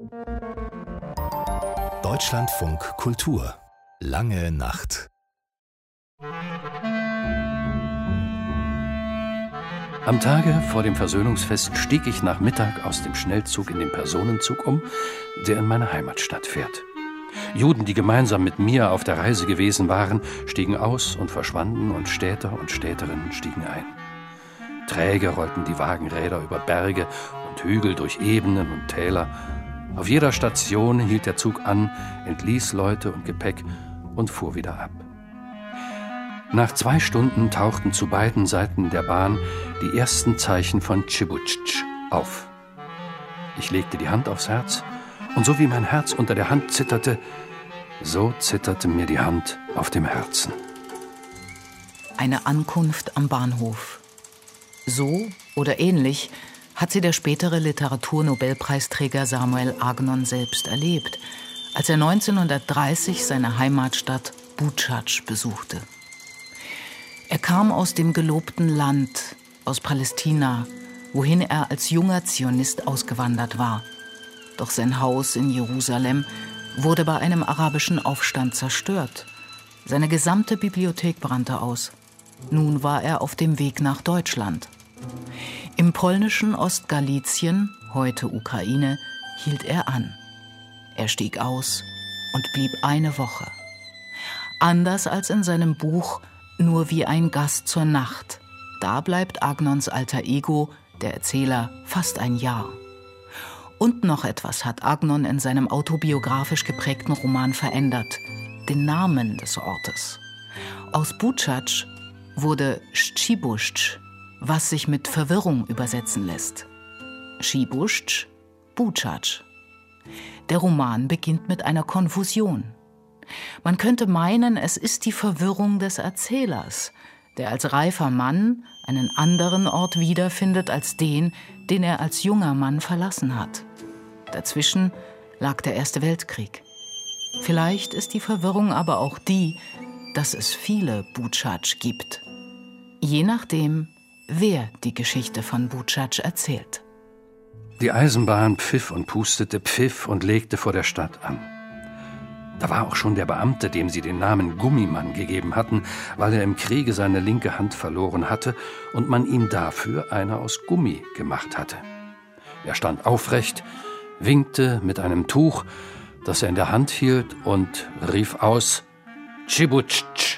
Deutschlandfunk Kultur. Lange Nacht. Am Tage vor dem Versöhnungsfest stieg ich nach Mittag aus dem Schnellzug in den Personenzug um, der in meine Heimatstadt fährt. Juden, die gemeinsam mit mir auf der Reise gewesen waren, stiegen aus und verschwanden und Städter und Städterinnen stiegen ein. Träge rollten die Wagenräder über Berge und Hügel durch Ebenen und Täler. Auf jeder Station hielt der Zug an, entließ Leute und Gepäck und fuhr wieder ab. Nach 2 Stunden tauchten zu beiden Seiten der Bahn die ersten Zeichen von Cibhuchce auf. Ich legte die Hand aufs Herz, und so wie mein Herz unter der Hand zitterte, so zitterte mir die Hand auf dem Herzen. Eine Ankunft am Bahnhof. So oder ähnlich hat sie der spätere Literaturnobelpreisträger Samuel Agnon selbst erlebt, als er 1930 seine Heimatstadt Bučac besuchte. Er kam aus dem gelobten Land, aus Palästina, wohin er als junger Zionist ausgewandert war. Doch sein Haus in Jerusalem wurde bei einem arabischen Aufstand zerstört. Seine gesamte Bibliothek brannte aus. Nun war er auf dem Weg nach Deutschland. Im polnischen Ostgalizien, heute Ukraine, hielt er an. Er stieg aus und blieb eine Woche. Anders als in seinem Buch Nur wie ein Gast zur Nacht. Da bleibt Agnons alter Ego, der Erzähler, fast ein Jahr. Und noch etwas hat Agnon in seinem autobiografisch geprägten Roman verändert: den Namen des Ortes. Aus Bučac wurde Cibhuchce, was sich mit Verwirrung übersetzen lässt. Cibhuchce, Bučac. Der Roman beginnt mit einer Konfusion. Man könnte meinen, es ist die Verwirrung des Erzählers, der als reifer Mann einen anderen Ort wiederfindet als den er als junger Mann verlassen hat. Dazwischen lag der Erste Weltkrieg. Vielleicht ist die Verwirrung aber auch die, dass es viele Bučac gibt. Je nachdem, wer die Geschichte von Bučac erzählt. Die Eisenbahn pfiff und pustete, pfiff und legte vor der Stadt an. Da war auch schon der Beamte, dem sie den Namen Gummimann gegeben hatten, weil er im Kriege seine linke Hand verloren hatte und man ihm dafür eine aus Gummi gemacht hatte. Er stand aufrecht, winkte mit einem Tuch, das er in der Hand hielt, und rief aus: Cibhuchce.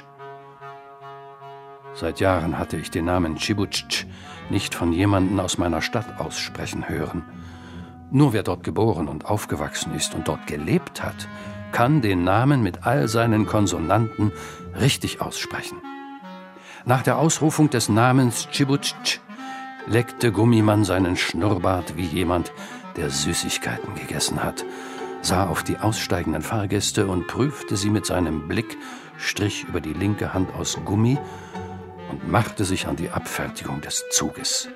Seit Jahren hatte ich den Namen Cibhuchce nicht von jemandem aus meiner Stadt aussprechen hören. Nur wer dort geboren und aufgewachsen ist und dort gelebt hat, kann den Namen mit all seinen Konsonanten richtig aussprechen. Nach der Ausrufung des Namens Cibhuchce leckte Gummimann seinen Schnurrbart wie jemand, der Süßigkeiten gegessen hat, sah auf die aussteigenden Fahrgäste und prüfte sie mit seinem Blick, strich über die linke Hand aus Gummi und machte sich an die Abfertigung des Zuges.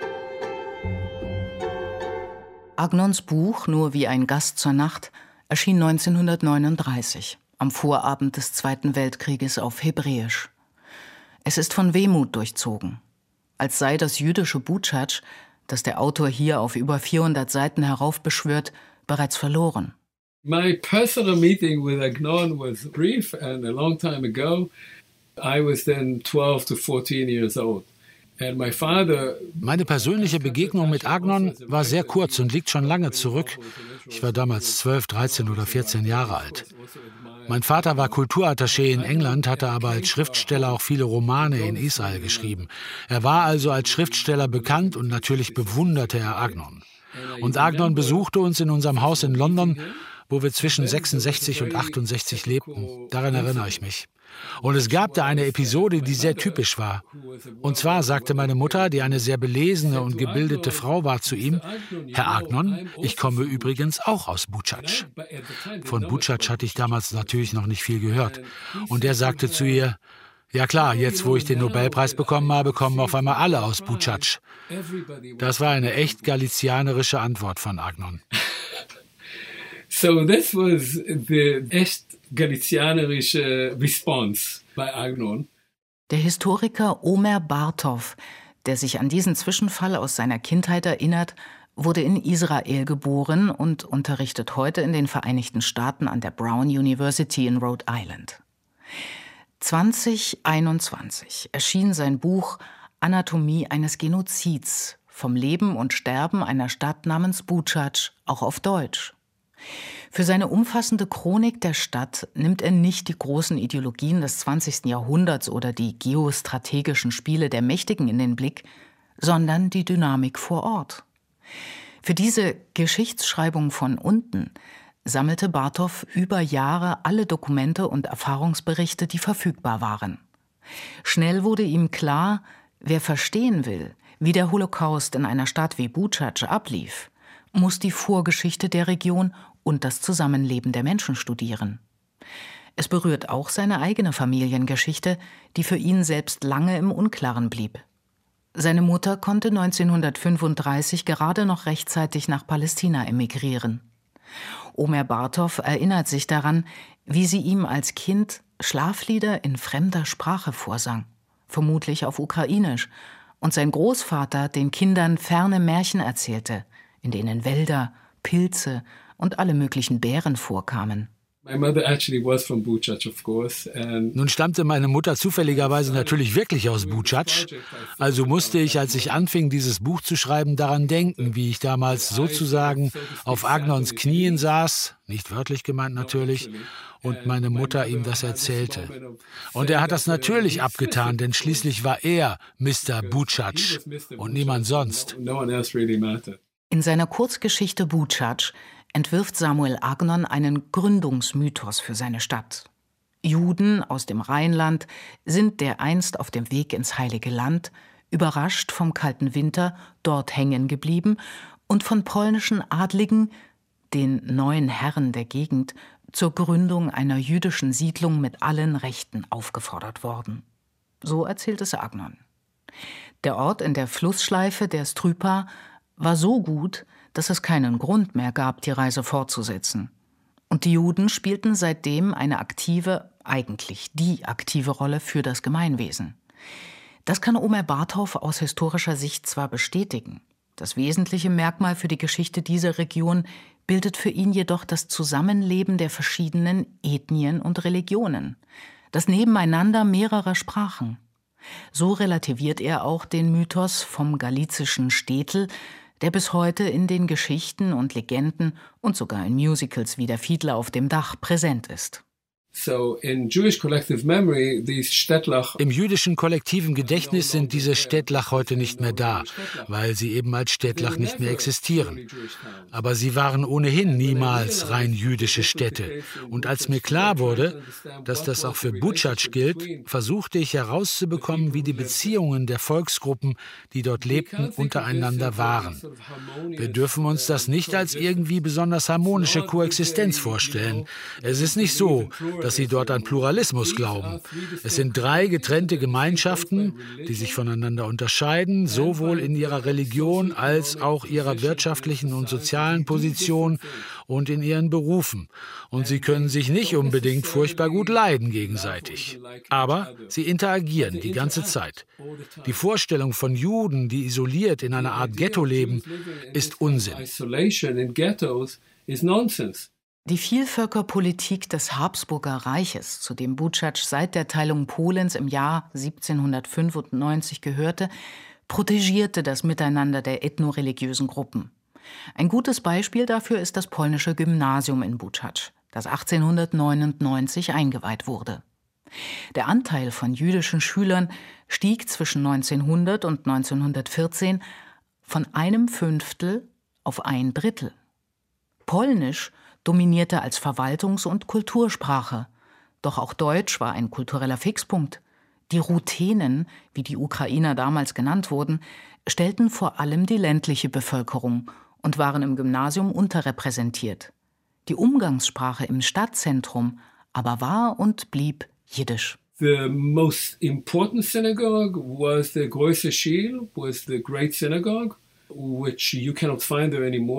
Agnons Buch Nur wie ein Gast zur Nacht erschien 1939, am Vorabend des Zweiten Weltkrieges auf Hebräisch. Es ist von Wehmut durchzogen, als sei das jüdische Bučac, das der Autor hier auf über 400 Seiten heraufbeschwört, bereits verloren. My personal meeting with Agnon was brief and a long time ago. I was then 12 to 14 years old. Meine persönliche Begegnung mit Agnon war sehr kurz und liegt schon lange zurück. Ich war damals 12, 13 oder 14 Jahre alt. Mein Vater war Kulturattaché in England, hatte aber als Schriftsteller auch viele Romane in Israel geschrieben. Er war also als Schriftsteller bekannt und natürlich bewunderte er Agnon. Und Agnon besuchte uns in unserem Haus in London, wo wir zwischen 66 und 68 lebten. Daran erinnere ich mich. Und es gab da eine Episode, die sehr typisch war. Und zwar sagte meine Mutter, die eine sehr belesene und gebildete Frau war, zu ihm: Herr Agnon, ich komme übrigens auch aus Bučac. Von Bučac hatte ich damals natürlich noch nicht viel gehört. Und er sagte zu ihr: Ja klar, jetzt wo ich den Nobelpreis bekommen habe, kommen auf einmal alle aus Bučac. Das war eine echt galizianerische Antwort von Agnon. So this was the echt galizianerische response by Agnon. Der Historiker Omer Bartow, der sich an diesen Zwischenfall aus seiner Kindheit erinnert, wurde in Israel geboren und unterrichtet heute in den Vereinigten Staaten an der Brown University in Rhode Island. 2021 erschien sein Buch »Anatomie eines Genozids« vom Leben und Sterben einer Stadt namens Bučač, auch auf Deutsch. Für seine umfassende Chronik der Stadt nimmt er nicht die großen Ideologien des 20. Jahrhunderts oder die geostrategischen Spiele der Mächtigen in den Blick, sondern die Dynamik vor Ort. Für diese Geschichtsschreibung von unten sammelte Bartow über Jahre alle Dokumente und Erfahrungsberichte, die verfügbar waren. Schnell wurde ihm klar, wer verstehen will, wie der Holocaust in einer Stadt wie Bučač ablief, muss die Vorgeschichte der Region und das Zusammenleben der Menschen studieren. Es berührt auch seine eigene Familiengeschichte, die für ihn selbst lange im Unklaren blieb. Seine Mutter konnte 1935 gerade noch rechtzeitig nach Palästina emigrieren. Omer Bartow erinnert sich daran, wie sie ihm als Kind Schlaflieder in fremder Sprache vorsang, vermutlich auf Ukrainisch, und sein Großvater den Kindern ferne Märchen erzählte, in denen Wälder, Pilze und alle möglichen Bären vorkamen. Nun stammte meine Mutter zufälligerweise natürlich wirklich aus Bučač, also musste ich, als ich anfing, dieses Buch zu schreiben, daran denken, wie ich damals sozusagen auf Agnons Knien saß, nicht wörtlich gemeint natürlich, und meine Mutter ihm das erzählte. Und er hat das natürlich abgetan, denn schließlich war er Mr. Bučač und niemand sonst. In seiner Kurzgeschichte Bučač entwirft Samuel Agnon einen Gründungsmythos für seine Stadt. Juden aus dem Rheinland sind dereinst auf dem Weg ins Heilige Land, überrascht vom kalten Winter, dort hängen geblieben und von polnischen Adligen, den neuen Herren der Gegend, zur Gründung einer jüdischen Siedlung mit allen Rechten aufgefordert worden. So erzählt es Agnon. Der Ort in der Flussschleife der Strypa war so gut, dass es keinen Grund mehr gab, die Reise fortzusetzen. Und die Juden spielten seitdem eine aktive, eigentlich die aktive Rolle für das Gemeinwesen. Das kann Omer Bartow aus historischer Sicht zwar bestätigen. Das wesentliche Merkmal für die Geschichte dieser Region bildet für ihn jedoch das Zusammenleben der verschiedenen Ethnien und Religionen, das Nebeneinander mehrerer Sprachen. So relativiert er auch den Mythos vom galizischen Städtel, der bis heute in den Geschichten und Legenden und sogar in Musicals wie Der Fiedler auf dem Dach präsent ist. Im jüdischen kollektiven Gedächtnis sind diese Städtlach heute nicht mehr da, weil sie eben als Städtlach nicht mehr existieren. Aber sie waren ohnehin niemals rein jüdische Städte. Und als mir klar wurde, dass das auch für Bučač gilt, versuchte ich herauszubekommen, wie die Beziehungen der Volksgruppen, die dort lebten, untereinander waren. Wir dürfen uns das nicht als irgendwie besonders harmonische Koexistenz vorstellen. Es ist nicht so, dass sie dort an Pluralismus glauben. Es sind 3 getrennte Gemeinschaften, die sich voneinander unterscheiden, sowohl in ihrer Religion als auch ihrer wirtschaftlichen und sozialen Position und in ihren Berufen. Und sie können sich nicht unbedingt furchtbar gut leiden gegenseitig. Aber sie interagieren die ganze Zeit. Die Vorstellung von Juden, die isoliert in einer Art Ghetto leben, ist Unsinn. Die Vielvölkerpolitik des Habsburger Reiches, zu dem Bučač seit der Teilung Polens im Jahr 1795 gehörte, protegierte das Miteinander der ethnoreligiösen Gruppen. Ein gutes Beispiel dafür ist das polnische Gymnasium in Bučač, das 1899 eingeweiht wurde. Der Anteil von jüdischen Schülern stieg zwischen 1900 und 1914 von 1/5 auf 1/3. Polnisch dominierte als Verwaltungs- und Kultursprache. Doch auch Deutsch war ein kultureller Fixpunkt. Die Ruthenen, wie die Ukrainer damals genannt wurden, stellten vor allem die ländliche Bevölkerung und waren im Gymnasium unterrepräsentiert. Die Umgangssprache im Stadtzentrum aber war und blieb Jiddisch. The most important synagogue was the Große Schiel, was the great synagogue, which you cannot find there anymore.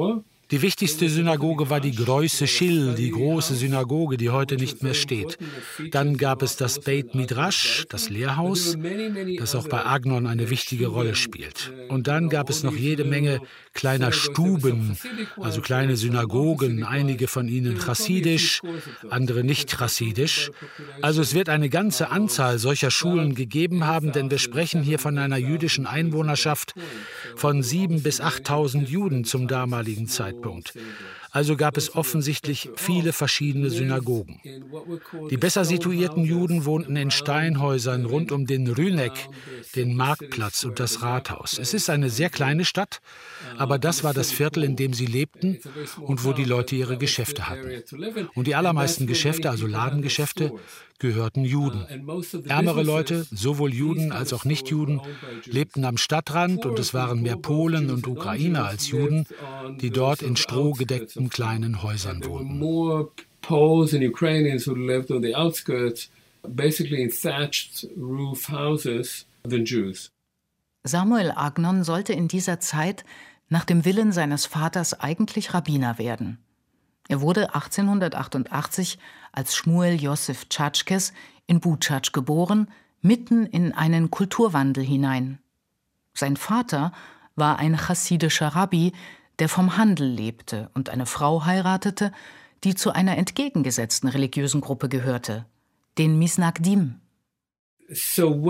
Die wichtigste Synagoge war die Große Schill, die große Synagoge, die heute nicht mehr steht. Dann gab es das Beit Midrash, das Lehrhaus, das auch bei Agnon eine wichtige Rolle spielt. Und dann gab es noch jede Menge kleiner Stuben, also kleine Synagogen, einige von ihnen chassidisch, andere nicht chassidisch. Also es wird eine ganze Anzahl solcher Schulen gegeben haben, denn wir sprechen hier von einer jüdischen Einwohnerschaft von 7.000 bis 8.000 Juden zum damaligen Zeitpunkt. Also gab es offensichtlich viele verschiedene Synagogen. Die besser situierten Juden wohnten in Steinhäusern rund um den Rüneck, den Marktplatz und das Rathaus. Es ist eine sehr kleine Stadt, aber das war das Viertel, in dem sie lebten und wo die Leute ihre Geschäfte hatten. Und die allermeisten Geschäfte, also Ladengeschäfte, gehörten Juden. Ärmere Leute, sowohl Juden als auch Nichtjuden, lebten am Stadtrand und es waren mehr Polen und Ukrainer als Juden, die dort in strohgedeckten kleinen Häusern wohnten. Poles and Ukrainians who lived on the outskirts, basically in thatched roof houses, than Jews. Samuel Agnon sollte in dieser Zeit nach dem Willen seines Vaters eigentlich Rabbiner werden. Er wurde 1888 als Shmuel Yosef Tschatschkes in Butschatsch geboren, mitten in einen Kulturwandel hinein. Sein Vater war ein chassidischer Rabbi, der vom Handel lebte und eine Frau heiratete, die zu einer entgegengesetzten religiösen Gruppe gehörte, den Misnagdim. Also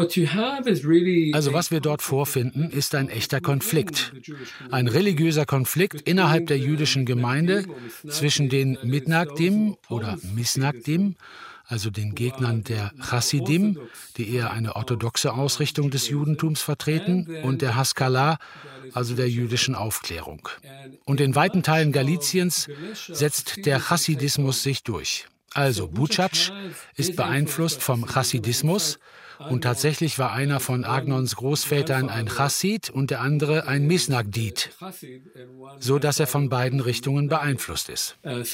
was wir dort vorfinden, ist ein echter Konflikt. Ein religiöser Konflikt innerhalb der jüdischen Gemeinde zwischen den Mitnagdim oder Misnagdim, also den Gegnern der Chassidim, die eher eine orthodoxe Ausrichtung des Judentums vertreten, und der Haskalah, also der jüdischen Aufklärung. Und in weiten Teilen Galiciens setzt der Chassidismus sich durch. Also Butschatsch ist beeinflusst vom Chassidismus, und tatsächlich war einer von Agnons Großvätern ein Chassid und der andere ein Misnagdit, so dass er von beiden Richtungen beeinflusst ist.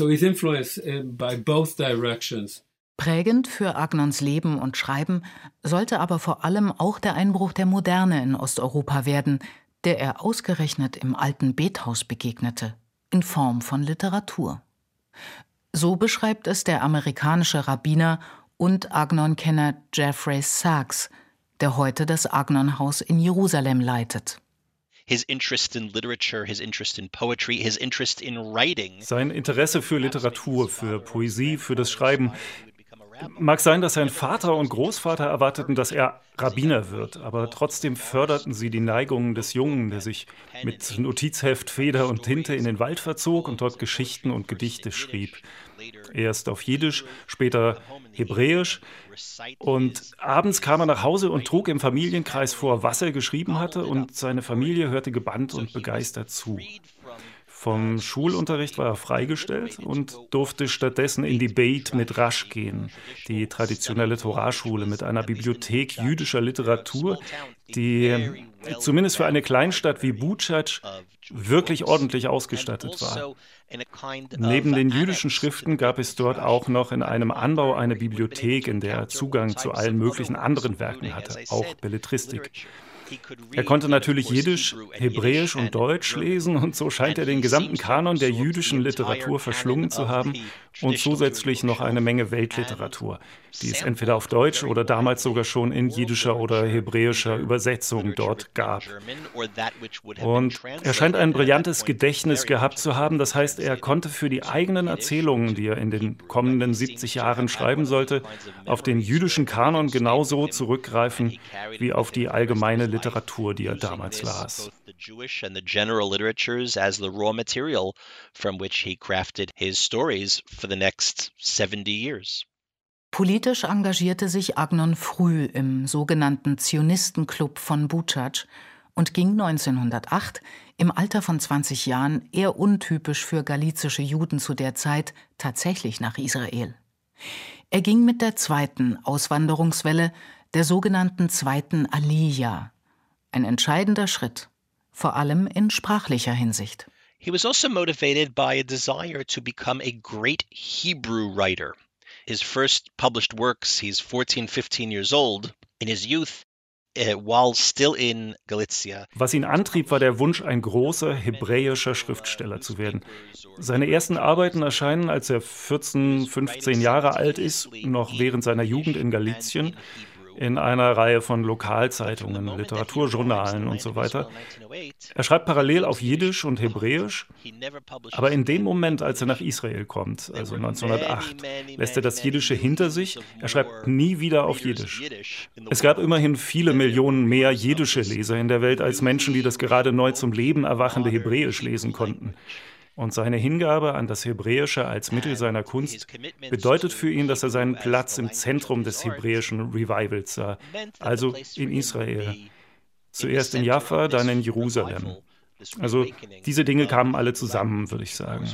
Prägend für Agnons Leben und Schreiben sollte aber vor allem auch der Einbruch der Moderne in Osteuropa werden, der er ausgerechnet im alten Bethaus begegnete, in Form von Literatur. So beschreibt es der amerikanische Rabbiner und Agnon-Kenner Jeffrey Sachs, der heute das Agnon-Haus in Jerusalem leitet. Sein Interesse für Literatur, für Poesie, für das Schreiben. Mag sein, dass sein Vater und Großvater erwarteten, dass er Rabbiner wird, aber trotzdem förderten sie die Neigungen des Jungen, der sich mit Notizheft, Feder und Tinte in den Wald verzog und dort Geschichten und Gedichte schrieb. Erst auf Jiddisch, später Hebräisch. Und abends kam er nach Hause und trug im Familienkreis vor, was er geschrieben hatte, und seine Familie hörte gebannt und begeistert zu. Vom Schulunterricht war er freigestellt und durfte stattdessen in die Beit Midrash gehen, die traditionelle Toraschule mit einer Bibliothek jüdischer Literatur, die zumindest für eine Kleinstadt wie Butschatsch wirklich ordentlich ausgestattet war. Neben den jüdischen Schriften gab es dort auch noch in einem Anbau eine Bibliothek, in der er Zugang zu allen möglichen anderen Werken hatte, auch Belletristik. Er konnte natürlich Jiddisch, Hebräisch und Deutsch lesen, und so scheint er den gesamten Kanon der jüdischen Literatur verschlungen zu haben und zusätzlich noch eine Menge Weltliteratur, die es entweder auf Deutsch oder damals sogar schon in jiddischer oder hebräischer Übersetzung dort gab. Und er scheint ein brillantes Gedächtnis gehabt zu haben, das heißt, er konnte für die eigenen Erzählungen, die er in den kommenden 70 Jahren schreiben sollte, auf den jüdischen Kanon genauso zurückgreifen wie auf die allgemeine Literatur, die er damals las. Politisch engagierte sich Agnon früh im sogenannten Zionistenclub von Butschatsch und ging 1908 im Alter von 20 Jahren, eher untypisch für galizische Juden zu der Zeit, tatsächlich nach Israel. Er ging mit der zweiten Auswanderungswelle, der sogenannten zweiten Aliyah. Ein entscheidender Schritt, vor allem in sprachlicher Hinsicht. He was also motivated by a desire to become a great Hebrew writer. His first published works, he's 14, 15 years old. In his youth, while still in Galicia. Was ihn antrieb, war der Wunsch, ein großer hebräischer Schriftsteller zu werden. Seine ersten Arbeiten erscheinen, als er 14, 15 Jahre alt ist, noch während seiner Jugend in Galizien, in einer Reihe von Lokalzeitungen, Literaturjournalen und so weiter. Er schreibt parallel auf Jiddisch und Hebräisch, aber in dem Moment, als er nach Israel kommt, also 1908, lässt er das Jiddische hinter sich. Er schreibt nie wieder auf Jiddisch. Es gab immerhin viele Millionen mehr jiddische Leser in der Welt als Menschen, die das gerade neu zum Leben erwachende Hebräisch lesen konnten. Und seine Hingabe an das Hebräische als Mittel seiner Kunst bedeutet für ihn, dass er seinen Platz im Zentrum des hebräischen Revivals sah, also in Israel. Zuerst in Jaffa, dann in Jerusalem. Also diese Dinge kamen alle zusammen, würde ich sagen.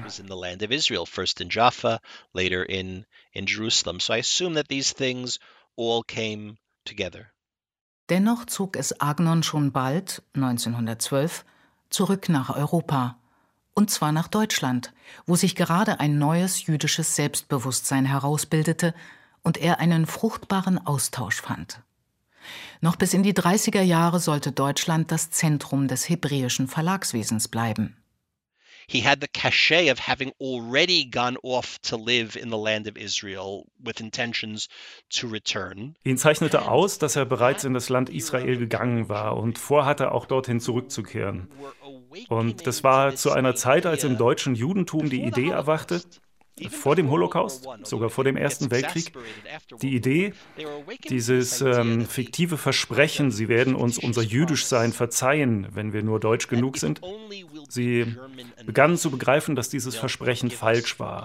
First in Jaffa, later in Jerusalem. So I assume that these things all came together. Dennoch zog es Agnon schon bald, 1912, zurück nach Europa. Und zwar nach Deutschland, wo sich gerade ein neues jüdisches Selbstbewusstsein herausbildete und er einen fruchtbaren Austausch fand. Noch bis in die 30er Jahre sollte Deutschland das Zentrum des hebräischen Verlagswesens bleiben. He had the cachet of having already gone off to live in the land of Israel with intentions to return. Ihn zeichnete aus, dass er bereits in das Land Israel gegangen war und vorhatte, auch dorthin zurückzukehren. Und das war zu einer Zeit, als im deutschen Judentum die Idee erwachte, vor dem Holocaust, sogar vor dem Ersten Weltkrieg, die Idee, dieses fiktive Versprechen, sie werden uns unser Jüdischsein verzeihen, wenn wir nur deutsch genug sind. Sie begannen zu begreifen, dass dieses Versprechen falsch war.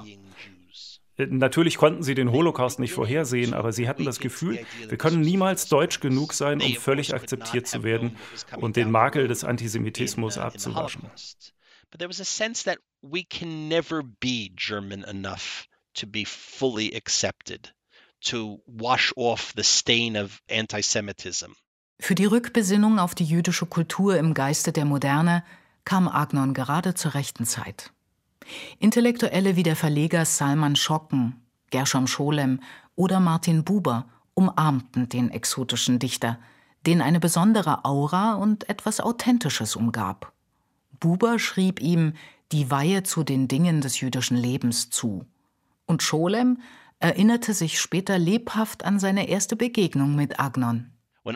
Natürlich konnten sie den Holocaust nicht vorhersehen, aber sie hatten das Gefühl, wir können niemals deutsch genug sein, um völlig akzeptiert zu werden und den Makel des Antisemitismus abzuwaschen. But there was a sense that we can never be German enough to be fully accepted, to wash off the stain of antisemitism. Für die Rückbesinnung auf die jüdische Kultur im Geiste der Moderne kam Agnon gerade zur rechten Zeit. Intellektuelle wie der Verleger Salman Schocken, Gershom Scholem oder Martin Buber umarmten den exotischen Dichter, den eine besondere Aura und etwas Authentisches umgab. Buber schrieb ihm die Weihe zu den Dingen des jüdischen Lebens zu. Und Scholem erinnerte sich später lebhaft an seine erste Begegnung mit Agnon.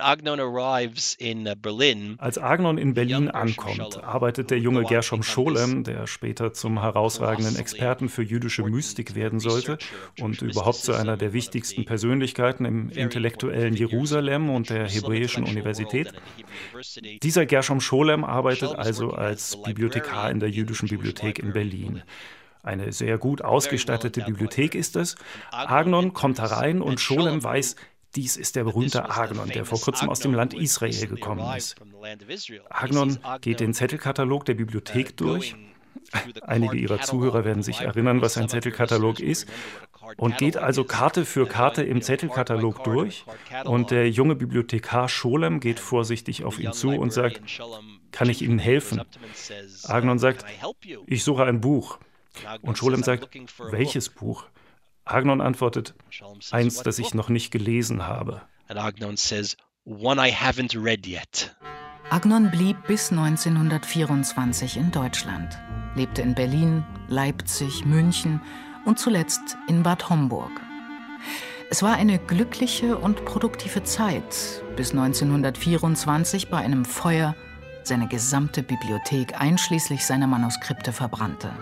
Als Agnon in Berlin ankommt, arbeitet der junge Gershom Scholem, der später zum herausragenden Experten für jüdische Mystik werden sollte und überhaupt zu einer der wichtigsten Persönlichkeiten im intellektuellen Jerusalem und der Hebräischen Universität. Dieser Gershom Scholem arbeitet also als Bibliothekar in der Jüdischen Bibliothek in Berlin. Eine sehr gut ausgestattete Bibliothek ist es. Agnon kommt herein und Scholem weiß, dies ist der berühmte Agnon, der vor kurzem aus dem Land Israel gekommen ist. Agnon geht den Zettelkatalog der Bibliothek durch. Einige Ihrer Zuhörer werden sich erinnern, was ein Zettelkatalog ist. Und geht also Karte für Karte im Zettelkatalog durch. Und der junge Bibliothekar Scholem geht vorsichtig auf ihn zu und sagt, kann ich Ihnen helfen? Agnon sagt, ich suche ein Buch. Und Scholem sagt, welches Buch? Agnon antwortet, eins, das ich noch nicht gelesen habe. Agnon says, one I haven't read yet. Agnon blieb bis 1924 in Deutschland, lebte in Berlin, Leipzig, München und zuletzt in Bad Homburg. Es war eine glückliche und produktive Zeit, bis 1924 bei einem Feuer seine gesamte Bibliothek einschließlich seiner Manuskripte verbrannte.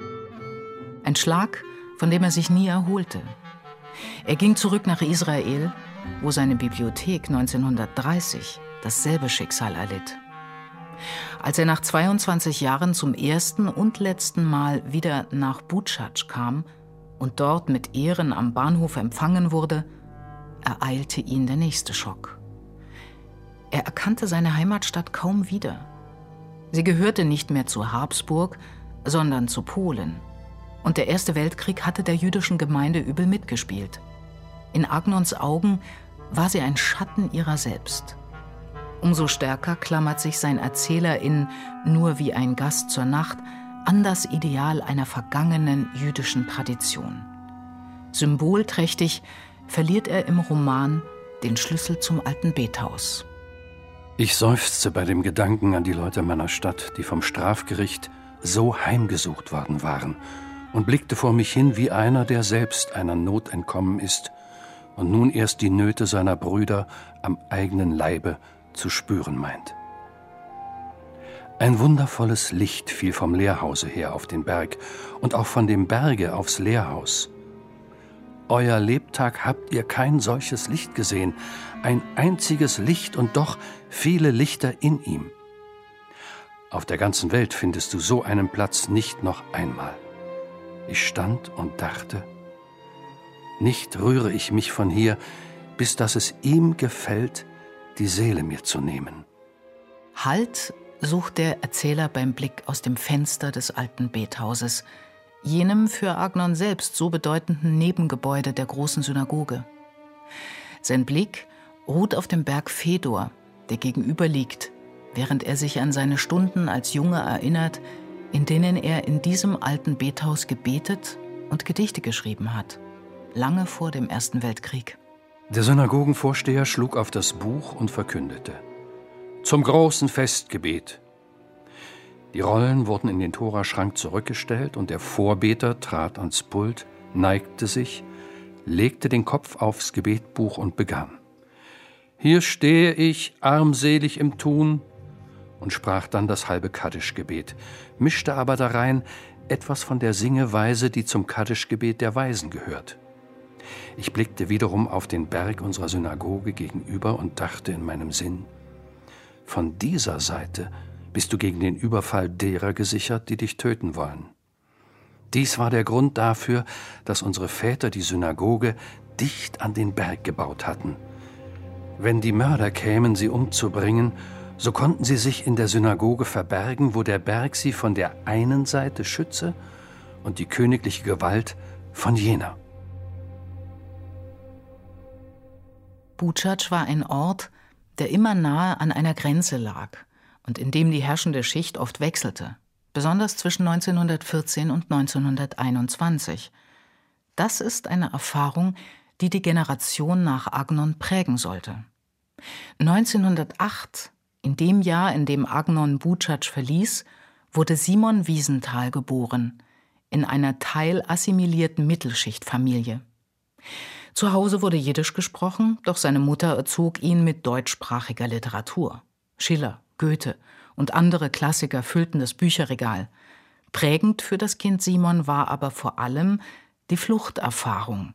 Ein Schlag, von dem er sich nie erholte. Er ging zurück nach Israel, wo seine Bibliothek 1930 dasselbe Schicksal erlitt. Als er nach 22 Jahren zum ersten und letzten Mal wieder nach Butschatsch kam und dort mit Ehren am Bahnhof empfangen wurde, ereilte ihn der nächste Schock. Er erkannte seine Heimatstadt kaum wieder. Sie gehörte nicht mehr zu Habsburg, sondern zu Polen. Und der Erste Weltkrieg hatte der jüdischen Gemeinde übel mitgespielt. In Agnons Augen war sie ein Schatten ihrer selbst. Umso stärker klammert sich sein Erzähler in Nur wie ein Gast zur Nacht an das Ideal einer vergangenen jüdischen Tradition. Symbolträchtig verliert er im Roman den Schlüssel zum alten Bethaus. Ich seufzte bei dem Gedanken an die Leute meiner Stadt, die vom Strafgericht so heimgesucht worden waren, und blickte vor mich hin wie einer, der selbst einer Not entkommen ist und nun erst die Nöte seiner Brüder am eigenen Leibe zu spüren meint. Ein wundervolles Licht fiel vom Lehrhause her auf den Berg und auch von dem Berge aufs Lehrhaus. Euer Lebtag habt ihr kein solches Licht gesehen, ein einziges Licht und doch viele Lichter in ihm. Auf der ganzen Welt findest du so einen Platz nicht noch einmal. Ich stand und dachte, nicht rühre ich mich von hier, bis dass es ihm gefällt, die Seele mir zu nehmen. Halt sucht der Erzähler beim Blick aus dem Fenster des alten Bethauses, jenem für Agnon selbst so bedeutenden Nebengebäude der großen Synagoge. Sein Blick ruht auf dem Berg Fedor, der gegenüber liegt, während er sich an seine Stunden als Junge erinnert, in denen er in diesem alten Bethaus gebetet und Gedichte geschrieben hat, lange vor dem Ersten Weltkrieg. Der Synagogenvorsteher schlug auf das Buch und verkündete: Zum großen Festgebet. Die Rollen wurden in den Toraschrank zurückgestellt und der Vorbeter trat ans Pult, neigte sich, legte den Kopf aufs Gebetbuch und begann: Hier stehe ich, armselig im Tun, und sprach dann das halbe Kaddischgebet, mischte aber darein etwas von der Singeweise, die zum Kaddischgebet der Weisen gehört. Ich blickte wiederum auf den Berg unserer Synagoge gegenüber und dachte in meinem Sinn: Von dieser Seite bist du gegen den Überfall derer gesichert, die dich töten wollen. Dies war der Grund dafür, dass unsere Väter die Synagoge dicht an den Berg gebaut hatten. Wenn die Mörder kämen, sie umzubringen, so konnten sie sich in der Synagoge verbergen, wo der Berg sie von der einen Seite schütze und die königliche Gewalt von jener. Bučac war ein Ort, der immer nahe an einer Grenze lag und in dem die herrschende Schicht oft wechselte, besonders zwischen 1914 und 1921. Das ist eine Erfahrung, die die Generation nach Agnon prägen sollte. 1908, in dem Jahr, in dem Agnon Bučac verließ, wurde Simon Wiesenthal geboren, in einer teilassimilierten Mittelschichtfamilie. Zu Hause wurde Jiddisch gesprochen, doch seine Mutter erzog ihn mit deutschsprachiger Literatur. Schiller, Goethe und andere Klassiker füllten das Bücherregal. Prägend für das Kind Simon war aber vor allem die Fluchterfahrung.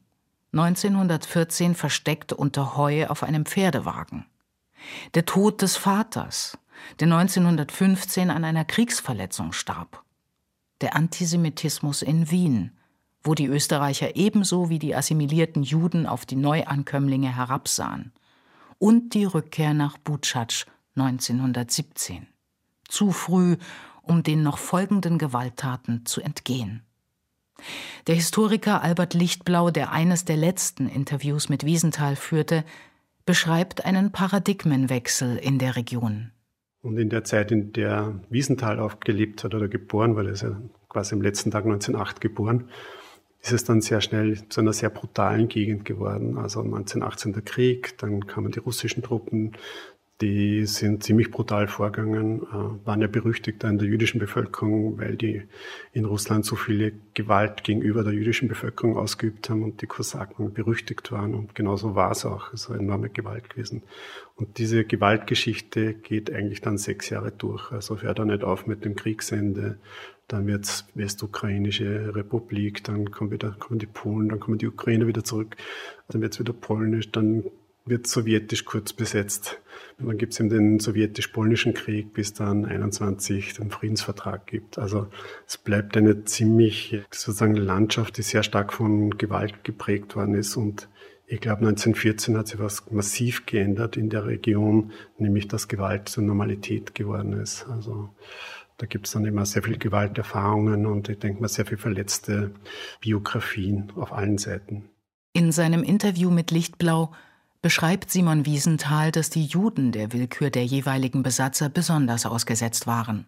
1914 versteckt unter Heu auf einem Pferdewagen. Der Tod des Vaters, der 1915 an einer Kriegsverletzung starb. Der Antisemitismus in Wien, wo die Österreicher ebenso wie die assimilierten Juden auf die Neuankömmlinge herabsahen. Und die Rückkehr nach Bučac 1917. Zu früh, um den noch folgenden Gewalttaten zu entgehen. Der Historiker Albert Lichtblau, der eines der letzten Interviews mit Wiesenthal führte, beschreibt einen Paradigmenwechsel in der Region. Und in der Zeit, in der Wiesenthal auch gelebt hat oder geboren wurde, ist er quasi am letzten Tag 1908 geboren, ist es dann sehr schnell zu einer sehr brutalen Gegend geworden. Also 1918 der Krieg, dann kamen die russischen Truppen, die sind ziemlich brutal vorgegangen, waren ja berüchtigt in der jüdischen Bevölkerung, weil die in Russland so viele Gewalt gegenüber der jüdischen Bevölkerung ausgeübt haben und die Kosaken berüchtigt waren. Und genauso war es auch. Es war enorme Gewalt gewesen. Und diese Gewaltgeschichte geht eigentlich dann 6 Jahre durch. Also hört auch nicht auf mit dem Kriegsende. Dann wird's Westukrainische Republik, dann kommen die Polen, dann kommen die Ukrainer wieder zurück, dann wird's wieder polnisch, dann wird sowjetisch kurz besetzt. Und dann gibt's eben den sowjetisch-polnischen Krieg, bis dann 1921 den Friedensvertrag gibt. Also es bleibt eine ziemlich sozusagen Landschaft, die sehr stark von Gewalt geprägt worden ist. Und ich glaube, 1914 hat sich was massiv geändert in der Region, nämlich dass Gewalt zur Normalität geworden ist. Also da gibt es dann immer sehr viele Gewalterfahrungen und ich denke mal sehr viele verletzte Biografien auf allen Seiten. In seinem Interview mit Lichtblau beschreibt Simon Wiesenthal, dass die Juden der Willkür der jeweiligen Besatzer besonders ausgesetzt waren.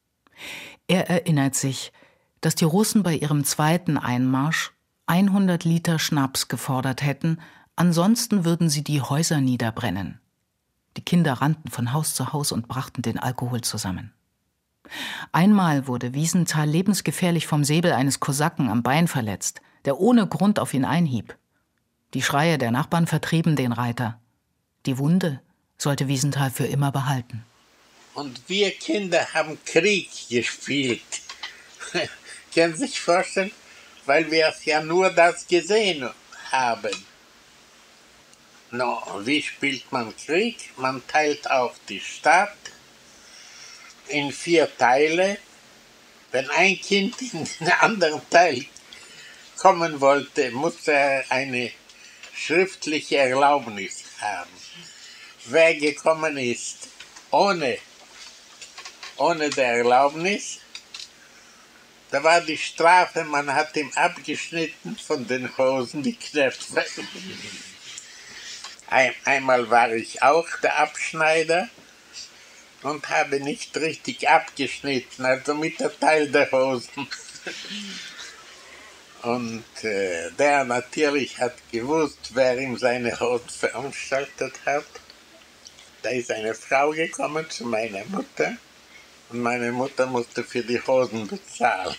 Er erinnert sich, dass die Russen bei ihrem zweiten Einmarsch 100 Liter Schnaps gefordert hätten, ansonsten würden sie die Häuser niederbrennen. Die Kinder rannten von Haus zu Haus und brachten den Alkohol zusammen. Einmal wurde Wiesenthal lebensgefährlich vom Säbel eines Kosaken am Bein verletzt, der ohne Grund auf ihn einhieb. Die Schreie der Nachbarn vertrieben den Reiter. Die Wunde sollte Wiesenthal für immer behalten. Und wir Kinder haben Krieg gespielt. Können Sie sich vorstellen? Weil wir es ja nur das gesehen haben. No, wie spielt man Krieg? Man teilt auf die Stadt in 4 Teile. Wenn ein Kind in den anderen Teil kommen wollte, musste er eine schriftliche Erlaubnis haben. Wer gekommen ist ohne der Erlaubnis, da war die Strafe, man hat ihm abgeschnitten von den Hosen die Knöpfe. Einmal war ich auch der Abschneider und habe nicht richtig abgeschnitten, also mit der Teil der Hosen. Und der natürlich hat gewusst, wer ihm seine Hosen veranstaltet hat. Da ist eine Frau gekommen zu meiner Mutter und meine Mutter musste für die Hosen bezahlen.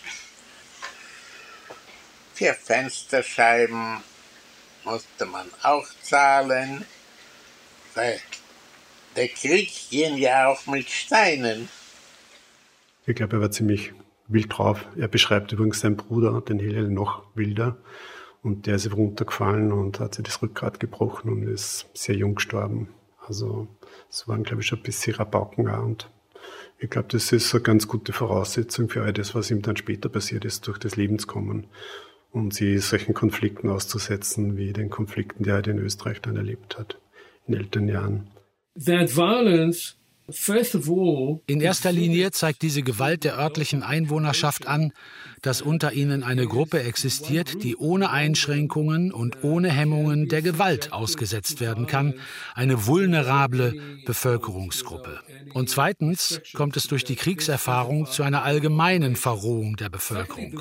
Für Fensterscheiben musste man auch zahlen, weil der Krieg ging ja auch mit Steinen. Ich glaube, er war ziemlich wild drauf. Er beschreibt übrigens seinen Bruder, den Hillel, noch wilder. Und der ist runtergefallen und hat sich das Rückgrat gebrochen und ist sehr jung gestorben. Also es waren, glaube ich, schon ein bisschen Rabauken auch. Und ich glaube, das ist eine ganz gute Voraussetzung für all das, was ihm dann später passiert ist, durch das Lebenskommen. Und sie solchen Konflikten auszusetzen, wie den Konflikten, die er in Österreich dann erlebt hat, in älteren Jahren. That violence, first of all, in erster Linie zeigt diese Gewalt der örtlichen Einwohnerschaft an, dass unter ihnen eine Gruppe existiert, die ohne Einschränkungen und ohne Hemmungen der Gewalt ausgesetzt werden kann, eine vulnerable Bevölkerungsgruppe. Und zweitens kommt es durch die Kriegserfahrung zu einer allgemeinen Verrohung der Bevölkerung.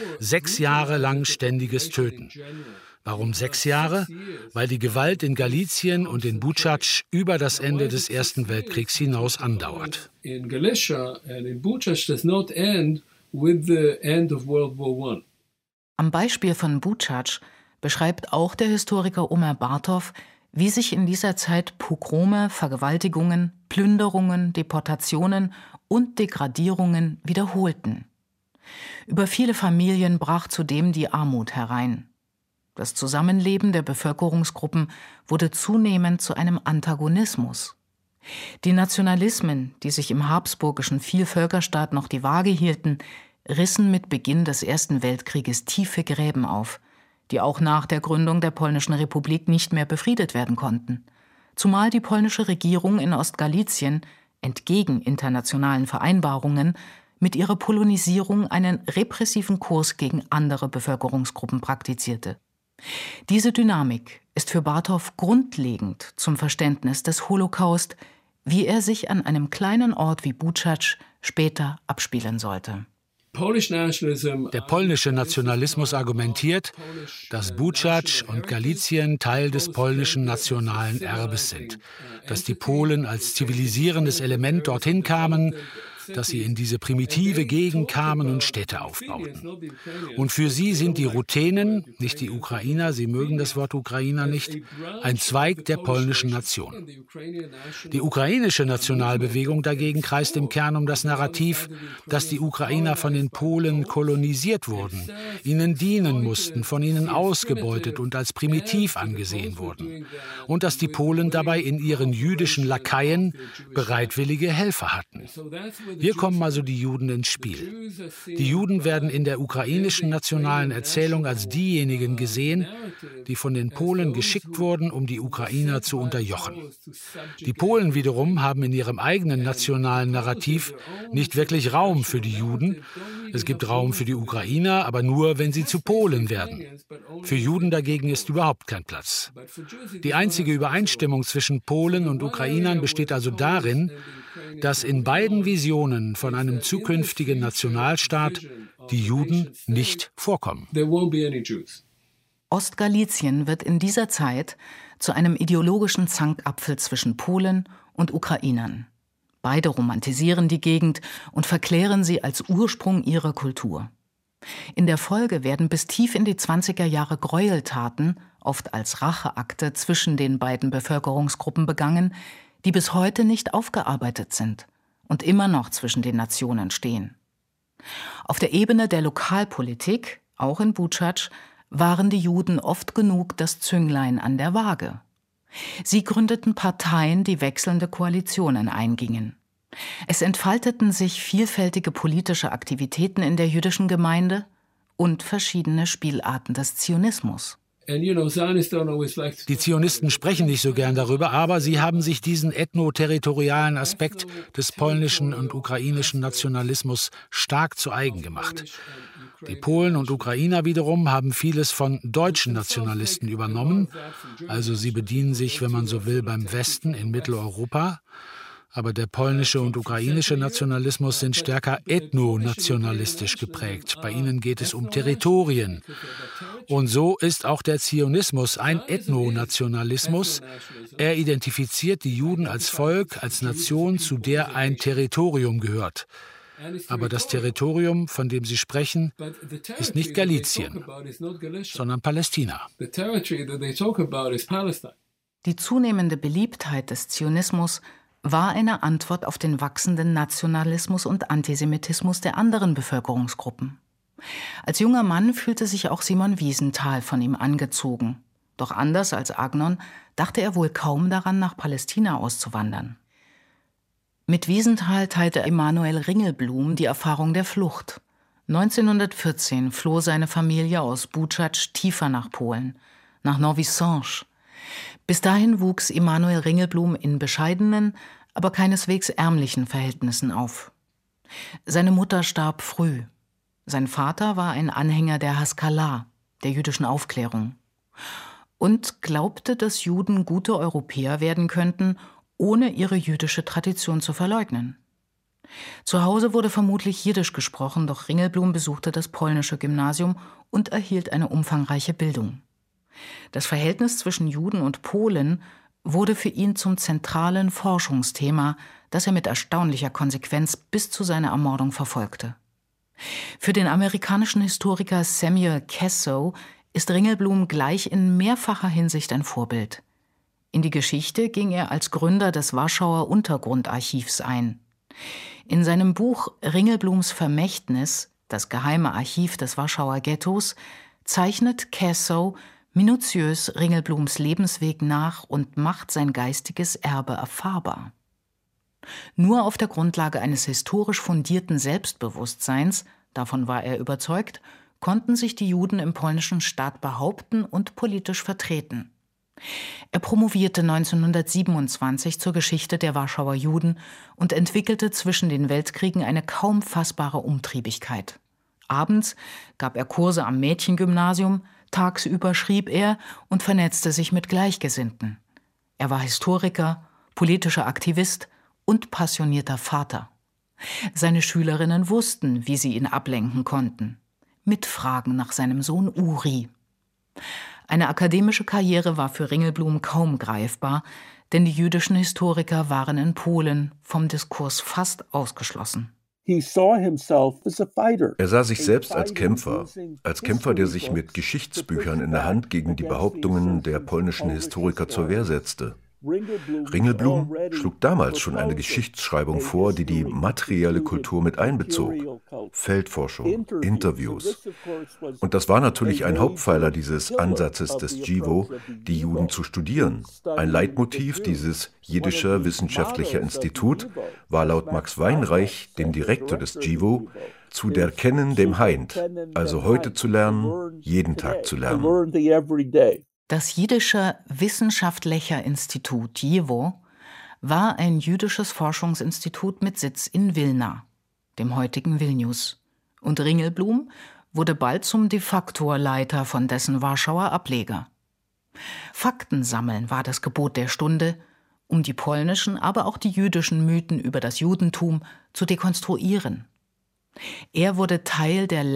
6 Jahre lang ständiges Töten. Warum 6 Jahre? Weil die Gewalt in Galizien und in Bučac über das Ende des Ersten Weltkriegs hinaus andauert. In Galicia and in Bučac does not end with the end of World War I. Am Beispiel von Bučac beschreibt auch der Historiker Omer Bartow, wie sich in dieser Zeit Pogrome, Vergewaltigungen, Plünderungen, Deportationen und Degradierungen wiederholten. Über viele Familien brach zudem die Armut herein. Das Zusammenleben der Bevölkerungsgruppen wurde zunehmend zu einem Antagonismus. Die Nationalismen, die sich im habsburgischen Vielvölkerstaat noch die Waage hielten, rissen mit Beginn des Ersten Weltkrieges tiefe Gräben auf, die auch nach der Gründung der Polnischen Republik nicht mehr befriedet werden konnten. Zumal die polnische Regierung in Ostgalizien, entgegen internationalen Vereinbarungen, mit ihrer Polonisierung einen repressiven Kurs gegen andere Bevölkerungsgruppen praktizierte. Diese Dynamik ist für Bartow grundlegend zum Verständnis des Holocaust, wie er sich an einem kleinen Ort wie Bučac später abspielen sollte. Der polnische Nationalismus argumentiert, dass Bučac und Galizien Teil des polnischen nationalen Erbes sind, dass die Polen als zivilisierendes Element dorthin kamen, dass sie in diese primitive Gegend kamen und Städte aufbauten. Und für sie sind die Ruthenen, nicht die Ukrainer, sie mögen das Wort Ukrainer nicht, ein Zweig der polnischen Nation. Die ukrainische Nationalbewegung dagegen kreist im Kern um das Narrativ, dass die Ukrainer von den Polen kolonisiert wurden, ihnen dienen mussten, von ihnen ausgebeutet und als primitiv angesehen wurden. Und dass die Polen dabei in ihren jüdischen Lakaien bereitwillige Helfer hatten. Hier kommen also die Juden ins Spiel. Die Juden werden in der ukrainischen nationalen Erzählung als diejenigen gesehen, die von den Polen geschickt wurden, um die Ukrainer zu unterjochen. Die Polen wiederum haben in ihrem eigenen nationalen Narrativ nicht wirklich Raum für die Juden. Es gibt Raum für die Ukrainer, aber nur, wenn sie zu Polen werden. Für Juden dagegen ist überhaupt kein Platz. Die einzige Übereinstimmung zwischen Polen und Ukrainern besteht also darin, dass in beiden Visionen von einem zukünftigen Nationalstaat die Juden nicht vorkommen. Ostgalizien wird in dieser Zeit zu einem ideologischen Zankapfel zwischen Polen und Ukrainern. Beide romantisieren die Gegend und verklären sie als Ursprung ihrer Kultur. In der Folge werden bis tief in die 20er Jahre Gräueltaten, oft als Racheakte zwischen den beiden Bevölkerungsgruppen begangen, die bis heute nicht aufgearbeitet sind und immer noch zwischen den Nationen stehen. Auf der Ebene der Lokalpolitik, auch in Butschač, waren die Juden oft genug das Zünglein an der Waage. Sie gründeten Parteien, die wechselnde Koalitionen eingingen. Es entfalteten sich vielfältige politische Aktivitäten in der jüdischen Gemeinde und verschiedene Spielarten des Zionismus. Die Zionisten sprechen nicht so gern darüber, aber sie haben sich diesen ethnoterritorialen Aspekt des polnischen und ukrainischen Nationalismus stark zu eigen gemacht. Die Polen und Ukrainer wiederum haben vieles von deutschen Nationalisten übernommen, also sie bedienen sich, wenn man so will, beim Westen in Mitteleuropa. Aber der polnische und ukrainische Nationalismus sind stärker ethnonationalistisch geprägt. Bei ihnen geht es um Territorien. Und so ist auch der Zionismus ein Ethnonationalismus. Er identifiziert die Juden als Volk, als Nation, zu der ein Territorium gehört. Aber das Territorium, von dem sie sprechen, ist nicht Galizien, sondern Palästina. Die zunehmende Beliebtheit des Zionismus war eine Antwort auf den wachsenden Nationalismus und Antisemitismus der anderen Bevölkerungsgruppen. Als junger Mann fühlte sich auch Simon Wiesenthal von ihm angezogen. Doch anders als Agnon dachte er wohl kaum daran, nach Palästina auszuwandern. Mit Wiesenthal teilte Emanuel Ringelblum die Erfahrung der Flucht. 1914 floh seine Familie aus Butschač tiefer nach Polen, nach Nowy Sącz. Bis dahin wuchs Emanuel Ringelblum in bescheidenen, aber keineswegs ärmlichen Verhältnissen auf. Seine Mutter starb früh. Sein Vater war ein Anhänger der Haskalah, der jüdischen Aufklärung, und glaubte, dass Juden gute Europäer werden könnten, ohne ihre jüdische Tradition zu verleugnen. Zu Hause wurde vermutlich Jiddisch gesprochen, doch Ringelblum besuchte das polnische Gymnasium und erhielt eine umfangreiche Bildung. Das Verhältnis zwischen Juden und Polen wurde für ihn zum zentralen Forschungsthema, das er mit erstaunlicher Konsequenz bis zu seiner Ermordung verfolgte. Für den amerikanischen Historiker Samuel Cassow ist Ringelblum gleich in mehrfacher Hinsicht ein Vorbild. In die Geschichte ging er als Gründer des Warschauer Untergrundarchivs ein. In seinem Buch Ringelblums Vermächtnis, das geheime Archiv des Warschauer Ghettos, zeichnet Cassow minutiös Ringelblums Lebensweg nach und macht sein geistiges Erbe erfahrbar. Nur auf der Grundlage eines historisch fundierten Selbstbewusstseins, davon war er überzeugt, konnten sich die Juden im polnischen Staat behaupten und politisch vertreten. Er promovierte 1927 zur Geschichte der Warschauer Juden und entwickelte zwischen den Weltkriegen eine kaum fassbare Umtriebigkeit. Abends gab er Kurse am Mädchengymnasium, tagsüber schrieb er und vernetzte sich mit Gleichgesinnten. Er war Historiker, politischer Aktivist und passionierter Vater. Seine Schülerinnen wussten, wie sie ihn ablenken konnten. Mit Fragen nach seinem Sohn Uri. Eine akademische Karriere war für Ringelblum kaum greifbar, denn die jüdischen Historiker waren in Polen vom Diskurs fast ausgeschlossen. Er sah sich selbst als Kämpfer, der sich mit Geschichtsbüchern in der Hand gegen die Behauptungen der polnischen Historiker zur Wehr setzte. Ringelblum schlug damals schon eine Geschichtsschreibung vor, die die materielle Kultur mit einbezog. Feldforschung, Interviews. Und das war natürlich ein Hauptpfeiler dieses Ansatzes des JIVO, die Juden zu studieren. Ein Leitmotiv dieses Jiddischer Wissenschaftlicher Institut war laut Max Weinreich, dem Direktor des JIVO, zu der Kennen dem Heind, also heute zu lernen, jeden Tag zu lernen. Das Jiddische Wissenschaftlicher Institut, JIVO, war ein jüdisches Forschungsinstitut mit Sitz in Wilna, dem heutigen Vilnius. Und Ringelblum wurde bald zum de facto Leiter von dessen Warschauer Ableger. Fakten sammeln war das Gebot der Stunde, um die polnischen, aber auch die jüdischen Mythen über das Judentum zu dekonstruieren. Er wurde Teil der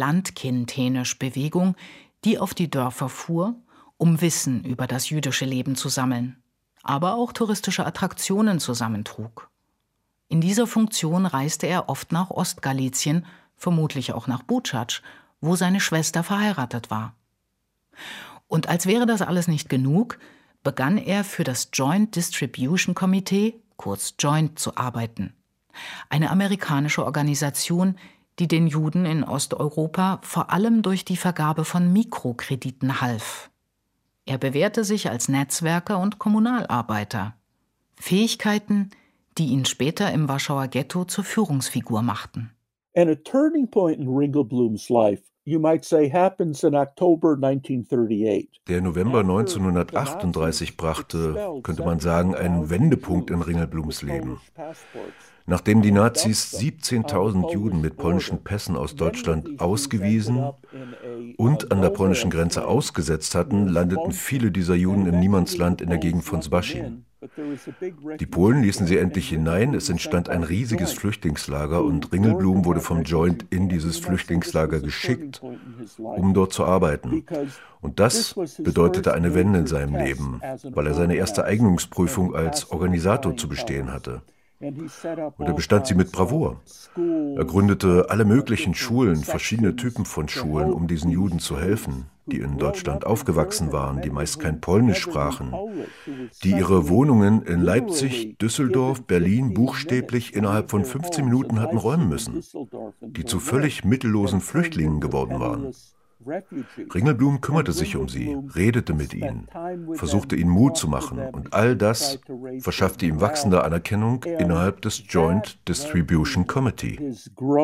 Landkindhenisch-Bewegung, die auf die Dörfer fuhr, um Wissen über das jüdische Leben zu sammeln. aber auch touristische Attraktionen zusammentrug. In dieser Funktion reiste er oft nach Ostgalizien, vermutlich auch nach Bučac, wo seine Schwester verheiratet war. Und als wäre das alles nicht genug, begann er für das Joint Distribution Committee, kurz JOINT, zu arbeiten. Eine amerikanische Organisation, die den Juden in Osteuropa vor allem durch die Vergabe von Mikrokrediten half. Er bewährte sich als Netzwerker und Kommunalarbeiter. Fähigkeiten, die ihn später im Warschauer Ghetto zur Führungsfigur machten. And a turning point in Ringelblum's life, you might say, happens in October 1938. Der November 1938 brachte, könnte man sagen, einen Wendepunkt in Ringelblums Leben. Nachdem die Nazis 17.000 Juden mit polnischen Pässen aus Deutschland ausgewiesen und an der polnischen Grenze ausgesetzt hatten, landeten viele dieser Juden im Niemandsland in der Gegend von Zbaszin. Die Polen ließen sie endlich hinein, es entstand ein riesiges Flüchtlingslager und Ringelblum wurde vom Joint in dieses Flüchtlingslager geschickt, um dort zu arbeiten. Und das bedeutete eine Wende in seinem Leben, weil er seine erste Eignungsprüfung als Organisator zu bestehen hatte. Und er bestand sie mit Bravour. Er gründete alle möglichen Schulen, verschiedene Typen von Schulen, um diesen Juden zu helfen, die in Deutschland aufgewachsen waren, die meist kein Polnisch sprachen, die ihre Wohnungen in Leipzig, Düsseldorf, Berlin buchstäblich innerhalb von 15 Minuten hatten räumen müssen, die zu völlig mittellosen Flüchtlingen geworden waren. Ringelblum kümmerte sich um sie, redete mit ihnen, versuchte ihnen Mut zu machen und all das verschaffte ihm wachsende Anerkennung innerhalb des Joint Distribution Committee.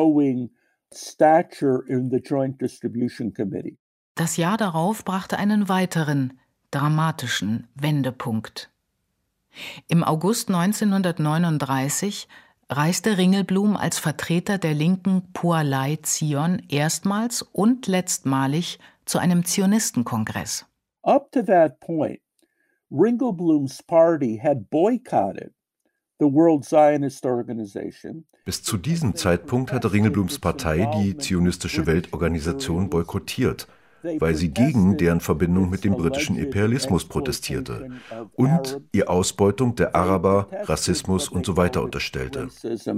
Das Jahr darauf brachte einen weiteren, dramatischen Wendepunkt. Im August 1939 reiste Ringelblum als Vertreter der linken Poalei Zion erstmals und letztmalig zu einem Zionistenkongress. Up to that point, Ringelblum's party had boycotted the World Zionist Organization. Bis zu diesem Zeitpunkt hatte Ringelblums Partei die Zionistische Weltorganisation boykottiert, weil sie gegen deren Verbindung mit dem britischen Imperialismus protestierte und ihr Ausbeutung der Araber, Rassismus und so weiter unterstellte.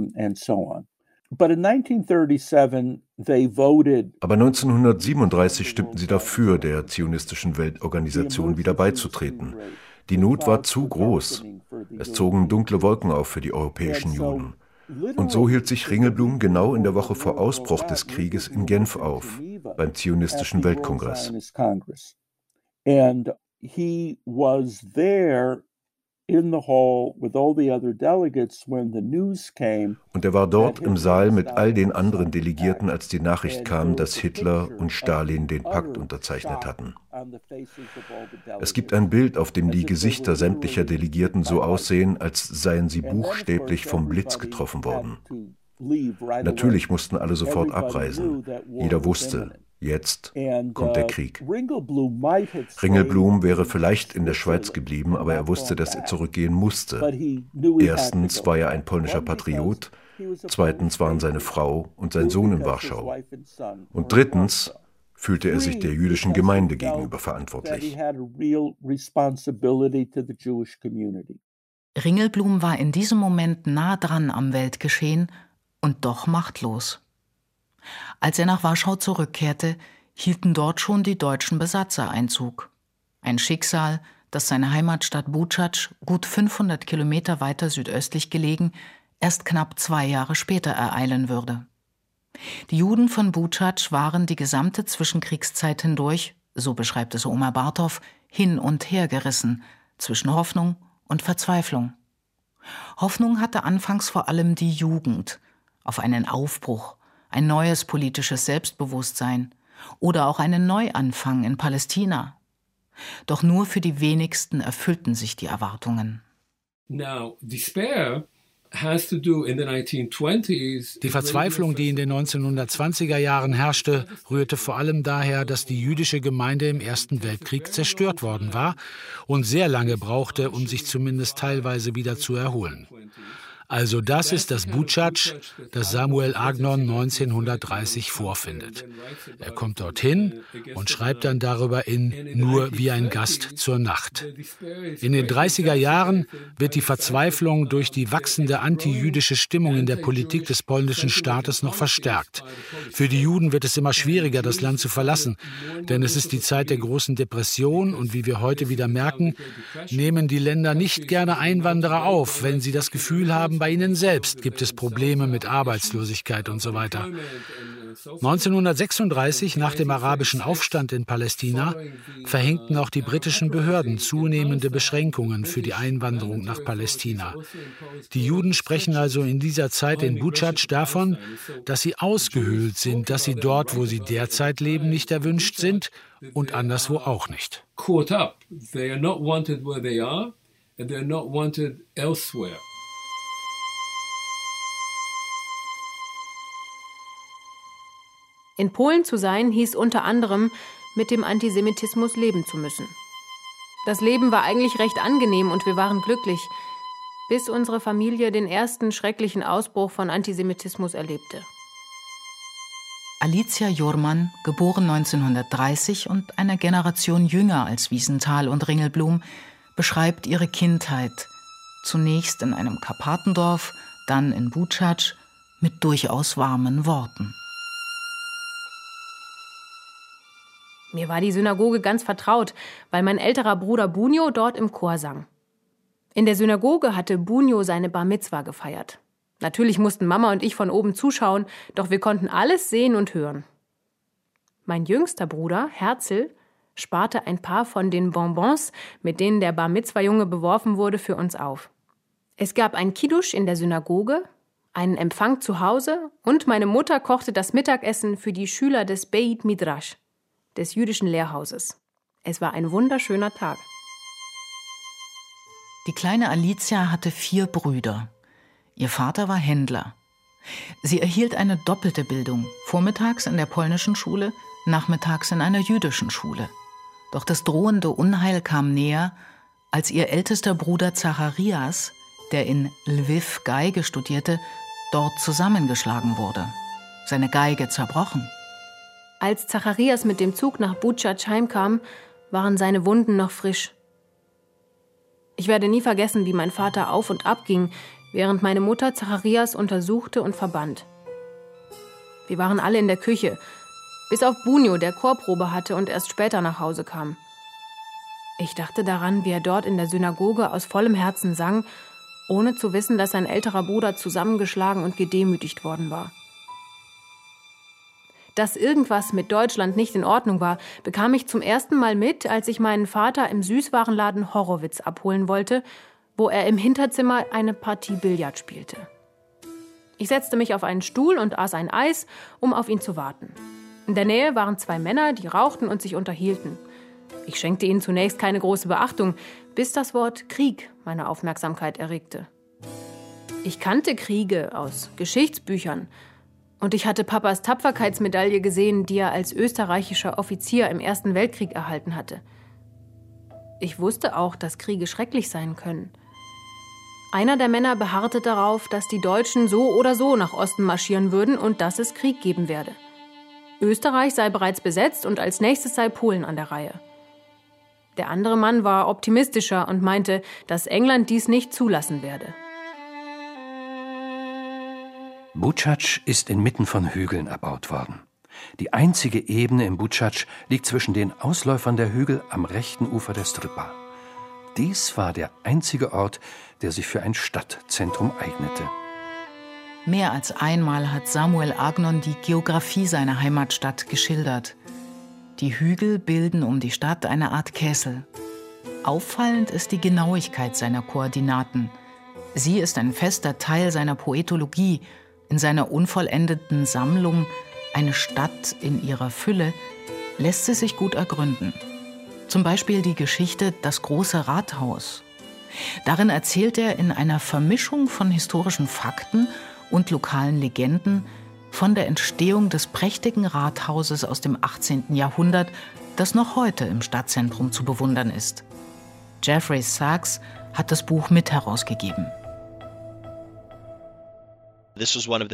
Aber 1937 stimmten sie dafür, der Zionistischen Weltorganisation wieder beizutreten. Die Not war zu groß. Es zogen dunkle Wolken auf für die europäischen Juden. Und so hielt sich Ringelblum genau in der Woche vor Ausbruch des Krieges in Genf auf, beim Zionistischen Weltkongress. Und er war dort im Saal mit all den anderen Delegierten, als die Nachricht kam, dass Hitler und Stalin den Pakt unterzeichnet hatten. Es gibt ein Bild, auf dem die Gesichter sämtlicher Delegierten so aussehen, als seien sie buchstäblich vom Blitz getroffen worden. Natürlich mussten alle sofort abreisen. Jeder wusste, jetzt kommt der Krieg. Ringelblum wäre vielleicht in der Schweiz geblieben, aber er wusste, dass er zurückgehen musste. Erstens war er ein polnischer Patriot, zweitens waren seine Frau und sein Sohn in Warschau. Und drittens fühlte er sich der jüdischen Gemeinde gegenüber verantwortlich. Ringelblum war in diesem Moment nah dran am Weltgeschehen und doch machtlos. Als er nach Warschau zurückkehrte, hielten dort schon die deutschen Besatzer Einzug. Ein Schicksal, das seine Heimatstadt Bučac, gut 500 Kilometer weiter südöstlich gelegen, erst knapp 2 Jahre später ereilen würde. Die Juden von Bučac waren die gesamte Zwischenkriegszeit hindurch, so beschreibt es Omer Bartow, hin und her gerissen, zwischen Hoffnung und Verzweiflung. Hoffnung hatte anfangs vor allem die Jugend auf einen Aufbruch, ein neues politisches Selbstbewusstsein oder auch einen Neuanfang in Palästina. Doch nur für die wenigsten erfüllten sich die Erwartungen. Now, despair has to do in the 1920s. Die Verzweiflung, die in den 1920er Jahren herrschte, rührte vor allem daher, dass die jüdische Gemeinde im Ersten Weltkrieg zerstört worden war und sehr lange brauchte, um sich zumindest teilweise wieder zu erholen. Also das ist das Bučac, das Samuel Agnon 1930 vorfindet. Er kommt dorthin und schreibt dann darüber in Nur wie ein Gast zur Nacht. In den 30er Jahren wird die Verzweiflung durch die wachsende antijüdische Stimmung in der Politik des polnischen Staates noch verstärkt. Für die Juden wird es immer schwieriger, das Land zu verlassen, denn es ist die Zeit der großen Depression und wie wir heute wieder merken, nehmen die Länder nicht gerne Einwanderer auf, wenn sie das Gefühl haben, bei ihnen selbst gibt es Probleme mit Arbeitslosigkeit und so weiter. 1936, nach dem arabischen Aufstand in Palästina, verhängten auch die britischen Behörden zunehmende Beschränkungen für die Einwanderung nach Palästina. Die Juden sprechen also in dieser Zeit in Bučac davon, dass sie ausgehöhlt sind, dass sie dort, wo sie derzeit leben, nicht erwünscht sind und anderswo auch nicht. Caught up. They are not wanted where they are, and they're not wanted elsewhere. In Polen zu sein, hieß unter anderem, mit dem Antisemitismus leben zu müssen. Das Leben war eigentlich recht angenehm und wir waren glücklich, bis unsere Familie den ersten schrecklichen Ausbruch von Antisemitismus erlebte. Alicja Jurman, geboren 1930 und einer Generation jünger als Wiesenthal und Ringelblum, beschreibt ihre Kindheit. Zunächst in einem Karpatendorf, dann in Bučac, mit durchaus warmen Worten. Mir war die Synagoge ganz vertraut, weil mein älterer Bruder Bunjo dort im Chor sang. In der Synagoge hatte Bunjo seine Bar Mitzwa gefeiert. Natürlich mussten Mama und ich von oben zuschauen, doch wir konnten alles sehen und hören. Mein jüngster Bruder, Herzl, sparte ein paar von den Bonbons, mit denen der Bar Mitzwa-Junge beworfen wurde, für uns auf. Es gab ein Kiddusch in der Synagoge, einen Empfang zu Hause und meine Mutter kochte das Mittagessen für die Schüler des Beit Midrash, des jüdischen Lehrhauses. Es war ein wunderschöner Tag. Die kleine Alicja hatte 4 Brüder. Ihr Vater war Händler. Sie erhielt eine doppelte Bildung, vormittags in der polnischen Schule, nachmittags in einer jüdischen Schule. Doch das drohende Unheil kam näher, als ihr ältester Bruder Zacharias, der in Lviv Geige studierte, dort zusammengeschlagen wurde. Seine Geige zerbrochen. Als Zacharias mit dem Zug nach Bučac heimkam, waren seine Wunden noch frisch. Ich werde nie vergessen, wie mein Vater auf und ab ging, während meine Mutter Zacharias untersuchte und verband. Wir waren alle in der Küche, bis auf Bunjo, der Chorprobe hatte und erst später nach Hause kam. Ich dachte daran, wie er dort in der Synagoge aus vollem Herzen sang, ohne zu wissen, dass sein älterer Bruder zusammengeschlagen und gedemütigt worden war. Dass irgendwas mit Deutschland nicht in Ordnung war, bekam ich zum ersten Mal mit, als ich meinen Vater im Süßwarenladen Horowitz abholen wollte, wo er im Hinterzimmer eine Partie Billard spielte. Ich setzte mich auf einen Stuhl und aß ein Eis, um auf ihn zu warten. In der Nähe waren 2 Männer, die rauchten und sich unterhielten. Ich schenkte ihnen zunächst keine große Beachtung, bis das Wort Krieg meine Aufmerksamkeit erregte. Ich kannte Kriege aus Geschichtsbüchern und ich hatte Papas Tapferkeitsmedaille gesehen, die er als österreichischer Offizier im Ersten Weltkrieg erhalten hatte. Ich wusste auch, dass Kriege schrecklich sein können. Einer der Männer beharrte darauf, dass die Deutschen so oder so nach Osten marschieren würden und dass es Krieg geben werde. Österreich sei bereits besetzt und als nächstes sei Polen an der Reihe. Der andere Mann war optimistischer und meinte, dass England dies nicht zulassen werde. Bučac ist inmitten von Hügeln erbaut worden. Die einzige Ebene im Bučac liegt zwischen den Ausläufern der Hügel am rechten Ufer der Stripa. Dies war der einzige Ort, der sich für ein Stadtzentrum eignete. Mehr als einmal hat Samuel Agnon die Geografie seiner Heimatstadt geschildert. Die Hügel bilden um die Stadt eine Art Kessel. Auffallend ist die Genauigkeit seiner Koordinaten. Sie ist ein fester Teil seiner Poetologie, in seiner unvollendeten Sammlung Eine Stadt in ihrer Fülle lässt sie sich gut ergründen. Zum Beispiel die Geschichte Das große Rathaus. Darin erzählt er in einer Vermischung von historischen Fakten und lokalen Legenden von der Entstehung des prächtigen Rathauses aus dem 18. Jahrhundert, das noch heute im Stadtzentrum zu bewundern ist. Jeffrey Sachs hat das Buch mit herausgegeben. Das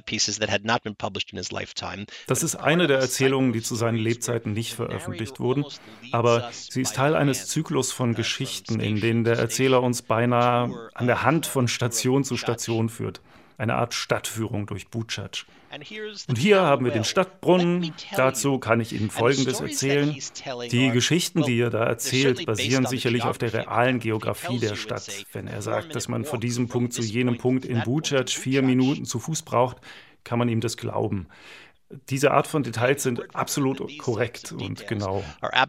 ist eine der Erzählungen, die zu seinen Lebzeiten nicht veröffentlicht wurden, aber sie ist Teil eines Zyklus von Geschichten, in denen der Erzähler uns beinahe an der Hand von Station zu Station führt. Eine Art Stadtführung durch Butchach. Und hier haben wir den Stadtbrunnen. Dazu kann ich Ihnen Folgendes erzählen. Die Geschichten, die er da erzählt, basieren sicherlich auf der realen Geografie der Stadt. Wenn er sagt, dass man von diesem Punkt zu jenem Punkt in Butchach 4 Minuten zu Fuß braucht, kann man ihm das glauben. Diese Art von Details sind absolut korrekt und genau.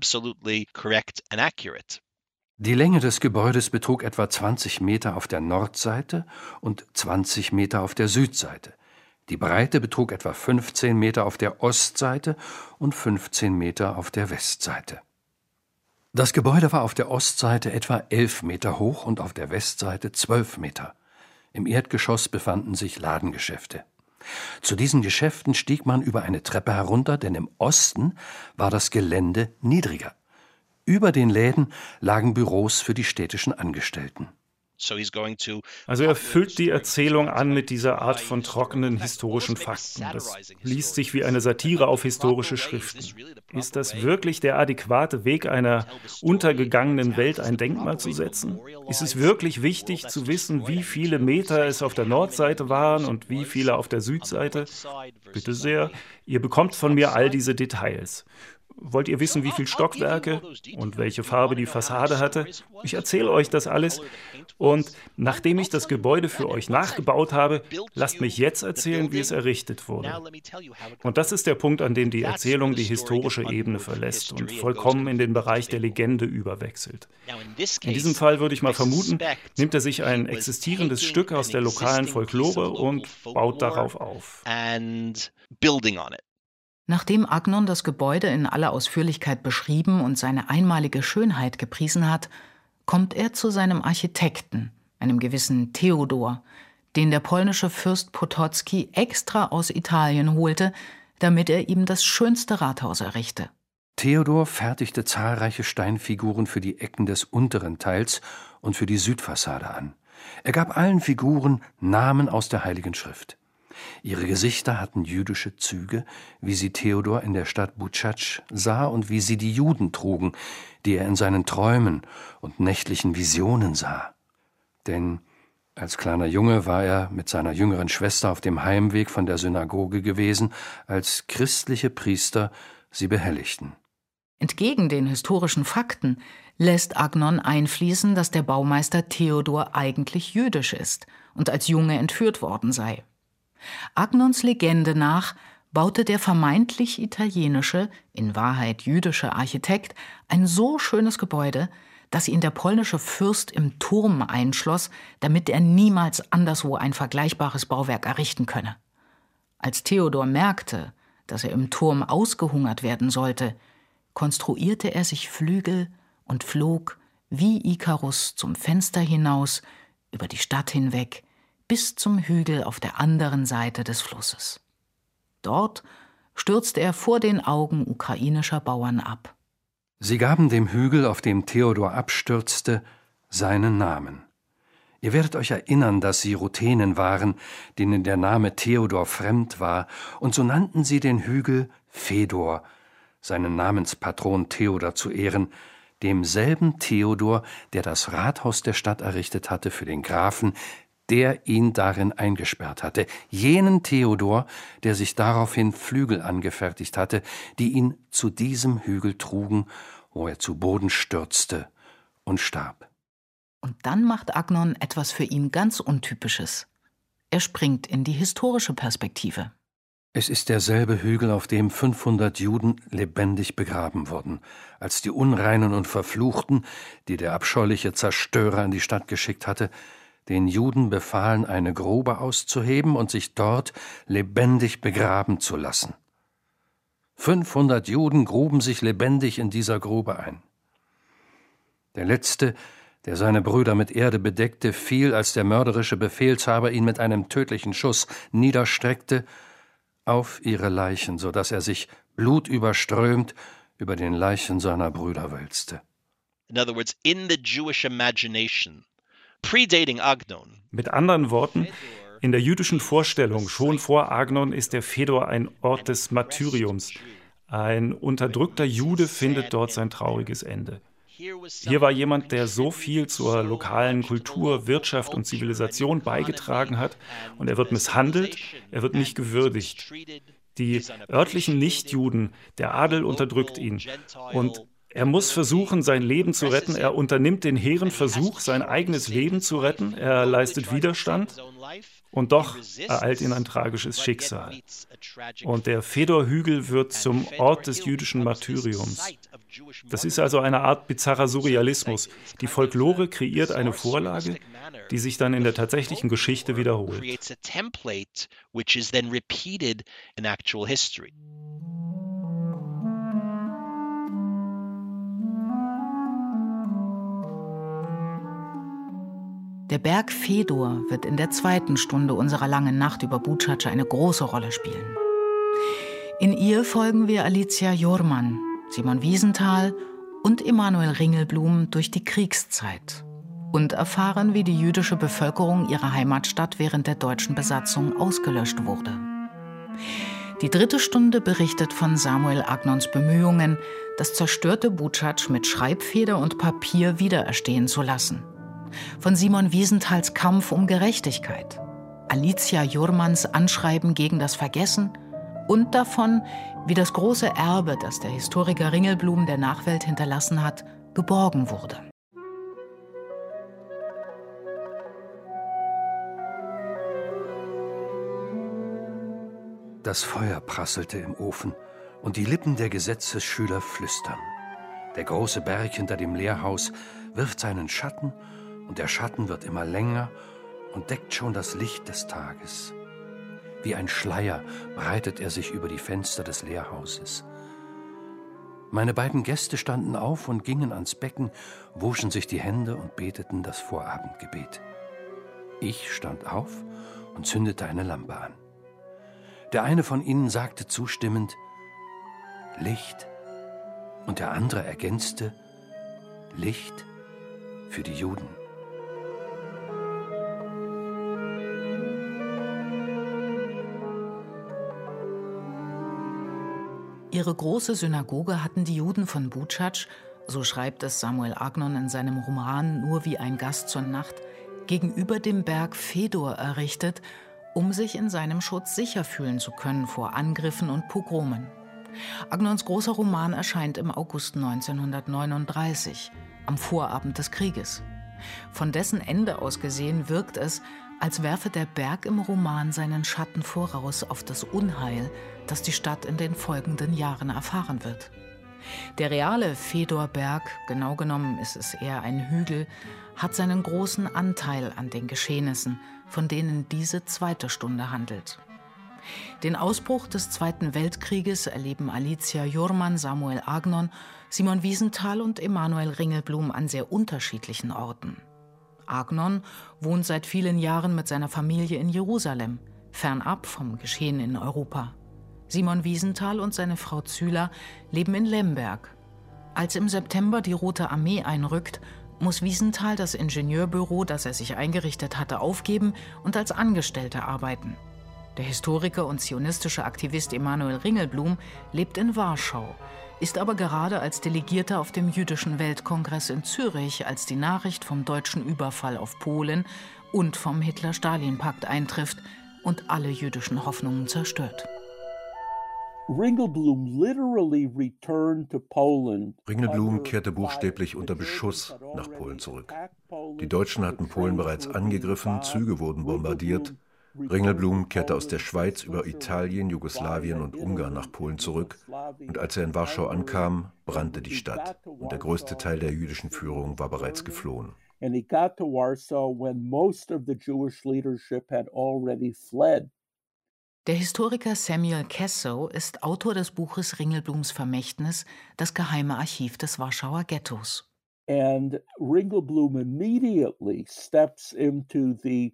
Die Länge des Gebäudes betrug etwa 20 Meter auf der Nordseite und 20 Meter auf der Südseite. Die Breite betrug etwa 15 Meter auf der Ostseite und 15 Meter auf der Westseite. Das Gebäude war auf der Ostseite etwa 11 Meter hoch und auf der Westseite 12 Meter. Im Erdgeschoss befanden sich Ladengeschäfte. Zu diesen Geschäften stieg man über eine Treppe herunter, denn im Osten war das Gelände niedriger. Über den Läden lagen Büros für die städtischen Angestellten. Also er füllt die Erzählung an mit dieser Art von trockenen historischen Fakten. Das liest sich wie eine Satire auf historische Schriften. Ist das wirklich der adäquate Weg, einer untergegangenen Welt ein Denkmal zu setzen? Ist es wirklich wichtig zu wissen, wie viele Meter es auf der Nordseite waren und wie viele auf der Südseite? Bitte sehr, ihr bekommt von mir all diese Details. Wollt ihr wissen, wie viele Stockwerke und welche Farbe die Fassade hatte? Ich erzähle euch das alles. Und nachdem ich das Gebäude für euch nachgebaut habe, lasst mich jetzt erzählen, wie es errichtet wurde. Und das ist der Punkt, an dem die Erzählung die historische Ebene verlässt und vollkommen in den Bereich der Legende überwechselt. In diesem Fall würde ich mal vermuten, nimmt er sich ein existierendes Stück aus der lokalen Folklore und baut darauf auf. Nachdem Agnon das Gebäude in aller Ausführlichkeit beschrieben und seine einmalige Schönheit gepriesen hat, kommt er zu seinem Architekten, einem gewissen Theodor, den der polnische Fürst Potocki extra aus Italien holte, damit er ihm das schönste Rathaus errichte. Theodor fertigte zahlreiche Steinfiguren für die Ecken des unteren Teils und für die Südfassade an. Er gab allen Figuren Namen aus der Heiligen Schrift. Ihre Gesichter hatten jüdische Züge, wie sie Theodor in der Stadt Butchach sah und wie sie die Juden trugen, die er in seinen Träumen und nächtlichen Visionen sah. Denn als kleiner Junge war er mit seiner jüngeren Schwester auf dem Heimweg von der Synagoge gewesen, als christliche Priester sie behelligten. Entgegen den historischen Fakten lässt Agnon einfließen, dass der Baumeister Theodor eigentlich jüdisch ist und als Junge entführt worden sei. Agnons Legende nach baute der vermeintlich italienische, in Wahrheit jüdische Architekt ein so schönes Gebäude, dass ihn der polnische Fürst im Turm einschloss, damit er niemals anderswo ein vergleichbares Bauwerk errichten könne. Als Theodor merkte, dass er im Turm ausgehungert werden sollte, konstruierte er sich Flügel und flog wie Ikarus zum Fenster hinaus, über die Stadt hinweg, bis zum Hügel auf der anderen Seite des Flusses. Dort stürzte er vor den Augen ukrainischer Bauern ab. Sie gaben dem Hügel, auf dem Theodor abstürzte, seinen Namen. Ihr werdet euch erinnern, dass sie Ruthenen waren, denen der Name Theodor fremd war, und so nannten sie den Hügel Fedor, seinen Namenspatron Theodor zu Ehren, demselben Theodor, der das Rathaus der Stadt errichtet hatte für den Grafen, der ihn darin eingesperrt hatte, jenen Theodor, der sich daraufhin Flügel angefertigt hatte, die ihn zu diesem Hügel trugen, wo er zu Boden stürzte und starb. Und dann macht Agnon etwas für ihn ganz Untypisches. Er springt in die historische Perspektive. Es ist derselbe Hügel, auf dem 500 Juden lebendig begraben wurden, als die Unreinen und Verfluchten, die der abscheuliche Zerstörer in die Stadt geschickt hatte, den Juden befahlen, eine Grube auszuheben und sich dort lebendig begraben zu lassen. 500 Juden gruben sich lebendig in dieser Grube ein. Der Letzte, der seine Brüder mit Erde bedeckte, fiel, als der mörderische Befehlshaber ihn mit einem tödlichen Schuss niederstreckte, auf ihre Leichen, so dass er sich blutüberströmt über den Leichen seiner Brüder wälzte. In other words, in the Jewish imagination, predating Agnon. Mit anderen Worten, In der jüdischen Vorstellung, schon vor Agnon, ist der Fedor ein Ort des Martyriums. Ein unterdrückter Jude findet dort sein trauriges Ende. Hier war jemand, der so viel zur lokalen Kultur, Wirtschaft und Zivilisation beigetragen hat, und er wird misshandelt, er wird nicht gewürdigt. Die örtlichen Nichtjuden, der Adel unterdrückt ihn, und er muss versuchen, sein Leben zu retten. Er unternimmt den hehren Versuch, sein eigenes Leben zu retten. Er leistet Widerstand. Und doch ereilt ihn ein tragisches Schicksal. Und der Fedor-Hügel wird zum Ort des jüdischen Martyriums. Das ist also eine Art bizarrer Surrealismus. Die Folklore kreiert eine Vorlage, die sich dann in der tatsächlichen Geschichte wiederholt. Der Berg Fedor wird in der zweiten Stunde unserer langen Nacht über Bučac eine große Rolle spielen. In ihr folgen wir Alicia Jorman, Simon Wiesenthal und Emanuel Ringelblum durch die Kriegszeit und erfahren, wie die jüdische Bevölkerung ihrer Heimatstadt während der deutschen Besatzung ausgelöscht wurde. Die dritte Stunde berichtet von Samuel Agnons Bemühungen, das zerstörte Bučac mit Schreibfeder und Papier wiedererstehen zu lassen. Von Simon Wiesenthals Kampf um Gerechtigkeit, Alicia Jormans Anschreiben gegen das Vergessen und davon, wie das große Erbe, das der Historiker Ringelblum der Nachwelt hinterlassen hat, geborgen wurde. Das Feuer prasselte im Ofen und die Lippen der Gesetzesschüler flüstern. Der große Berg hinter dem Lehrhaus wirft seinen Schatten, und der Schatten wird immer länger und deckt schon das Licht des Tages. Wie ein Schleier breitet er sich über die Fenster des Lehrhauses. Meine beiden Gäste standen auf und gingen ans Becken, wuschen sich die Hände und beteten das Vorabendgebet. Ich stand auf und zündete eine Lampe an. Der eine von ihnen sagte zustimmend: Licht, und der andere ergänzte: Licht für die Juden. Ihre große Synagoge hatten die Juden von Bučac, so schreibt es Samuel Agnon in seinem Roman Nur wie ein Gast zur Nacht, gegenüber dem Berg Fedor errichtet, um sich in seinem Schutz sicher fühlen zu können vor Angriffen und Pogromen. Agnons großer Roman erscheint im August 1939, am Vorabend des Krieges. Von dessen Ende aus gesehen wirkt es, als werfe der Berg im Roman seinen Schatten voraus auf das Unheil, das die Stadt in den folgenden Jahren erfahren wird. Der reale Fedorberg, genau genommen ist es eher ein Hügel, hat seinen großen Anteil an den Geschehnissen, von denen diese zweite Stunde handelt. Den Ausbruch des Zweiten Weltkrieges erleben Alicia Jorman, Samuel Agnon, Simon Wiesenthal und Emanuel Ringelblum an sehr unterschiedlichen Orten. Agnon wohnt seit vielen Jahren mit seiner Familie in Jerusalem, fernab vom Geschehen in Europa. Simon Wiesenthal und seine Frau Züler leben in Lemberg. Als im September die Rote Armee einrückt, muss Wiesenthal das Ingenieurbüro, das er sich eingerichtet hatte, aufgeben und als Angestellter arbeiten. Der Historiker und zionistische Aktivist Emanuel Ringelblum lebt in Warschau, ist aber gerade als Delegierter auf dem Jüdischen Weltkongress in Zürich, als die Nachricht vom deutschen Überfall auf Polen und vom Hitler-Stalin-Pakt eintrifft und alle jüdischen Hoffnungen zerstört. Ringelblum kehrte buchstäblich unter Beschuss nach Polen zurück. Die Deutschen hatten Polen bereits angegriffen, Züge wurden bombardiert. Ringelblum kehrte aus der Schweiz über Italien, Jugoslawien und Ungarn nach Polen zurück, und als er in Warschau ankam, brannte die Stadt und der größte Teil der jüdischen Führung war bereits geflohen. Der Historiker Samuel Kessow ist Autor des Buches Ringelblums Vermächtnis, das geheime Archiv des Warschauer Ghettos. And Ringelblum immediately steps into the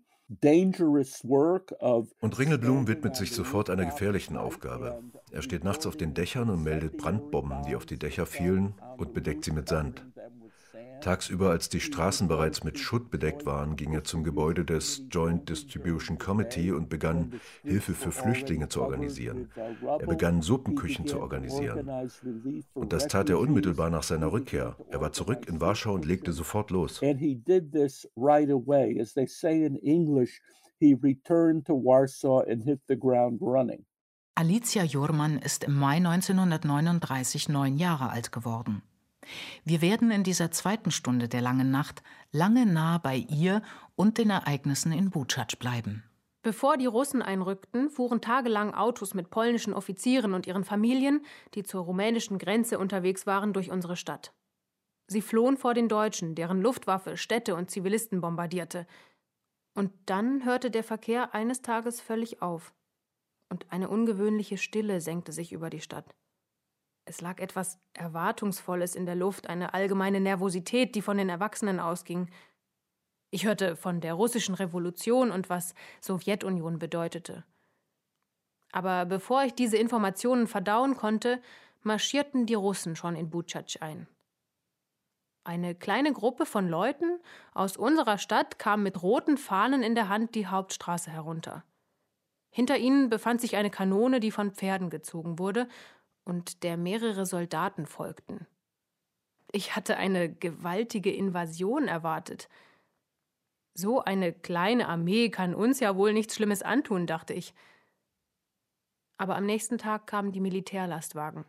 Und Ringelblum widmet sich sofort einer gefährlichen Aufgabe. Er steht nachts auf den Dächern und meldet Brandbomben, die auf die Dächer fielen, und bedeckt sie mit Sand. Tagsüber, als die Straßen bereits mit Schutt bedeckt waren, ging er zum Gebäude des Joint Distribution Committee und begann, Hilfe für Flüchtlinge zu organisieren. Er begann, Suppenküchen zu organisieren. Und das tat er unmittelbar nach seiner Rückkehr. Er war zurück in Warschau und legte sofort los. And he did this right away. As they say in English, he returned to Warsaw and hit the ground running. Alicja Jurman ist im Mai 1939 9 Jahre alt geworden. Wir werden in dieser zweiten Stunde der langen Nacht lange nah bei ihr und den Ereignissen in Buczacz bleiben. Bevor die Russen einrückten, fuhren tagelang Autos mit polnischen Offizieren und ihren Familien, die zur rumänischen Grenze unterwegs waren, durch unsere Stadt. Sie flohen vor den Deutschen, deren Luftwaffe Städte und Zivilisten bombardierte. Und dann hörte der Verkehr eines Tages völlig auf. Und eine ungewöhnliche Stille senkte sich über die Stadt. Es lag etwas Erwartungsvolles in der Luft, eine allgemeine Nervosität, die von den Erwachsenen ausging. Ich hörte von der russischen Revolution und was Sowjetunion bedeutete. Aber bevor ich diese Informationen verdauen konnte, marschierten die Russen schon in Buczacz ein. Eine kleine Gruppe von Leuten aus unserer Stadt kam mit roten Fahnen in der Hand die Hauptstraße herunter. Hinter ihnen befand sich eine Kanone, die von Pferden gezogen wurde und der mehrere Soldaten folgten. Ich hatte eine gewaltige Invasion erwartet. So eine kleine Armee kann uns ja wohl nichts Schlimmes antun, dachte ich. Aber am nächsten Tag kamen die Militärlastwagen.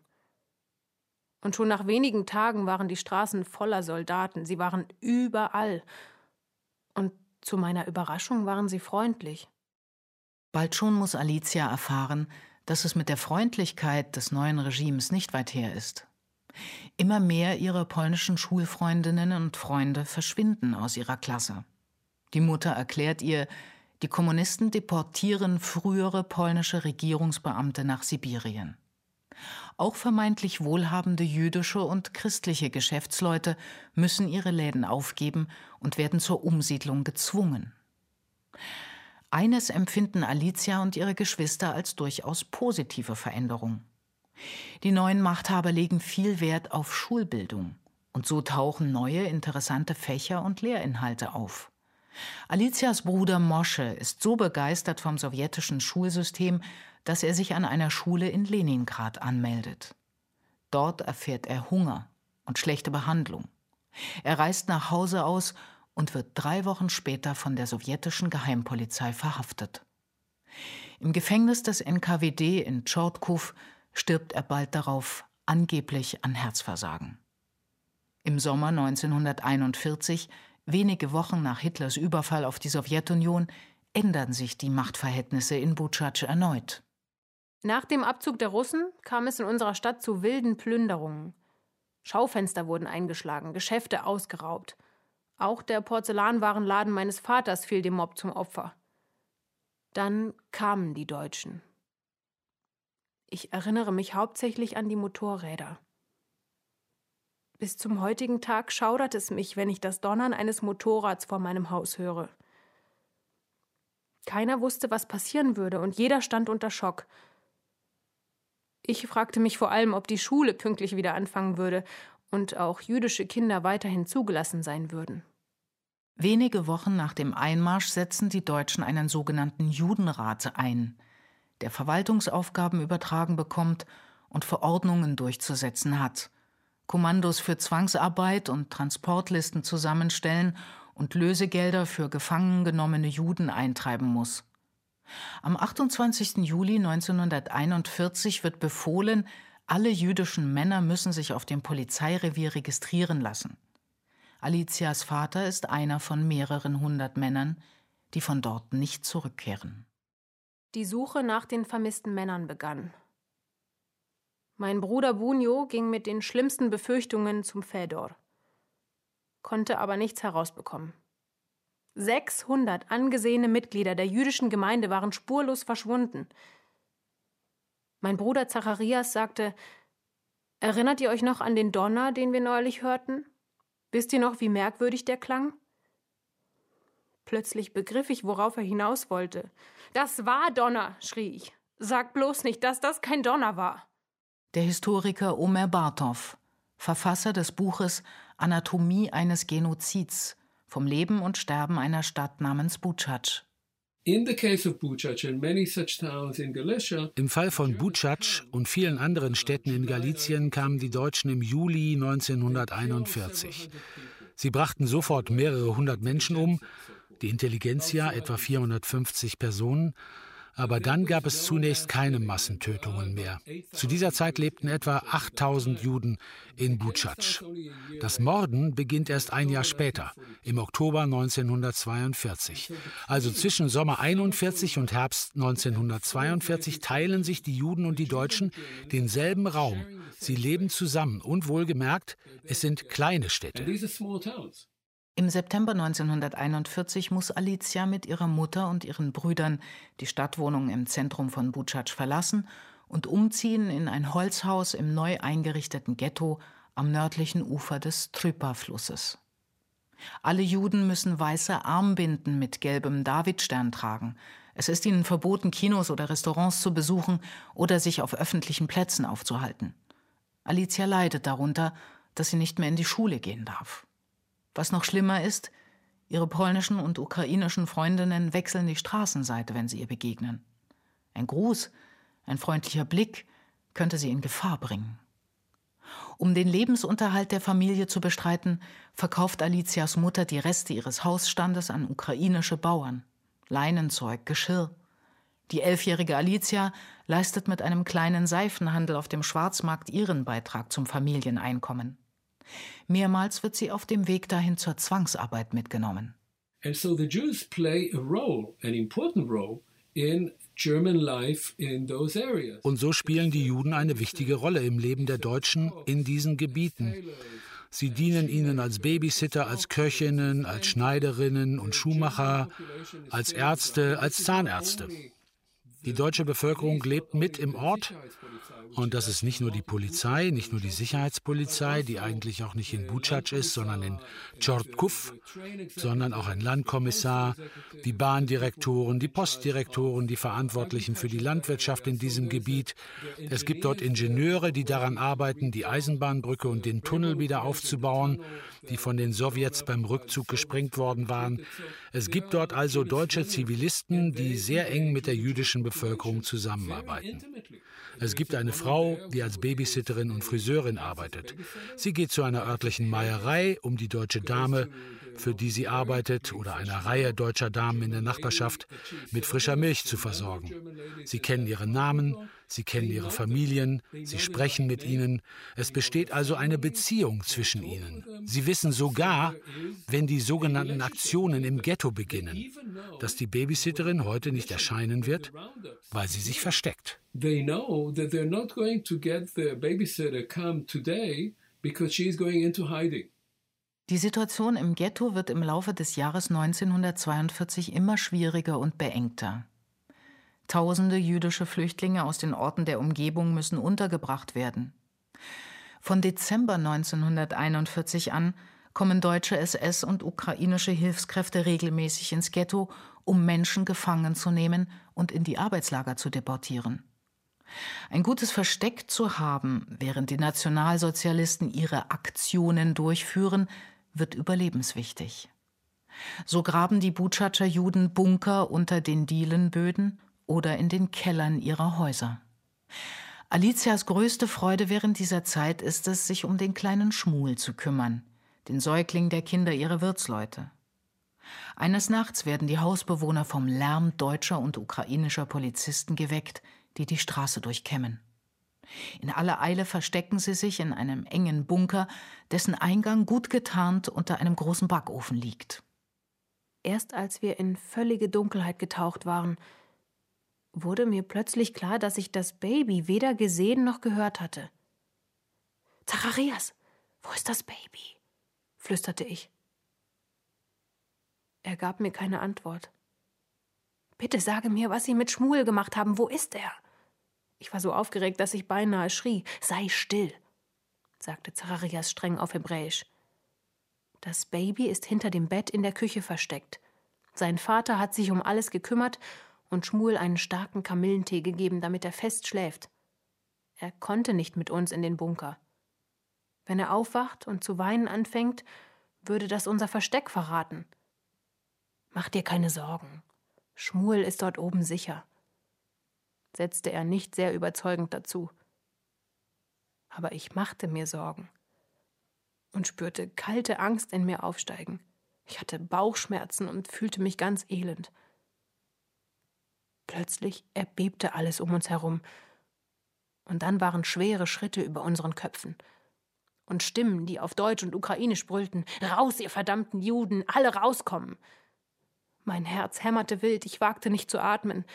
Und schon nach wenigen Tagen waren die Straßen voller Soldaten. Sie waren überall. Und zu meiner Überraschung waren sie freundlich. Bald schon muss Alicja erfahren, dass es mit der Freundlichkeit des neuen Regimes nicht weit her ist. Immer mehr ihrer polnischen Schulfreundinnen und Freunde verschwinden aus ihrer Klasse. Die Mutter erklärt ihr, die Kommunisten deportieren frühere polnische Regierungsbeamte nach Sibirien. Auch vermeintlich wohlhabende jüdische und christliche Geschäftsleute müssen ihre Läden aufgeben und werden zur Umsiedlung gezwungen. Eines empfinden Alicja und ihre Geschwister als durchaus positive Veränderung. Die neuen Machthaber legen viel Wert auf Schulbildung und so tauchen neue interessante Fächer und Lehrinhalte auf. Alicias Bruder Mosche ist so begeistert vom sowjetischen Schulsystem, dass er sich an einer Schule in Leningrad anmeldet. Dort erfährt er Hunger und schlechte Behandlung. Er reist nach Hause aus und wird 3 Wochen später von der sowjetischen Geheimpolizei verhaftet. Im Gefängnis des NKWD in Tschortkow stirbt er bald darauf angeblich an Herzversagen. Im Sommer 1941, wenige Wochen nach Hitlers Überfall auf die Sowjetunion, ändern sich die Machtverhältnisse in Buczacz erneut. Nach dem Abzug der Russen kam es in unserer Stadt zu wilden Plünderungen. Schaufenster wurden eingeschlagen, Geschäfte ausgeraubt. Auch der Porzellanwarenladen meines Vaters fiel dem Mob zum Opfer. Dann kamen die Deutschen. Ich erinnere mich hauptsächlich an die Motorräder. Bis zum heutigen Tag schaudert es mich, wenn ich das Donnern eines Motorrads vor meinem Haus höre. Keiner wusste, was passieren würde, und jeder stand unter Schock. Ich fragte mich vor allem, ob die Schule pünktlich wieder anfangen würde und auch jüdische Kinder weiterhin zugelassen sein würden. Wenige Wochen nach dem Einmarsch setzen die Deutschen einen sogenannten Judenrat ein, der Verwaltungsaufgaben übertragen bekommt und Verordnungen durchzusetzen hat, Kommandos für Zwangsarbeit und Transportlisten zusammenstellen und Lösegelder für gefangen genommene Juden eintreiben muss. Am 28. Juli 1941 wird befohlen, alle jüdischen Männer müssen sich auf dem Polizeirevier registrieren lassen. Alicias Vater ist einer von mehreren 100 Männern, die von dort nicht zurückkehren. Die Suche nach den vermissten Männern begann. Mein Bruder Bunjo ging mit den schlimmsten Befürchtungen zum Fedor, konnte aber nichts herausbekommen. 600 angesehene Mitglieder der jüdischen Gemeinde waren spurlos verschwunden. Mein Bruder Zacharias sagte: Erinnert ihr euch noch an den Donner, den wir neulich hörten? Wisst ihr noch, wie merkwürdig der klang? Plötzlich begriff ich, worauf er hinaus wollte. Das war Donner, schrie ich. Sag bloß nicht, dass das kein Donner war. Der Historiker Omer Bartow Verfasser des Buches »Anatomie eines Genozids« vom Leben und Sterben einer Stadt namens Bučac. Im Fall von Bučac und vielen anderen Städten in Galizien kamen die Deutschen im Juli 1941. Sie brachten sofort mehrere hundert Menschen um, die Intelligenzia etwa 450 Personen. Aber dann gab es zunächst keine Massentötungen mehr. Zu dieser Zeit lebten etwa 8000 Juden in Bučac. Das Morden beginnt erst ein Jahr später, im Oktober 1942. Also zwischen Sommer 41 und Herbst 1942 teilen sich die Juden und die Deutschen denselben Raum. Sie leben zusammen und wohlgemerkt, es sind kleine Städte. Im September 1941 muss Alicia mit ihrer Mutter und ihren Brüdern die Stadtwohnung im Zentrum von Bučac verlassen und umziehen in ein Holzhaus im neu eingerichteten Ghetto am nördlichen Ufer des Trüpa-Flusses. Alle Juden müssen weiße Armbinden mit gelbem Davidstern tragen. Es ist ihnen verboten, Kinos oder Restaurants zu besuchen oder sich auf öffentlichen Plätzen aufzuhalten. Alicia leidet darunter, dass sie nicht mehr in die Schule gehen darf. Was noch schlimmer ist, ihre polnischen und ukrainischen Freundinnen wechseln die Straßenseite, wenn sie ihr begegnen. Ein Gruß, ein freundlicher Blick könnte sie in Gefahr bringen. Um den Lebensunterhalt der Familie zu bestreiten, verkauft Alicias Mutter die Reste ihres Hausstandes an ukrainische Bauern. Leinenzeug, Geschirr. Die 11-jährige Alicia leistet mit einem kleinen Seifenhandel auf dem Schwarzmarkt ihren Beitrag zum Familieneinkommen. Mehrmals wird sie auf dem Weg dahin zur Zwangsarbeit mitgenommen. And so the Jews play a role, an important role in German life in those areas. Und so spielen die Juden eine wichtige Rolle im Leben der Deutschen in diesen Gebieten. Sie dienen ihnen als Babysitter, als Köchinnen, als Schneiderinnen und Schuhmacher, als Ärzte, als Zahnärzte. Die deutsche Bevölkerung lebt mit im Ort. Und das ist nicht nur die Polizei, nicht nur die Sicherheitspolizei, die eigentlich auch nicht in Bučac ist, sondern in Čortkov, sondern auch ein Landkommissar, die Bahndirektoren, die Postdirektoren, die Verantwortlichen für die Landwirtschaft in diesem Gebiet. Es gibt dort Ingenieure, die daran arbeiten, die Eisenbahnbrücke und den Tunnel wieder aufzubauen, die von den Sowjets beim Rückzug gesprengt worden waren. Es gibt dort also deutsche Zivilisten, die sehr eng mit der jüdischen Bevölkerung zusammenarbeiten. Es gibt eine Frau, die als Babysitterin und Friseurin arbeitet. Sie geht zu einer örtlichen Meierei, um die deutsche Dame, für die sie arbeitet, oder einer Reihe deutscher Damen in der Nachbarschaft mit frischer Milch zu versorgen. Sie kennen ihre Namen, sie kennen ihre Familien, sie sprechen mit ihnen. Es besteht also eine Beziehung zwischen ihnen. Sie wissen sogar, wenn die sogenannten Aktionen im Ghetto beginnen, dass die Babysitterin heute nicht erscheinen wird, weil sie sich versteckt. They know that they're not going to get the babysitter come today because she's going into hiding. Die Situation im Ghetto wird im Laufe des Jahres 1942 immer schwieriger und beengter. Tausende jüdische Flüchtlinge aus den Orten der Umgebung müssen untergebracht werden. Von Dezember 1941 an kommen deutsche SS- und ukrainische Hilfskräfte regelmäßig ins Ghetto, um Menschen gefangen zu nehmen und in die Arbeitslager zu deportieren. Ein gutes Versteck zu haben, während die Nationalsozialisten ihre Aktionen durchführen, wird überlebenswichtig. So graben die Bučacer Juden Bunker unter den Dielenböden oder in den Kellern ihrer Häuser. Alicias größte Freude während dieser Zeit ist es, sich um den kleinen Schmuel zu kümmern, den Säugling der Kinder ihrer Wirtsleute. Eines Nachts werden die Hausbewohner vom Lärm deutscher und ukrainischer Polizisten geweckt, die die Straße durchkämmen. In aller Eile verstecken sie sich in einem engen Bunker, dessen Eingang gut getarnt unter einem großen Backofen liegt. Erst als wir in völlige Dunkelheit getaucht waren, wurde mir plötzlich klar, dass ich das Baby weder gesehen noch gehört hatte. »Zacharias, wo ist das Baby?« flüsterte ich. Er gab mir keine Antwort. »Bitte sage mir, was Sie mit Schmuel gemacht haben. Wo ist er?« Ich war so aufgeregt, dass ich beinahe schrie. »Sei still«, sagte Zacharias streng auf Hebräisch. »Das Baby ist hinter dem Bett in der Küche versteckt. Sein Vater hat sich um alles gekümmert und Schmuel einen starken Kamillentee gegeben, damit er fest schläft. Er konnte nicht mit uns in den Bunker. Wenn er aufwacht und zu weinen anfängt, würde das unser Versteck verraten. »Mach dir keine Sorgen. Shmuel ist dort oben sicher«, setzte er nicht sehr überzeugend dazu. Aber ich machte mir Sorgen und spürte kalte Angst in mir aufsteigen. Ich hatte Bauchschmerzen und fühlte mich ganz elend. Plötzlich erbebte alles um uns herum. Und dann waren schwere Schritte über unseren Köpfen. Und Stimmen, die auf Deutsch und Ukrainisch brüllten: »Raus, ihr verdammten Juden, alle rauskommen!« Mein Herz hämmerte wild, ich wagte nicht zu atmen.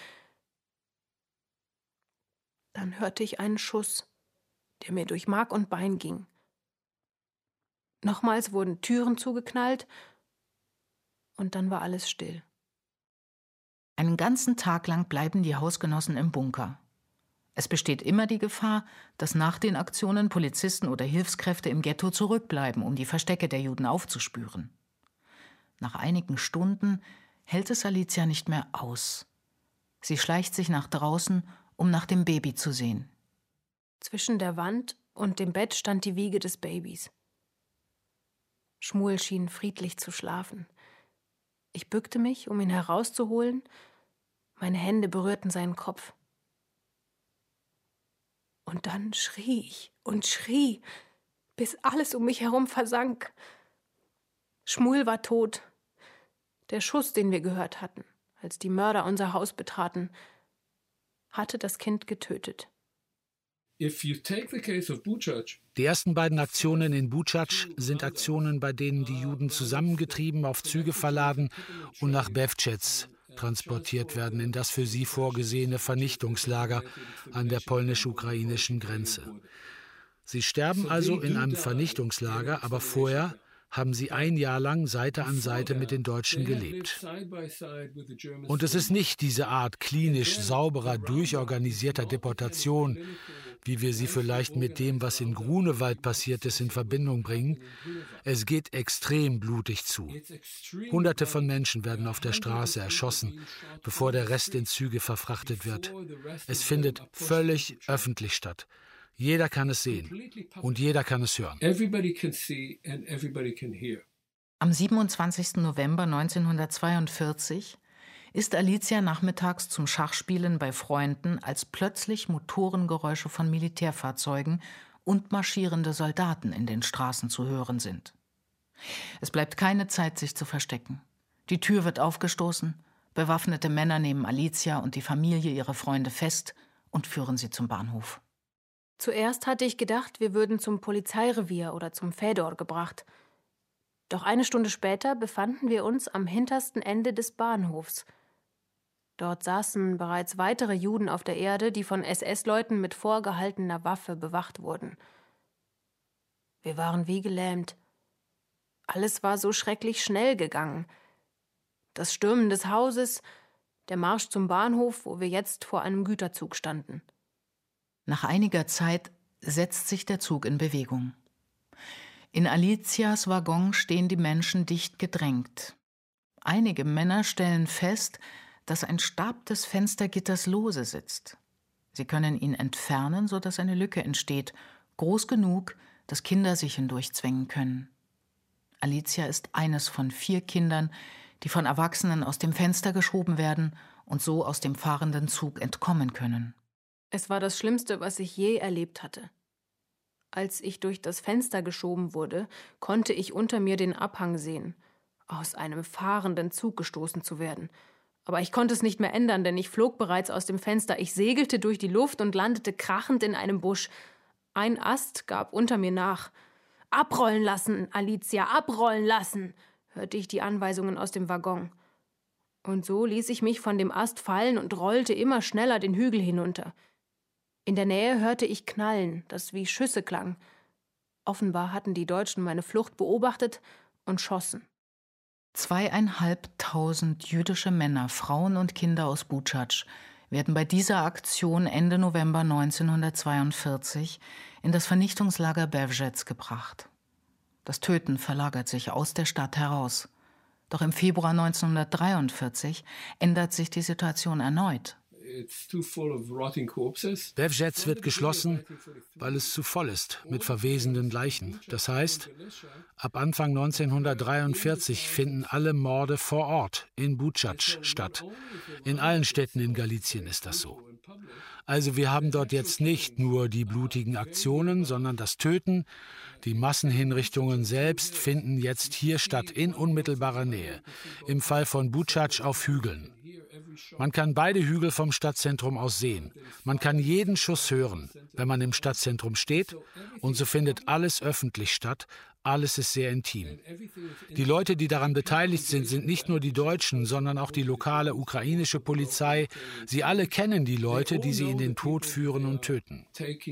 Dann hörte ich einen Schuss, der mir durch Mark und Bein ging. Nochmals wurden Türen zugeknallt und dann war alles still. Einen ganzen Tag lang bleiben die Hausgenossen im Bunker. Es besteht immer die Gefahr, dass nach den Aktionen Polizisten oder Hilfskräfte im Ghetto zurückbleiben, um die Verstecke der Juden aufzuspüren. Nach einigen Stunden hält es Alicia nicht mehr aus. Sie schleicht sich nach draußen, um nach dem Baby zu sehen. Zwischen der Wand und dem Bett stand die Wiege des Babys. Shmuel schien friedlich zu schlafen. Ich bückte mich, um ihn herauszuholen. Meine Hände berührten seinen Kopf. Und dann schrie ich und schrie, bis alles um mich herum versank. Shmuel war tot. Der Schuss, den wir gehört hatten, als die Mörder unser Haus betraten, hatte das Kind getötet. Die ersten beiden Aktionen in Bučač sind Aktionen, bei denen die Juden zusammengetrieben, auf Züge verladen und nach Bevčec transportiert werden, in das für sie vorgesehene Vernichtungslager an der polnisch-ukrainischen Grenze. Sie sterben also in einem Vernichtungslager, aber vorher haben sie ein Jahr lang Seite an Seite mit den Deutschen gelebt. Und es ist nicht diese Art klinisch sauberer, durchorganisierter Deportation, wie wir sie vielleicht mit dem, was in Grunewald passiert ist, in Verbindung bringen. Es geht extrem blutig zu. Hunderte von Menschen werden auf der Straße erschossen, bevor der Rest in Züge verfrachtet wird. Es findet völlig öffentlich statt. Jeder kann es sehen und jeder kann es hören. Am 27. November 1942 ist Alicia nachmittags zum Schachspielen bei Freunden, als plötzlich Motorengeräusche von Militärfahrzeugen und marschierende Soldaten in den Straßen zu hören sind. Es bleibt keine Zeit, sich zu verstecken. Die Tür wird aufgestoßen, bewaffnete Männer nehmen Alicia und die Familie ihrer Freunde fest und führen sie zum Bahnhof. Zuerst hatte ich gedacht, wir würden zum Polizeirevier oder zum Fedor gebracht. Doch eine Stunde später befanden wir uns am hintersten Ende des Bahnhofs. Dort saßen bereits weitere Juden auf der Erde, die von SS-Leuten mit vorgehaltener Waffe bewacht wurden. Wir waren wie gelähmt. Alles war so schrecklich schnell gegangen. Das Stürmen des Hauses, der Marsch zum Bahnhof, wo wir jetzt vor einem Güterzug standen. Nach einiger Zeit setzt sich der Zug in Bewegung. In Alicias Waggon stehen die Menschen dicht gedrängt. Einige Männer stellen fest, dass ein Stab des Fenstergitters lose sitzt. Sie können ihn entfernen, sodass eine Lücke entsteht, groß genug, dass Kinder sich hindurchzwängen können. Alicia ist eines von 4 Kindern, die von Erwachsenen aus dem Fenster geschoben werden und so aus dem fahrenden Zug entkommen können. Es war das Schlimmste, was ich je erlebt hatte. Als ich durch das Fenster geschoben wurde, konnte ich unter mir den Abhang sehen, aus einem fahrenden Zug gestoßen zu werden. Aber ich konnte es nicht mehr ändern, denn ich flog bereits aus dem Fenster. Ich segelte durch die Luft und landete krachend in einem Busch. Ein Ast gab unter mir nach. »Abrollen lassen, Alicia, abrollen lassen«, hörte ich die Anweisungen aus dem Waggon. Und so ließ ich mich von dem Ast fallen und rollte immer schneller den Hügel hinunter. In der Nähe hörte ich Knallen, das wie Schüsse klang. Offenbar hatten die Deutschen meine Flucht beobachtet und schossen. 2.500 jüdische Männer, Frauen und Kinder aus Bučač werden bei dieser Aktion Ende November 1942 in das Vernichtungslager Bevčec gebracht. Das Töten verlagert sich aus der Stadt heraus. Doch im Februar 1943 ändert sich die Situation erneut. Devjetz wird geschlossen, weil es zu voll ist mit verwesenden Leichen. Das heißt, ab Anfang 1943 finden alle Morde vor Ort in Bučač statt. In allen Städten in Galizien ist das so. Also wir haben dort jetzt nicht nur die blutigen Aktionen, sondern das Töten. Die Massenhinrichtungen selbst finden jetzt hier statt, in unmittelbarer Nähe. Im Fall von Bučač auf Hügeln. Man kann beide Hügel vom Stadtzentrum aus sehen. Man kann jeden Schuss hören, wenn man im Stadtzentrum steht. Und so findet alles öffentlich statt. Alles ist sehr intim. Die Leute, die daran beteiligt sind, sind nicht nur die Deutschen, sondern auch die lokale ukrainische Polizei. Sie alle kennen die Leute, die sie in den Tod führen und töten.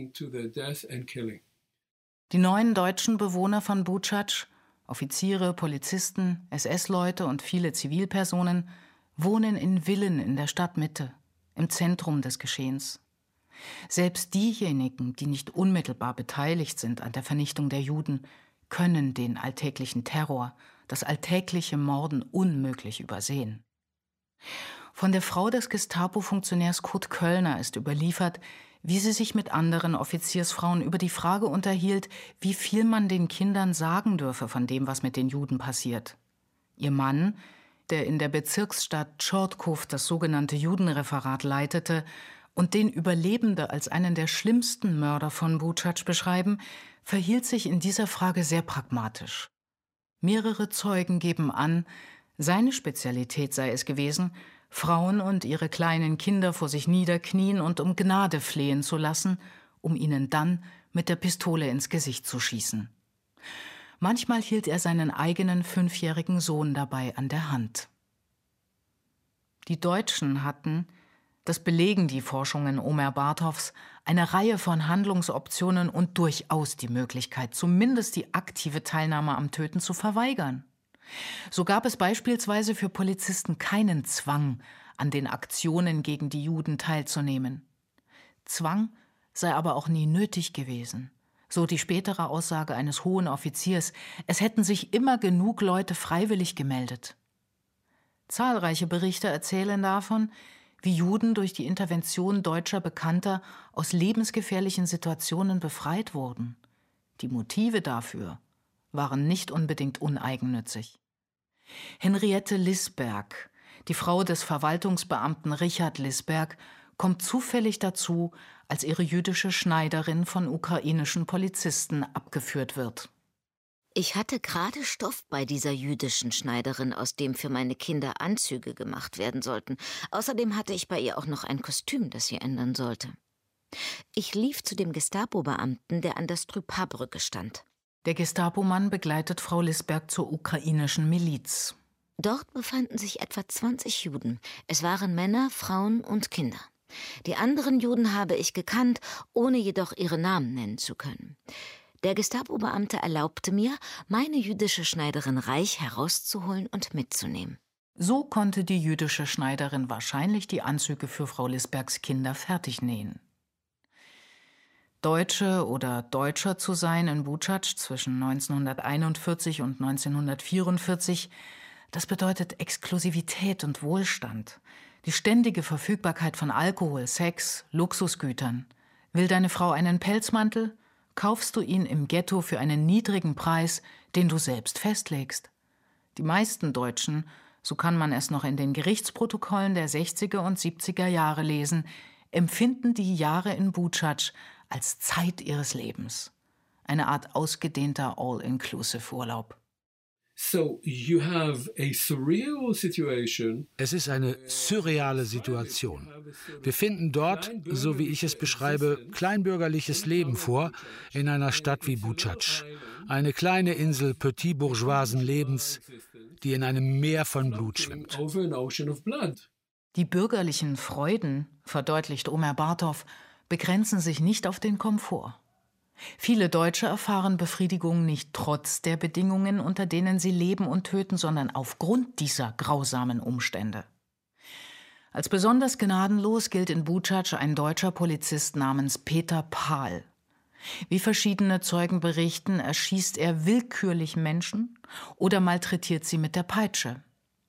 Die 9 deutschen Bewohner von Bučač, Offiziere, Polizisten, SS-Leute und viele Zivilpersonen, wohnen in Villen in der Stadtmitte, im Zentrum des Geschehens. Selbst diejenigen, die nicht unmittelbar beteiligt sind an der Vernichtung der Juden, können den alltäglichen Terror, das alltägliche Morden unmöglich übersehen. Von der Frau des Gestapo-Funktionärs Kurt Köllner ist überliefert, wie sie sich mit anderen Offiziersfrauen über die Frage unterhielt, wie viel man den Kindern sagen dürfe von dem, was mit den Juden passiert. Ihr Mann, der in der Bezirksstadt Tschortkow das sogenannte Judenreferat leitete und den Überlebende als einen der schlimmsten Mörder von Bučač beschreiben, verhielt sich in dieser Frage sehr pragmatisch. Mehrere Zeugen geben an, seine Spezialität sei es gewesen, Frauen und ihre kleinen Kinder vor sich niederknien und um Gnade flehen zu lassen, um ihnen dann mit der Pistole ins Gesicht zu schießen. Manchmal hielt er seinen eigenen 5-jährigen Sohn dabei an der Hand. Die Deutschen hatten, das belegen die Forschungen Omer Bartows, eine Reihe von Handlungsoptionen und durchaus die Möglichkeit, zumindest die aktive Teilnahme am Töten zu verweigern. So gab es beispielsweise für Polizisten keinen Zwang, an den Aktionen gegen die Juden teilzunehmen. Zwang sei aber auch nie nötig gewesen. So die spätere Aussage eines hohen Offiziers, es hätten sich immer genug Leute freiwillig gemeldet. Zahlreiche Berichte erzählen davon, wie Juden durch die Intervention deutscher Bekannter aus lebensgefährlichen Situationen befreit wurden. Die Motive dafür waren nicht unbedingt uneigennützig. Henriette Lisberg, die Frau des Verwaltungsbeamten Richard Lisberg, kommt zufällig dazu, als ihre jüdische Schneiderin von ukrainischen Polizisten abgeführt wird. Ich hatte gerade Stoff bei dieser jüdischen Schneiderin, aus dem für meine Kinder Anzüge gemacht werden sollten. Außerdem hatte ich bei ihr auch noch ein Kostüm, das sie ändern sollte. Ich lief zu dem Gestapo-Beamten, der an der Strypa-Brücke stand. Der Gestapomann begleitet Frau Lisberg zur ukrainischen Miliz. Dort befanden sich etwa 20 Juden. Es waren Männer, Frauen und Kinder. Die anderen Juden habe ich gekannt, ohne jedoch ihre Namen nennen zu können. Der Gestapo-Beamte erlaubte mir, meine jüdische Schneiderin Reich herauszuholen und mitzunehmen. So konnte die jüdische Schneiderin wahrscheinlich die Anzüge für Frau Lisbergs Kinder fertig nähen. Deutsche oder Deutscher zu sein in Bučač zwischen 1941 und 1944, das bedeutet Exklusivität und Wohlstand, die ständige Verfügbarkeit von Alkohol, Sex, Luxusgütern. Will deine Frau einen Pelzmantel? Kaufst du ihn im Ghetto für einen niedrigen Preis, den du selbst festlegst. Die meisten Deutschen, so kann man es noch in den Gerichtsprotokollen der 60er und 70er Jahre lesen, empfinden die Jahre in Bučač als Zeit ihres Lebens. Eine Art ausgedehnter All-Inclusive-Urlaub. Es ist eine surreale Situation. Wir finden dort, so wie ich es beschreibe, kleinbürgerliches Leben vor in einer Stadt wie Bučač. Eine kleine Insel petit-bourgeoisen Lebens, die in einem Meer von Blut schwimmt. Die bürgerlichen Freuden, verdeutlicht Omer Bartow, begrenzen sich nicht auf den Komfort. Viele Deutsche erfahren Befriedigung nicht trotz der Bedingungen, unter denen sie leben und töten, sondern aufgrund dieser grausamen Umstände. Als besonders gnadenlos gilt in Bučač ein deutscher Polizist namens Peter Pahl. Wie verschiedene Zeugen berichten, erschießt er willkürlich Menschen oder malträtiert sie mit der Peitsche.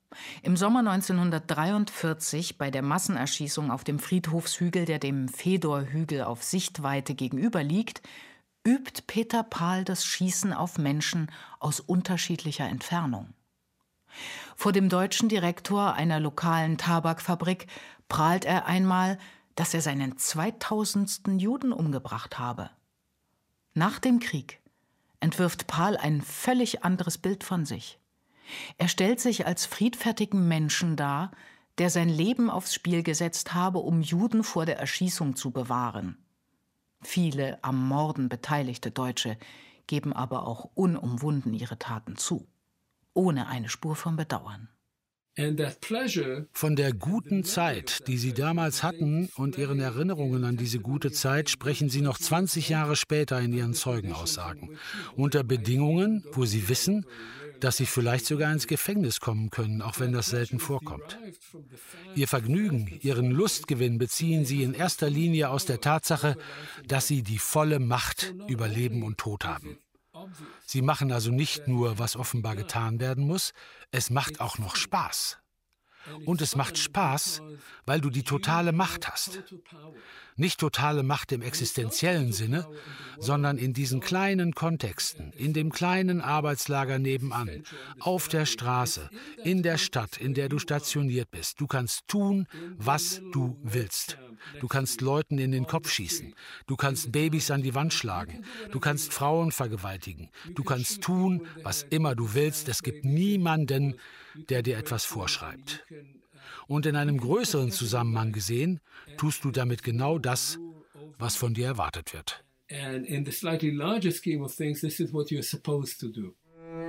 Im Sommer 1943, bei der Massenerschießung auf dem Friedhofshügel, der dem Fedor-Hügel auf Sichtweite gegenüber liegt, übt Peter Pahl das Schießen auf Menschen aus unterschiedlicher Entfernung. Vor dem deutschen Direktor einer lokalen Tabakfabrik prahlt er einmal, dass er seinen 2000. Juden umgebracht habe. Nach dem Krieg entwirft Pahl ein völlig anderes Bild von sich. Er stellt sich als friedfertigen Menschen dar, der sein Leben aufs Spiel gesetzt habe, um Juden vor der Erschießung zu bewahren. Viele am Morden beteiligte Deutsche geben aber auch unumwunden ihre Taten zu, ohne eine Spur von Bedauern. Von der guten Zeit, die sie damals hatten und ihren Erinnerungen an diese gute Zeit, sprechen sie noch 20 Jahre später in ihren Zeugenaussagen. Unter Bedingungen, wo sie wissen, dass sie vielleicht sogar ins Gefängnis kommen können, auch wenn das selten vorkommt. Ihr Vergnügen, ihren Lustgewinn beziehen sie in erster Linie aus der Tatsache, dass sie die volle Macht über Leben und Tod haben. Sie machen also nicht nur, was offenbar getan werden muss, es macht auch noch Spaß. Und es macht Spaß, weil du die totale Macht hast. Nicht totale Macht im existenziellen Sinne, sondern in diesen kleinen Kontexten, in dem kleinen Arbeitslager nebenan, auf der Straße, in der Stadt, in der du stationiert bist. Du kannst tun, was du willst. Du kannst Leuten in den Kopf schießen. Du kannst Babys an die Wand schlagen. Du kannst Frauen vergewaltigen. Du kannst tun, was immer du willst. Es gibt niemanden, der dir etwas vorschreibt. Und in einem größeren Zusammenhang gesehen, tust du damit genau das, was von dir erwartet wird. And in the slightly larger scheme of things, this is what you're supposed to do.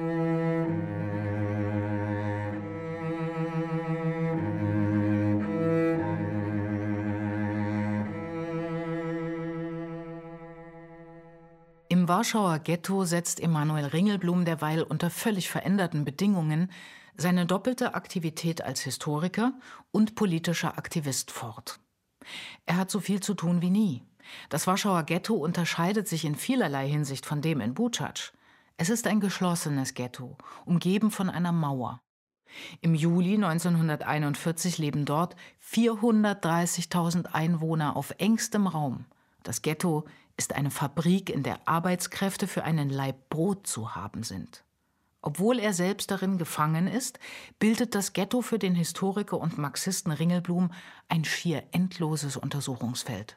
Im Warschauer Ghetto setzt Emanuel Ringelblum derweil unter völlig veränderten Bedingungen seine doppelte Aktivität als Historiker und politischer Aktivist fort. Er hat so viel zu tun wie nie. Das Warschauer Ghetto unterscheidet sich in vielerlei Hinsicht von dem in Bučac. Es ist ein geschlossenes Ghetto, umgeben von einer Mauer. Im Juli 1941 leben dort 430.000 Einwohner auf engstem Raum. Das Ghetto ist eine Fabrik, in der Arbeitskräfte für einen Laib Brot zu haben sind. Obwohl er selbst darin gefangen ist, bildet das Ghetto für den Historiker und Marxisten Ringelblum ein schier endloses Untersuchungsfeld.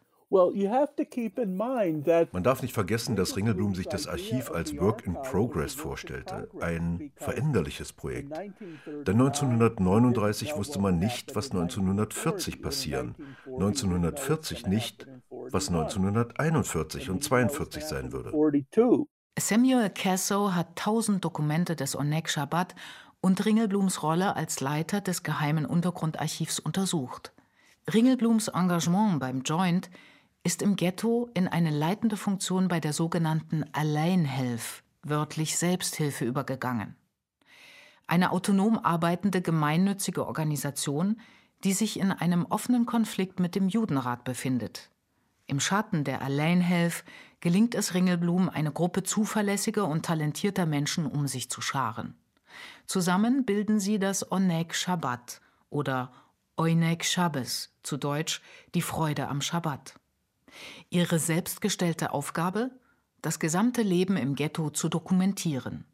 Man darf nicht vergessen, dass Ringelblum sich das Archiv als Work in Progress vorstellte, ein veränderliches Projekt. Denn 1939 wusste man nicht, was 1940 passieren, 1940 nicht, was 1941 und 1942 sein würde. Samuel Cassow hat 1000 Dokumente des Oneg Shabbat und Ringelblums Rolle als Leiter des geheimen Untergrundarchivs untersucht. Ringelblums Engagement beim Joint ist im Ghetto in eine leitende Funktion bei der sogenannten Alleinhelf, wörtlich Selbsthilfe, übergegangen. Eine autonom arbeitende gemeinnützige Organisation, die sich in einem offenen Konflikt mit dem Judenrat befindet. Im Schatten der Alleinhelf gelingt es Ringelblum, eine Gruppe zuverlässiger und talentierter Menschen um sich zu scharen. Zusammen bilden sie das Oneg Shabbat oder Oneg Shabbos, zu Deutsch die Freude am Schabbat. Ihre selbstgestellte Aufgabe, das gesamte Leben im Ghetto zu dokumentieren.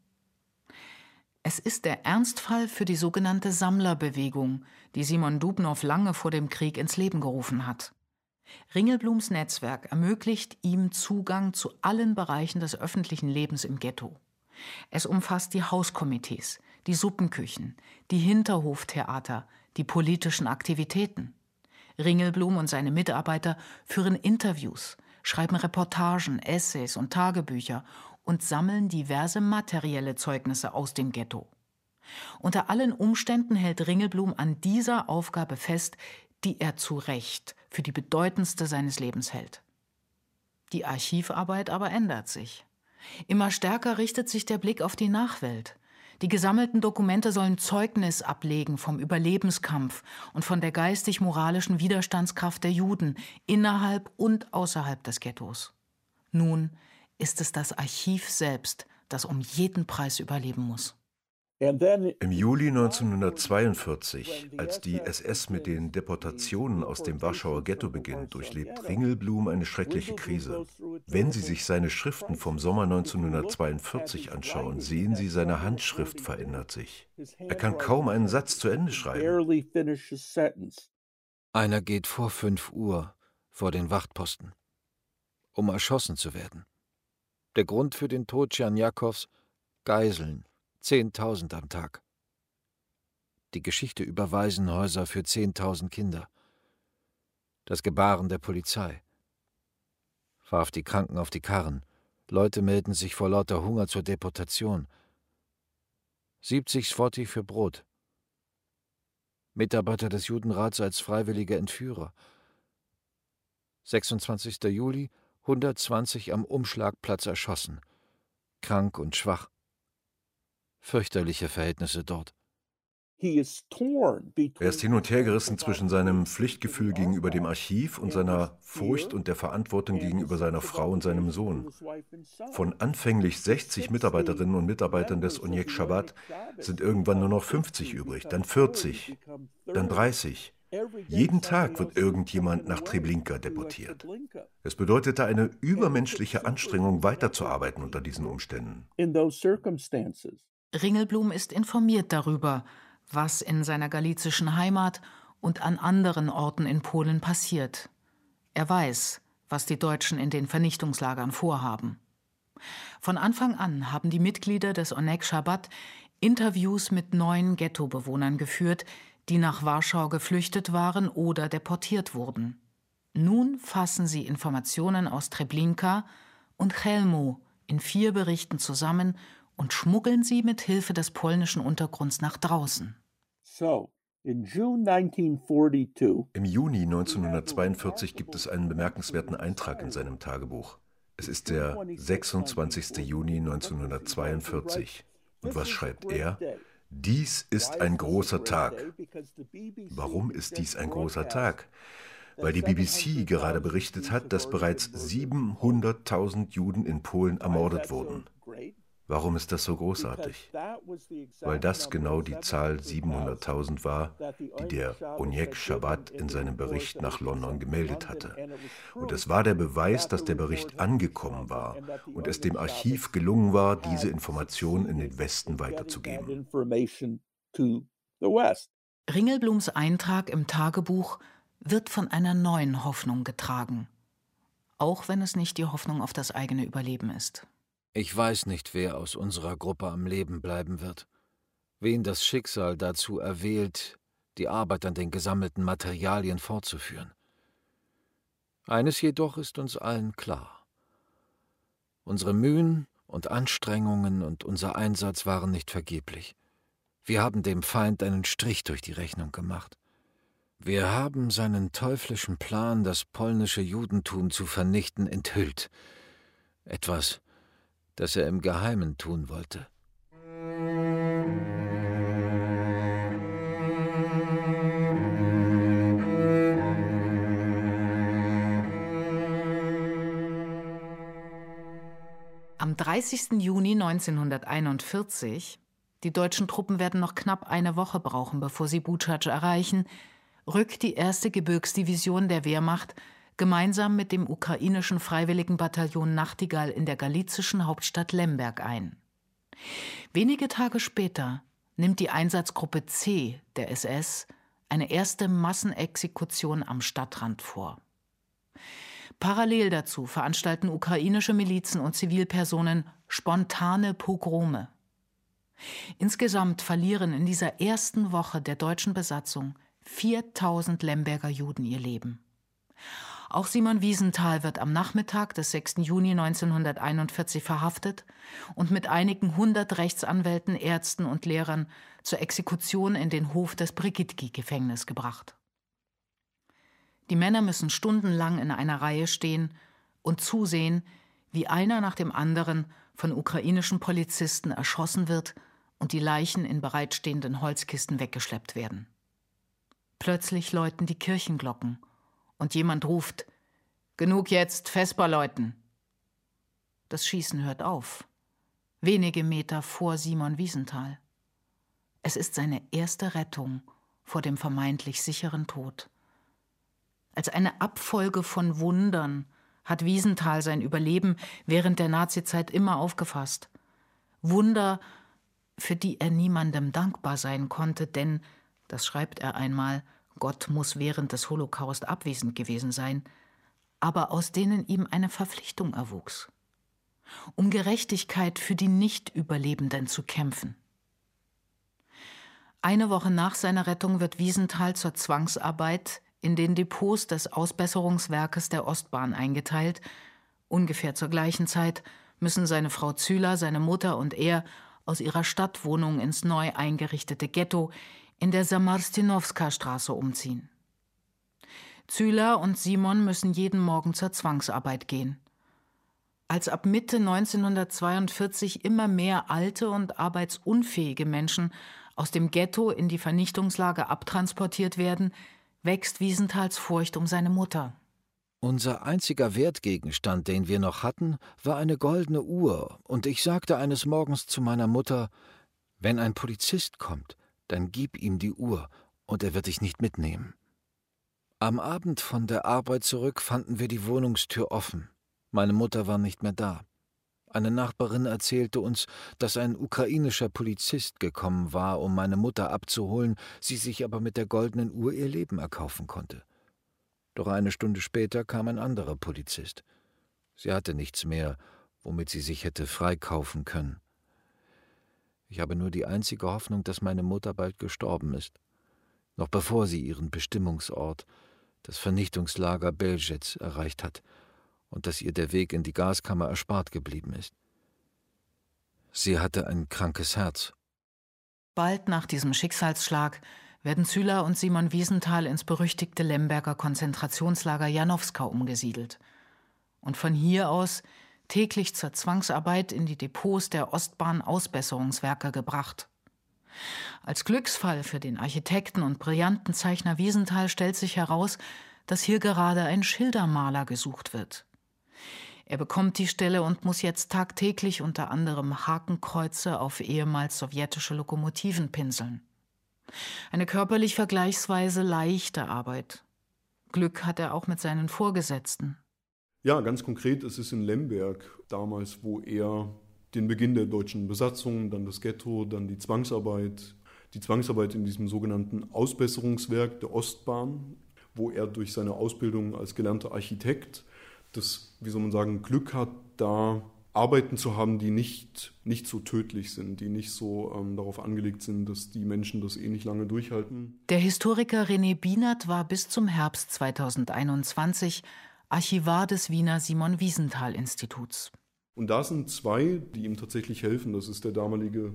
Es ist der Ernstfall für die sogenannte Sammlerbewegung, die Simon Dubnow lange vor dem Krieg ins Leben gerufen hat. Ringelblums Netzwerk ermöglicht ihm Zugang zu allen Bereichen des öffentlichen Lebens im Ghetto. Es umfasst die Hauskomitees, die Suppenküchen, die Hinterhoftheater, die politischen Aktivitäten. Ringelblum und seine Mitarbeiter führen Interviews, schreiben Reportagen, Essays und Tagebücher und sammeln diverse materielle Zeugnisse aus dem Ghetto. Unter allen Umständen hält Ringelblum an dieser Aufgabe fest, die er zu Recht für die bedeutendste seines Lebens hält. Die Archivarbeit aber ändert sich. Immer stärker richtet sich der Blick auf die Nachwelt. Die gesammelten Dokumente sollen Zeugnis ablegen vom Überlebenskampf und von der geistig-moralischen Widerstandskraft der Juden innerhalb und außerhalb des Ghettos. Nun ist es das Archiv selbst, das um jeden Preis überleben muss. Im Juli 1942, als die SS mit den Deportationen aus dem Warschauer Ghetto beginnt, durchlebt Ringelblum eine schreckliche Krise. Wenn Sie sich seine Schriften vom Sommer 1942 anschauen, sehen Sie, seine Handschrift verändert sich. Er kann kaum einen Satz zu Ende schreiben. Einer geht vor 5 Uhr vor den Wachtposten, um erschossen zu werden. Der Grund für den Tod Tschernjakows: Geiseln. 10.000 am Tag. Die Geschichte über Waisenhäuser für 10.000 Kinder. Das Gebaren der Polizei. Warf die Kranken auf die Karren. Leute melden sich vor lauter Hunger zur Deportation. 70 Zloty für Brot. Mitarbeiter des Judenrats als freiwillige Entführer. 26. Juli, 120 am Umschlagplatz erschossen. Krank und schwach. Fürchterliche Verhältnisse dort. Er ist hin und her gerissen zwischen seinem Pflichtgefühl gegenüber dem Archiv und seiner Furcht und der Verantwortung gegenüber seiner Frau und seinem Sohn. Von anfänglich 60 Mitarbeiterinnen und Mitarbeitern des Onyek Shabbat sind irgendwann nur noch 50 übrig, dann 40, dann 30. Jeden Tag wird irgendjemand nach Treblinka deportiert. Es bedeutete eine übermenschliche Anstrengung, weiterzuarbeiten unter diesen Umständen. Ringelblum ist informiert darüber, was in seiner galizischen Heimat und an anderen Orten in Polen passiert. Er weiß, was die Deutschen in den Vernichtungslagern vorhaben. Von Anfang an haben die Mitglieder des Onyek Shabbat Interviews mit neuen Ghettobewohnern geführt, die nach Warschau geflüchtet waren oder deportiert wurden. Nun fassen sie Informationen aus Treblinka und Chełmno in 4 Berichten zusammen und schmuggeln sie mit Hilfe des polnischen Untergrunds nach draußen. Im Juni 1942 gibt es einen bemerkenswerten Eintrag in seinem Tagebuch. Es ist der 26. Juni 1942. Und was schreibt er? Dies ist ein großer Tag. Warum ist dies ein großer Tag? Weil die BBC gerade berichtet hat, dass bereits 700.000 Juden in Polen ermordet wurden. Warum ist das so großartig? Weil das genau die Zahl 700.000 war, die der Onyek Shabbat in seinem Bericht nach London gemeldet hatte. Und es war der Beweis, dass der Bericht angekommen war und es dem Archiv gelungen war, diese Information in den Westen weiterzugeben. Ringelblums Eintrag im Tagebuch wird von einer neuen Hoffnung getragen, auch wenn es nicht die Hoffnung auf das eigene Überleben ist. Ich weiß nicht, wer aus unserer Gruppe am Leben bleiben wird, wen das Schicksal dazu erwählt, die Arbeit an den gesammelten Materialien fortzuführen. Eines jedoch ist uns allen klar: Unsere Mühen und Anstrengungen und unser Einsatz waren nicht vergeblich. Wir haben dem Feind einen Strich durch die Rechnung gemacht. Wir haben seinen teuflischen Plan, das polnische Judentum zu vernichten, enthüllt. Etwas, das er im Geheimen tun wollte. Am 30. Juni 1941, die deutschen Truppen werden noch knapp eine Woche brauchen, bevor sie Bučac erreichen, rückt die 1. Gebirgsdivision der Wehrmacht gemeinsam mit dem ukrainischen Freiwilligenbataillon Nachtigall in der galizischen Hauptstadt Lemberg ein. Wenige Tage später nimmt die Einsatzgruppe C der SS eine erste Massenexekution am Stadtrand vor. Parallel dazu veranstalten ukrainische Milizen und Zivilpersonen spontane Pogrome. Insgesamt verlieren in dieser ersten Woche der deutschen Besatzung 4.000 Lemberger Juden ihr Leben. Auch Simon Wiesenthal wird am Nachmittag des 6. Juni 1941 verhaftet und mit einigen 100 Rechtsanwälten, Ärzten und Lehrern zur Exekution in den Hof des Brigitki-Gefängnisses gebracht. Die Männer müssen stundenlang in einer Reihe stehen und zusehen, wie einer nach dem anderen von ukrainischen Polizisten erschossen wird und die Leichen in bereitstehenden Holzkisten weggeschleppt werden. Plötzlich läuten die Kirchenglocken und jemand ruft: »Genug jetzt, Vesper läuten!« Das Schießen hört auf, wenige Meter vor Simon Wiesenthal. Es ist seine erste Rettung vor dem vermeintlich sicheren Tod. Als eine Abfolge von Wundern hat Wiesenthal sein Überleben während der Nazizeit immer aufgefasst. Wunder, für die er niemandem dankbar sein konnte, denn, das schreibt er einmal, Gott muss während des Holocaust abwesend gewesen sein, aber aus denen ihm eine Verpflichtung erwuchs, um Gerechtigkeit für die Nicht-Überlebenden zu kämpfen. Eine Woche nach seiner Rettung wird Wiesenthal zur Zwangsarbeit in den Depots des Ausbesserungswerkes der Ostbahn eingeteilt. Ungefähr zur gleichen Zeit müssen seine Frau Züla, seine Mutter und er aus ihrer Stadtwohnung ins neu eingerichtete Ghetto in der Samarstynowska-Straße umziehen. Züla und Simon müssen jeden Morgen zur Zwangsarbeit gehen. Als ab Mitte 1942 immer mehr alte und arbeitsunfähige Menschen aus dem Ghetto in die Vernichtungslager abtransportiert werden, wächst Wiesenthals Furcht um seine Mutter. Unser einziger Wertgegenstand, den wir noch hatten, war eine goldene Uhr, und ich sagte eines Morgens zu meiner Mutter, wenn ein Polizist kommt, dann gib ihm die Uhr, und er wird dich nicht mitnehmen. Am Abend von der Arbeit zurück fanden wir die Wohnungstür offen. Meine Mutter war nicht mehr da. Eine Nachbarin erzählte uns, dass ein ukrainischer Polizist gekommen war, um meine Mutter abzuholen, sie sich aber mit der goldenen Uhr ihr Leben erkaufen konnte. Doch eine Stunde später kam ein anderer Polizist. Sie hatte nichts mehr, womit sie sich hätte freikaufen können. Ich habe nur die einzige Hoffnung, dass meine Mutter bald gestorben ist, noch bevor sie ihren Bestimmungsort, das Vernichtungslager Belzec, erreicht hat, und dass ihr der Weg in die Gaskammer erspart geblieben ist. Sie hatte ein krankes Herz. Bald nach diesem Schicksalsschlag werden Züla und Simon Wiesenthal ins berüchtigte Lemberger Konzentrationslager Janowska umgesiedelt und von hier aus täglich zur Zwangsarbeit in die Depots der Ostbahn-Ausbesserungswerke gebracht. Als Glücksfall für den Architekten und brillanten Zeichner Wiesenthal stellt sich heraus, dass hier gerade ein Schildermaler gesucht wird. Er bekommt die Stelle und muss jetzt tagtäglich unter anderem Hakenkreuze auf ehemals sowjetische Lokomotiven pinseln. Eine körperlich vergleichsweise leichte Arbeit. Glück hat er auch mit seinen Vorgesetzten. Ja, ganz konkret ist es in Lemberg, damals, wo er den Beginn der deutschen Besatzung, dann das Ghetto, dann die Zwangsarbeit in diesem sogenannten Ausbesserungswerk der Ostbahn, wo er durch seine Ausbildung als gelernter Architekt das, wie soll man sagen, Glück hat, da Arbeiten zu haben, die nicht so tödlich sind, die nicht so darauf angelegt sind, dass die Menschen das nicht lange durchhalten. Der Historiker René Bienert war bis zum Herbst 2021 Archivar des Wiener Simon-Wiesenthal-Instituts. Und da sind zwei, die ihm tatsächlich helfen. Das ist der damalige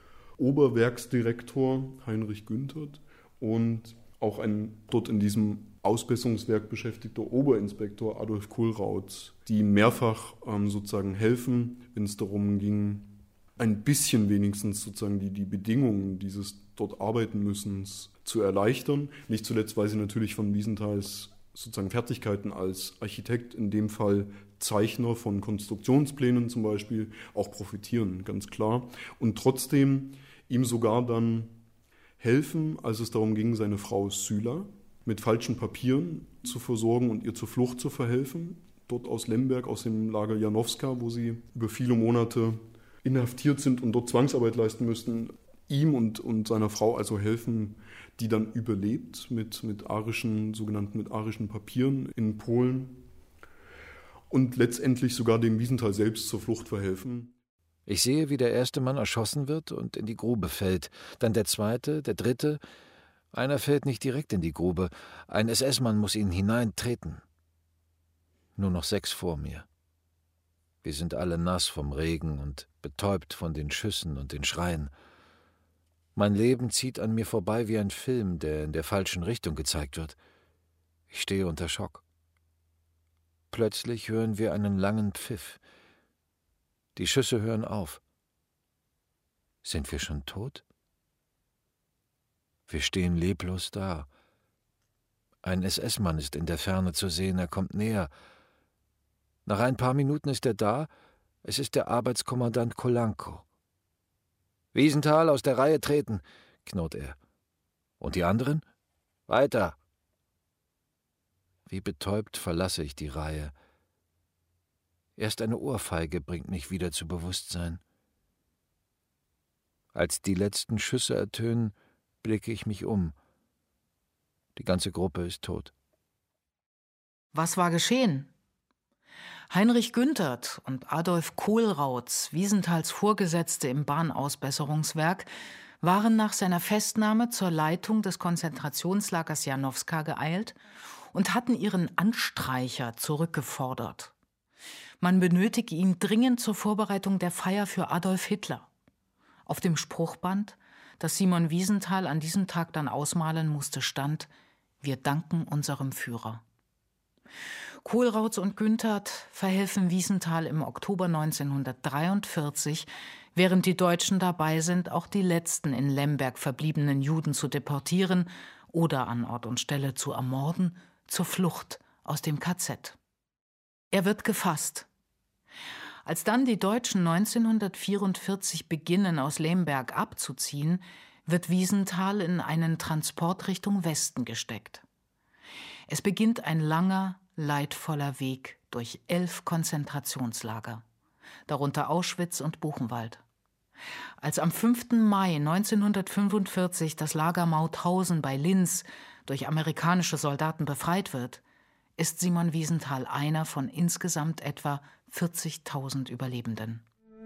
Oberwerksdirektor Heinrich Günthert und auch ein dort in diesem Ausbesserungswerk beschäftigter Oberinspektor Adolf Kohlrauth, die mehrfach sozusagen helfen, wenn es darum ging, ein bisschen wenigstens sozusagen die Bedingungen dieses dort arbeiten müssens zu erleichtern. Nicht zuletzt, weil sie natürlich von Wiesenthals sozusagen Fertigkeiten als Architekt, in dem Fall Zeichner von Konstruktionsplänen zum Beispiel, auch profitieren, ganz klar. Und trotzdem ihm sogar dann helfen, als es darum ging, seine Frau Züla mit falschen Papieren zu versorgen und ihr zur Flucht zu verhelfen. Dort aus Lemberg, aus dem Lager Janowska, wo sie über viele Monate inhaftiert sind und dort Zwangsarbeit leisten müssten. Ihm und seiner Frau also helfen, die dann überlebt mit arischen Papieren in Polen und letztendlich sogar dem Wiesenthal selbst zur Flucht verhelfen. Ich sehe, wie der erste Mann erschossen wird und in die Grube fällt, dann der zweite, der dritte. Einer fällt nicht direkt in die Grube, ein SS-Mann muss ihn hineintreten. Nur noch 6 vor mir. Wir sind alle nass vom Regen und betäubt von den Schüssen und den Schreien. Mein Leben zieht an mir vorbei wie ein Film, der in der falschen Richtung gezeigt wird. Ich stehe unter Schock. Plötzlich hören wir einen langen Pfiff. Die Schüsse hören auf. Sind wir schon tot? Wir stehen leblos da. Ein SS-Mann ist in der Ferne zu sehen, er kommt näher. Nach ein paar Minuten ist er da, es ist der Arbeitskommandant Kolanko. »Wiesenthal, aus der Reihe treten! knurrt er. Und die anderen? Weiter! Wie betäubt verlasse ich die Reihe. Erst eine Ohrfeige bringt mich wieder zu Bewusstsein. Als die letzten Schüsse ertönen, blicke ich mich um. Die ganze Gruppe ist tot. Was war geschehen? Heinrich Günthert und Adolf Kohlrautz, Wiesenthals Vorgesetzte im Bahnausbesserungswerk, waren nach seiner Festnahme zur Leitung des Konzentrationslagers Janowska geeilt und hatten ihren Anstreicher zurückgefordert. Man benötige ihn dringend zur Vorbereitung der Feier für Adolf Hitler. Auf dem Spruchband, das Simon Wiesenthal an diesem Tag dann ausmalen musste, stand: Wir danken unserem Führer. Kohlrautz und Günthert verhelfen Wiesenthal im Oktober 1943, während die Deutschen dabei sind, auch die letzten in Lemberg verbliebenen Juden zu deportieren oder an Ort und Stelle zu ermorden, zur Flucht aus dem KZ. Er wird gefasst. Als dann die Deutschen 1944 beginnen, aus Lemberg abzuziehen, wird Wiesenthal in einen Transport Richtung Westen gesteckt. Es beginnt ein langer, leidvoller Weg durch 11 Konzentrationslager, darunter Auschwitz und Buchenwald. Als am 5. Mai 1945 das Lager Mauthausen bei Linz durch amerikanische Soldaten befreit wird, ist Simon Wiesenthal einer von insgesamt etwa 40.000 Überlebenden.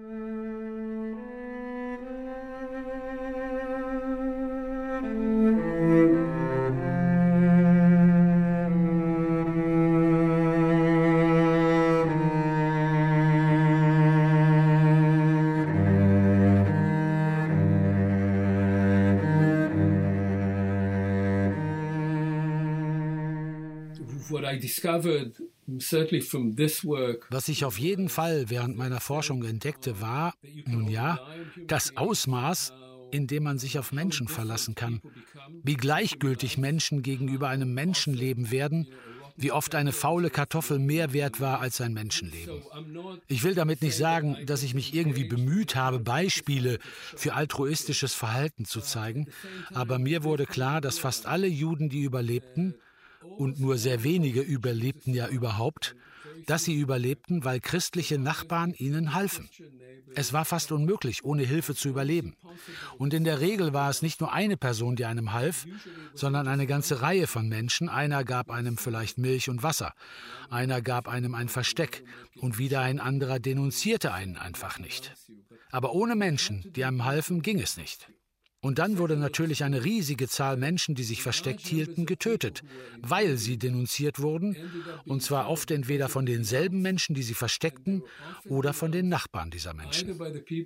Was ich auf jeden Fall während meiner Forschung entdeckte, war, nun ja, das Ausmaß, in dem man sich auf Menschen verlassen kann. Wie gleichgültig Menschen gegenüber einem Menschenleben werden, wie oft eine faule Kartoffel mehr wert war als ein Menschenleben. Ich will damit nicht sagen, dass ich mich irgendwie bemüht habe, Beispiele für altruistisches Verhalten zu zeigen, aber mir wurde klar, dass fast alle Juden, die überlebten, und nur sehr wenige überlebten ja überhaupt, dass sie überlebten, weil christliche Nachbarn ihnen halfen. Es war fast unmöglich, ohne Hilfe zu überleben. Und in der Regel war es nicht nur eine Person, die einem half, sondern eine ganze Reihe von Menschen. Einer gab einem vielleicht Milch und Wasser, einer gab einem ein Versteck und wieder ein anderer denunzierte einen einfach nicht. Aber ohne Menschen, die einem halfen, ging es nicht. Und dann wurde natürlich eine riesige Zahl Menschen, die sich versteckt hielten, getötet, weil sie denunziert wurden, und zwar oft entweder von denselben Menschen, die sie versteckten, oder von den Nachbarn dieser Menschen.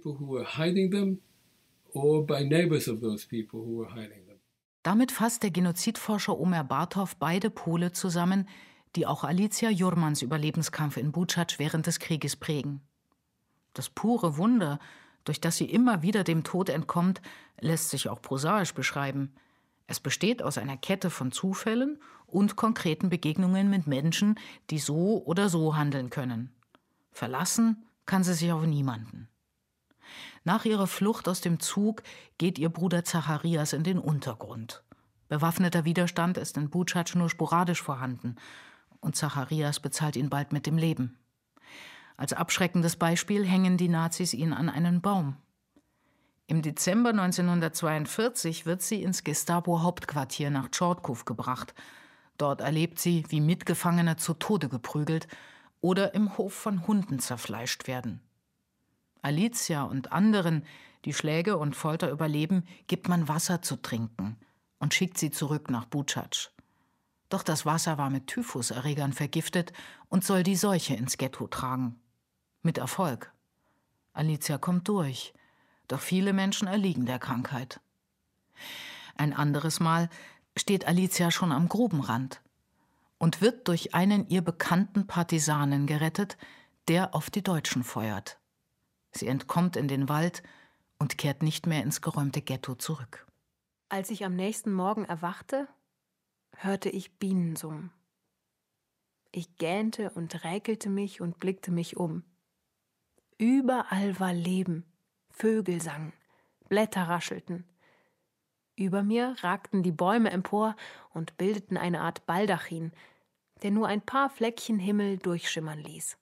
Damit fasst der Genozidforscher Omer Barthow beide Pole zusammen, die auch Alicia Jurmans Überlebenskampf in Butschac während des Krieges prägen. Das pure Wunder, durch das sie immer wieder dem Tod entkommt, lässt sich auch prosaisch beschreiben. Es besteht aus einer Kette von Zufällen und konkreten Begegnungen mit Menschen, die so oder so handeln können. Verlassen kann sie sich auf niemanden. Nach ihrer Flucht aus dem Zug geht ihr Bruder Zacharias in den Untergrund. Bewaffneter Widerstand ist in Butschac nur sporadisch vorhanden und Zacharias bezahlt ihn bald mit dem Leben. Als abschreckendes Beispiel hängen die Nazis ihn an einen Baum. Im Dezember 1942 wird sie ins Gestapo-Hauptquartier nach Tschortkow gebracht. Dort erlebt sie, wie Mitgefangene zu Tode geprügelt oder im Hof von Hunden zerfleischt werden. Alicia und anderen, die Schläge und Folter überleben, gibt man Wasser zu trinken und schickt sie zurück nach Butschac. Doch das Wasser war mit Typhuserregern vergiftet und soll die Seuche ins Ghetto tragen. Mit Erfolg. Alicia kommt durch, doch viele Menschen erliegen der Krankheit. Ein anderes Mal steht Alicia schon am Grubenrand und wird durch einen ihr bekannten Partisanen gerettet, der auf die Deutschen feuert. Sie entkommt in den Wald und kehrt nicht mehr ins geräumte Ghetto zurück. Als ich am nächsten Morgen erwachte, hörte ich Bienen summen. Ich gähnte und räkelte mich und blickte mich um. Überall war Leben, Vögel sangen, Blätter raschelten. Über mir ragten die Bäume empor und bildeten eine Art Baldachin, der nur ein paar Fleckchen Himmel durchschimmern ließ.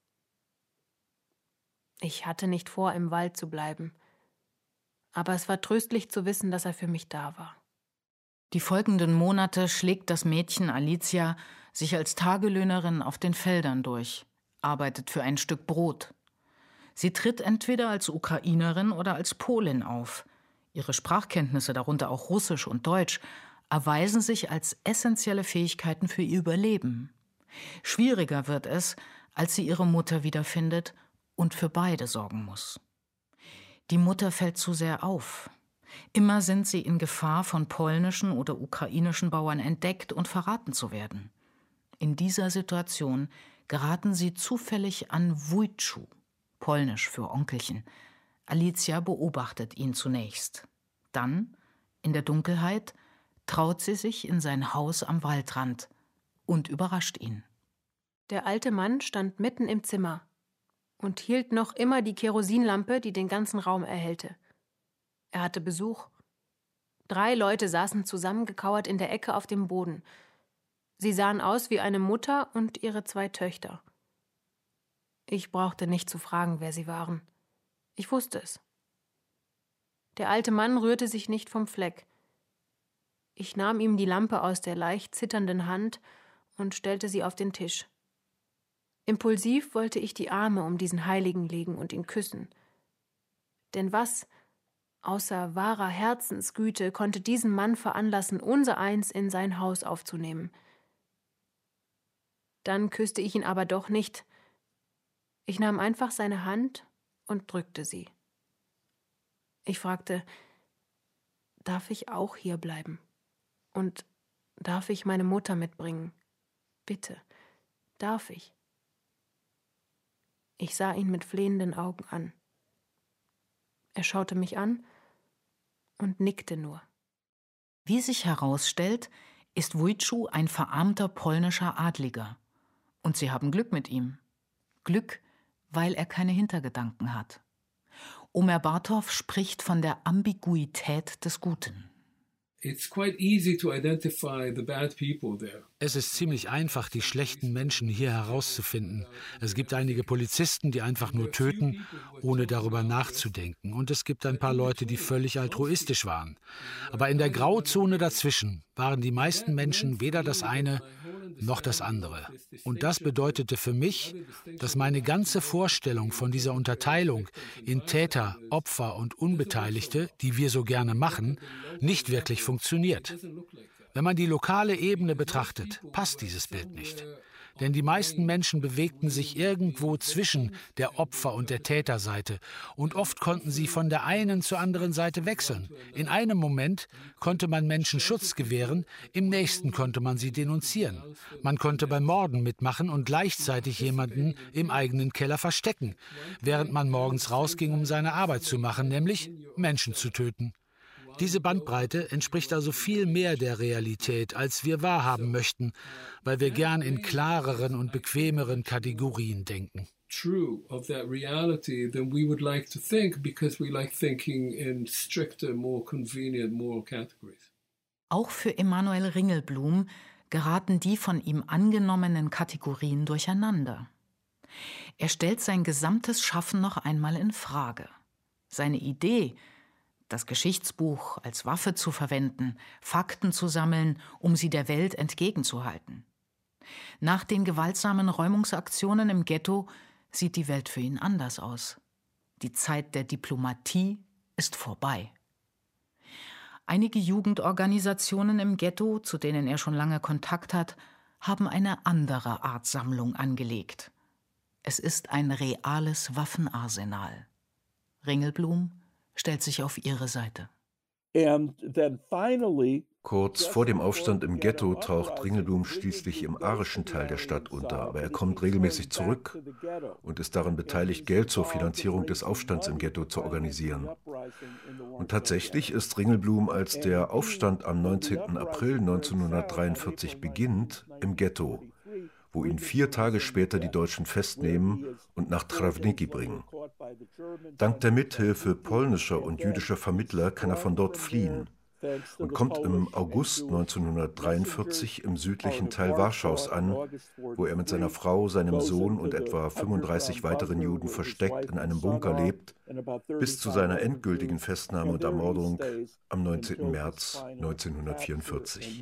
Ich hatte nicht vor, im Wald zu bleiben, aber es war tröstlich zu wissen, dass er für mich da war. Die folgenden Monate schlägt das Mädchen Alicia sich als Tagelöhnerin auf den Feldern durch, arbeitet für ein Stück Brot. Sie tritt entweder als Ukrainerin oder als Polin auf. Ihre Sprachkenntnisse, darunter auch Russisch und Deutsch, erweisen sich als essentielle Fähigkeiten für ihr Überleben. Schwieriger wird es, als sie ihre Mutter wiederfindet und für beide sorgen muss. Die Mutter fällt zu sehr auf. Immer sind sie in Gefahr, von polnischen oder ukrainischen Bauern entdeckt und verraten zu werden. In dieser Situation geraten sie zufällig an Wujciu, polnisch für Onkelchen. Alicia beobachtet ihn zunächst. Dann, in der Dunkelheit, traut sie sich in sein Haus am Waldrand und überrascht ihn. Der alte Mann stand mitten im Zimmer und hielt noch immer die Kerosinlampe, die den ganzen Raum erhellte. Er hatte Besuch. 3 Leute saßen zusammengekauert in der Ecke auf dem Boden. Sie sahen aus wie eine Mutter und ihre 2 Töchter. Ich brauchte nicht zu fragen, wer sie waren. Ich wusste es. Der alte Mann rührte sich nicht vom Fleck. Ich nahm ihm die Lampe aus der leicht zitternden Hand und stellte sie auf den Tisch. Impulsiv wollte ich die Arme um diesen Heiligen legen und ihn küssen. Denn was, außer wahrer Herzensgüte, konnte diesen Mann veranlassen, unsereins in sein Haus aufzunehmen? Dann küsste ich ihn aber doch nicht. Ich nahm einfach seine Hand und drückte sie. Ich fragte, darf ich auch hier bleiben? Und darf ich meine Mutter mitbringen? Bitte, darf ich? Ich sah ihn mit flehenden Augen an. Er schaute mich an und nickte nur. Wie sich herausstellt, ist Wujciu ein verarmter polnischer Adliger. Und sie haben Glück mit ihm. Glück, weil er keine Hintergedanken hat. Omer Bartow spricht von der Ambiguität des Guten. Es ist ziemlich einfach, die schlechten Menschen hier herauszufinden. Es gibt einige Polizisten, die einfach nur töten, ohne darüber nachzudenken. Und es gibt ein paar Leute, die völlig altruistisch waren. Aber in der Grauzone dazwischen waren die meisten Menschen weder das eine noch das andere. Und das bedeutete für mich, dass meine ganze Vorstellung von dieser Unterteilung in Täter, Opfer und Unbeteiligte, die wir so gerne machen, nicht wirklich funktioniert. Wenn man die lokale Ebene betrachtet, passt dieses Bild nicht. Denn die meisten Menschen bewegten sich irgendwo zwischen der Opfer- und der Täterseite und oft konnten sie von der einen zur anderen Seite wechseln. In einem Moment konnte man Menschen Schutz gewähren, im nächsten konnte man sie denunzieren. Man konnte beim Morden mitmachen und gleichzeitig jemanden im eigenen Keller verstecken, während man morgens rausging, um seine Arbeit zu machen, nämlich Menschen zu töten. Diese Bandbreite entspricht also viel mehr der Realität, als wir wahrhaben möchten, weil wir gern in klareren und bequemeren Kategorien denken. True of that reality than we would like to think, because we like thinking in stricter, more convenient moral categories. Auch für Emanuel Ringelblum geraten die von ihm angenommenen Kategorien durcheinander. Er stellt sein gesamtes Schaffen noch einmal in Frage. Seine Idee, das Geschichtsbuch als Waffe zu verwenden, Fakten zu sammeln, um sie der Welt entgegenzuhalten. Nach den gewaltsamen Räumungsaktionen im Ghetto sieht die Welt für ihn anders aus. Die Zeit der Diplomatie ist vorbei. Einige Jugendorganisationen im Ghetto, zu denen er schon lange Kontakt hat, haben eine andere Art Sammlung angelegt. Es ist ein reales Waffenarsenal. Ringelblum stellt sich auf ihre Seite. Kurz vor dem Aufstand im Ghetto taucht Ringelblum schließlich im arischen Teil der Stadt unter, aber er kommt regelmäßig zurück und ist daran beteiligt, Geld zur Finanzierung des Aufstands im Ghetto zu organisieren. Und tatsächlich ist Ringelblum, als der Aufstand am 19. April 1943 beginnt, im Ghetto, wo ihn 4 Tage später die Deutschen festnehmen und nach Trawnicki bringen. Dank der Mithilfe polnischer und jüdischer Vermittler kann er von dort fliehen. und kommt im August 1943 im südlichen Teil Warschaus an, wo er mit seiner Frau, seinem Sohn und etwa 35 weiteren Juden versteckt in einem Bunker lebt, bis zu seiner endgültigen Festnahme und Ermordung am 19. März 1944.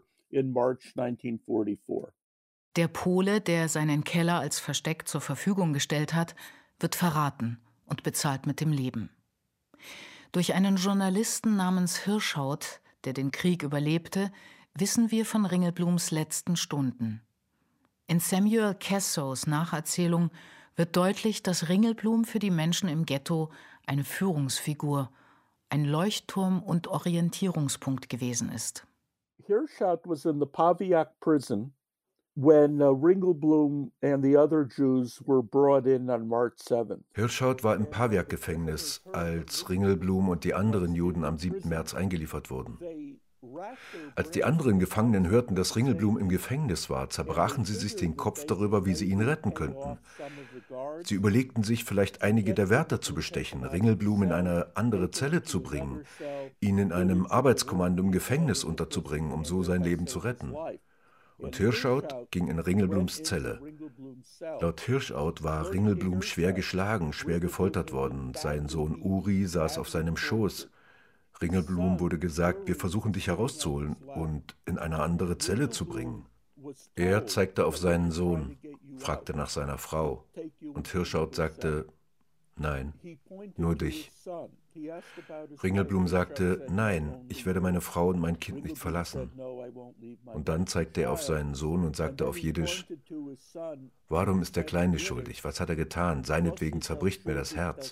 Der Pole, der seinen Keller als Versteck zur Verfügung gestellt hat, wird verraten und bezahlt mit dem Leben. Durch einen Journalisten namens Hirschhaut, der den Krieg überlebte, wissen wir von Ringelblums letzten Stunden. In Samuel Kessows Nacherzählung wird deutlich, dass Ringelblum für die Menschen im Ghetto eine Führungsfigur, ein Leuchtturm und Orientierungspunkt gewesen ist. Hirschhaut was in the Paviak prison when Ringelblum and the other Jews were brought in on March 7th. Hirschhaut war im Paviak-Gefängnis, als Ringelblum und die anderen Juden am 7. März eingeliefert wurden. Als die anderen Gefangenen hörten, dass Ringelblum im Gefängnis war, zerbrachen sie sich den Kopf darüber, wie sie ihn retten könnten. Sie überlegten sich, vielleicht einige der Wärter zu bestechen, Ringelblum in eine andere Zelle zu bringen, ihn in einem Arbeitskommando im Gefängnis unterzubringen, um so sein Leben zu retten. Und Hirschhaut ging in Ringelblums Zelle. Laut Hirschhaut war Ringelblum schwer geschlagen, schwer gefoltert worden. Sein Sohn Uri saß auf seinem Schoß. Ringelblum wurde gesagt, wir versuchen dich herauszuholen und in eine andere Zelle zu bringen. Er zeigte auf seinen Sohn, fragte nach seiner Frau. Und Hirschhaut sagte, nein, nur dich. Ringelblum sagte, nein, ich werde meine Frau und mein Kind nicht verlassen. Und dann zeigte er auf seinen Sohn und sagte auf Jiddisch, warum ist der Kleine schuldig? Was hat er getan? Seinetwegen zerbricht mir das Herz.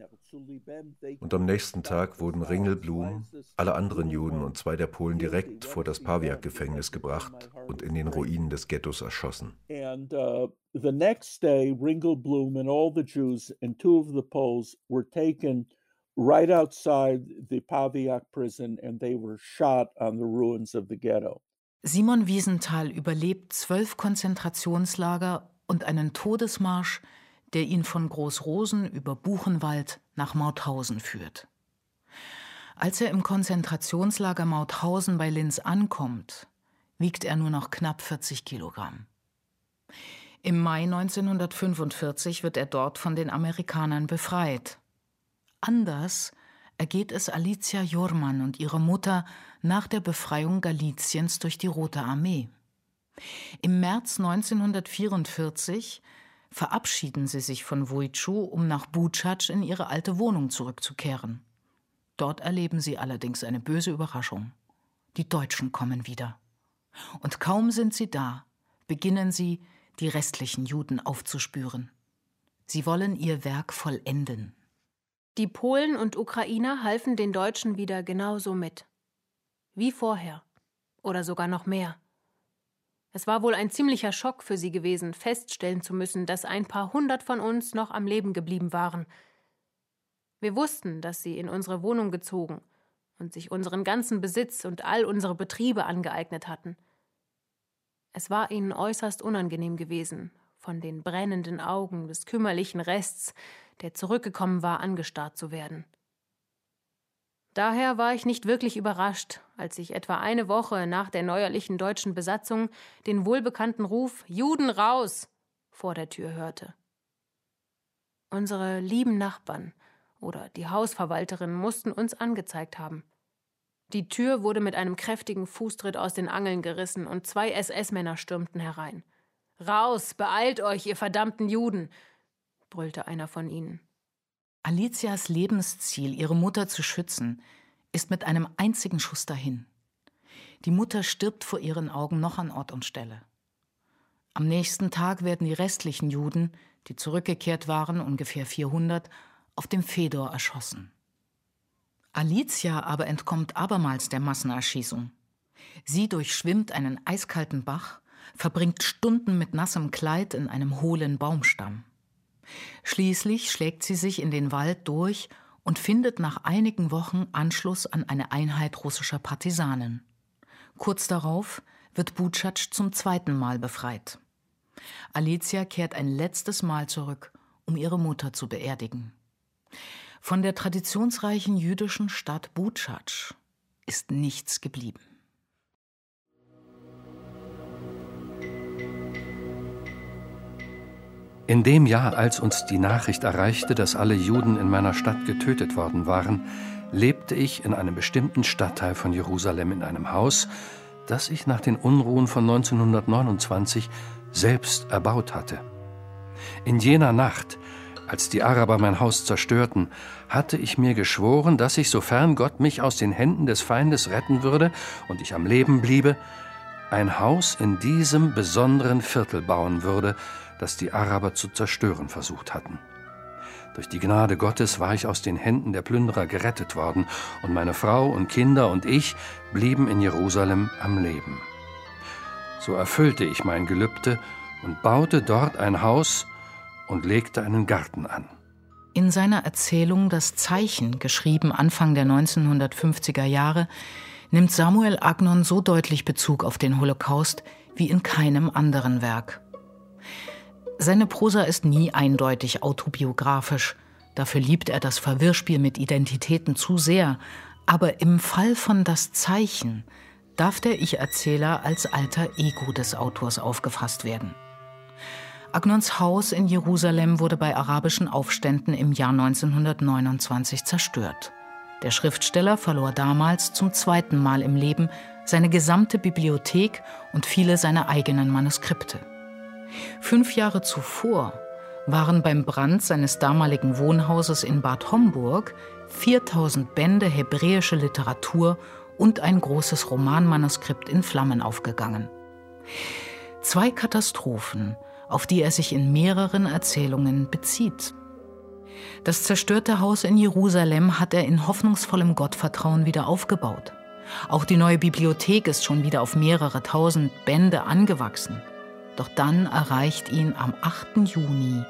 Und am nächsten Tag wurden Ringelblum, alle anderen Juden und 2 der Polen direkt vor das Paviak-Gefängnis gebracht und in den Ruinen des Ghettos erschossen. The next day, Ringelblum and all the Jews and 2 of the Poles were taken right outside the Paviak prison and they were shot on the ruins of the ghetto. Simon Wiesenthal überlebt 12 Konzentrationslager und einen Todesmarsch, der ihn von Großrosen über Buchenwald nach Mauthausen führt. Als er im Konzentrationslager Mauthausen bei Linz ankommt, wiegt er nur noch knapp 40 Kilogramm. Im Mai 1945 wird er dort von den Amerikanern befreit. Anders ergeht es Alicia Jurman und ihrer Mutter nach der Befreiung Galiciens durch die Rote Armee. Im März 1944 verabschieden sie sich von Wujciu, um nach Bučac in ihre alte Wohnung zurückzukehren. Dort erleben sie allerdings eine böse Überraschung. Die Deutschen kommen wieder. Und kaum sind sie da, beginnen sie, die restlichen Juden aufzuspüren. Sie wollen ihr Werk vollenden. Die Polen und Ukrainer halfen den Deutschen wieder genauso mit. Wie vorher. Oder sogar noch mehr. Es war wohl ein ziemlicher Schock für sie gewesen, feststellen zu müssen, dass ein paar hundert von uns noch am Leben geblieben waren. Wir wussten, dass sie in unsere Wohnung gezogen und sich unseren ganzen Besitz und all unsere Betriebe angeeignet hatten. Es war ihnen äußerst unangenehm gewesen, von den brennenden Augen des kümmerlichen Rests, der zurückgekommen war, angestarrt zu werden. Daher war ich nicht wirklich überrascht, als ich etwa eine Woche nach der neuerlichen deutschen Besatzung den wohlbekannten Ruf »Juden raus!« vor der Tür hörte. Unsere lieben Nachbarn oder die Hausverwalterin mussten uns angezeigt haben. Die Tür wurde mit einem kräftigen Fußtritt aus den Angeln gerissen und 2 SS-Männer stürmten herein. »Raus, beeilt euch, ihr verdammten Juden«, brüllte einer von ihnen. Alicias Lebensziel, ihre Mutter zu schützen, ist mit einem einzigen Schuss dahin. Die Mutter stirbt vor ihren Augen noch an Ort und Stelle. Am nächsten Tag werden die restlichen Juden, die zurückgekehrt waren, ungefähr 400, auf dem Fedor erschossen. Alicia aber entkommt abermals der Massenerschießung. Sie durchschwimmt einen eiskalten Bach, verbringt Stunden mit nassem Kleid in einem hohlen Baumstamm. Schließlich schlägt sie sich in den Wald durch und findet nach einigen Wochen Anschluss an eine Einheit russischer Partisanen. Kurz darauf wird Bučac zum 2. Mal befreit. Alicia kehrt ein letztes Mal zurück, um ihre Mutter zu beerdigen. Von der traditionsreichen jüdischen Stadt Bučac ist nichts geblieben. In dem Jahr, als uns die Nachricht erreichte, dass alle Juden in meiner Stadt getötet worden waren, lebte ich in einem bestimmten Stadtteil von Jerusalem in einem Haus, das ich nach den Unruhen von 1929 selbst erbaut hatte. In jener Nacht, als die Araber mein Haus zerstörten, hatte ich mir geschworen, dass ich, sofern Gott mich aus den Händen des Feindes retten würde und ich am Leben bliebe, ein Haus in diesem besonderen Viertel bauen würde, das die Araber zu zerstören versucht hatten. Durch die Gnade Gottes war ich aus den Händen der Plünderer gerettet worden, und meine Frau und Kinder und ich blieben in Jerusalem am Leben. So erfüllte ich mein Gelübde und baute dort ein Haus und legte einen Garten an. In seiner Erzählung Das Zeichen, geschrieben Anfang der 1950er Jahre, nimmt Samuel Agnon so deutlich Bezug auf den Holocaust wie in keinem anderen Werk. Seine Prosa ist nie eindeutig autobiografisch. Dafür liebt er das Verwirrspiel mit Identitäten zu sehr. Aber im Fall von Das Zeichen darf der Ich-Erzähler als alter Ego des Autors aufgefasst werden. Agnons Haus in Jerusalem wurde bei arabischen Aufständen im Jahr 1929 zerstört. Der Schriftsteller verlor damals zum zweiten Mal im Leben seine gesamte Bibliothek und viele seiner eigenen Manuskripte. 5 Jahre zuvor waren beim Brand seines damaligen Wohnhauses in Bad Homburg 4000 Bände hebräische Literatur und ein großes Romanmanuskript in Flammen aufgegangen. 2 Katastrophen, auf die er sich in mehreren Erzählungen bezieht. Das zerstörte Haus in Jerusalem hat er in hoffnungsvollem Gottvertrauen wieder aufgebaut. Auch die neue Bibliothek ist schon wieder auf mehrere tausend Bände angewachsen. Doch dann erreicht ihn am 8. Juni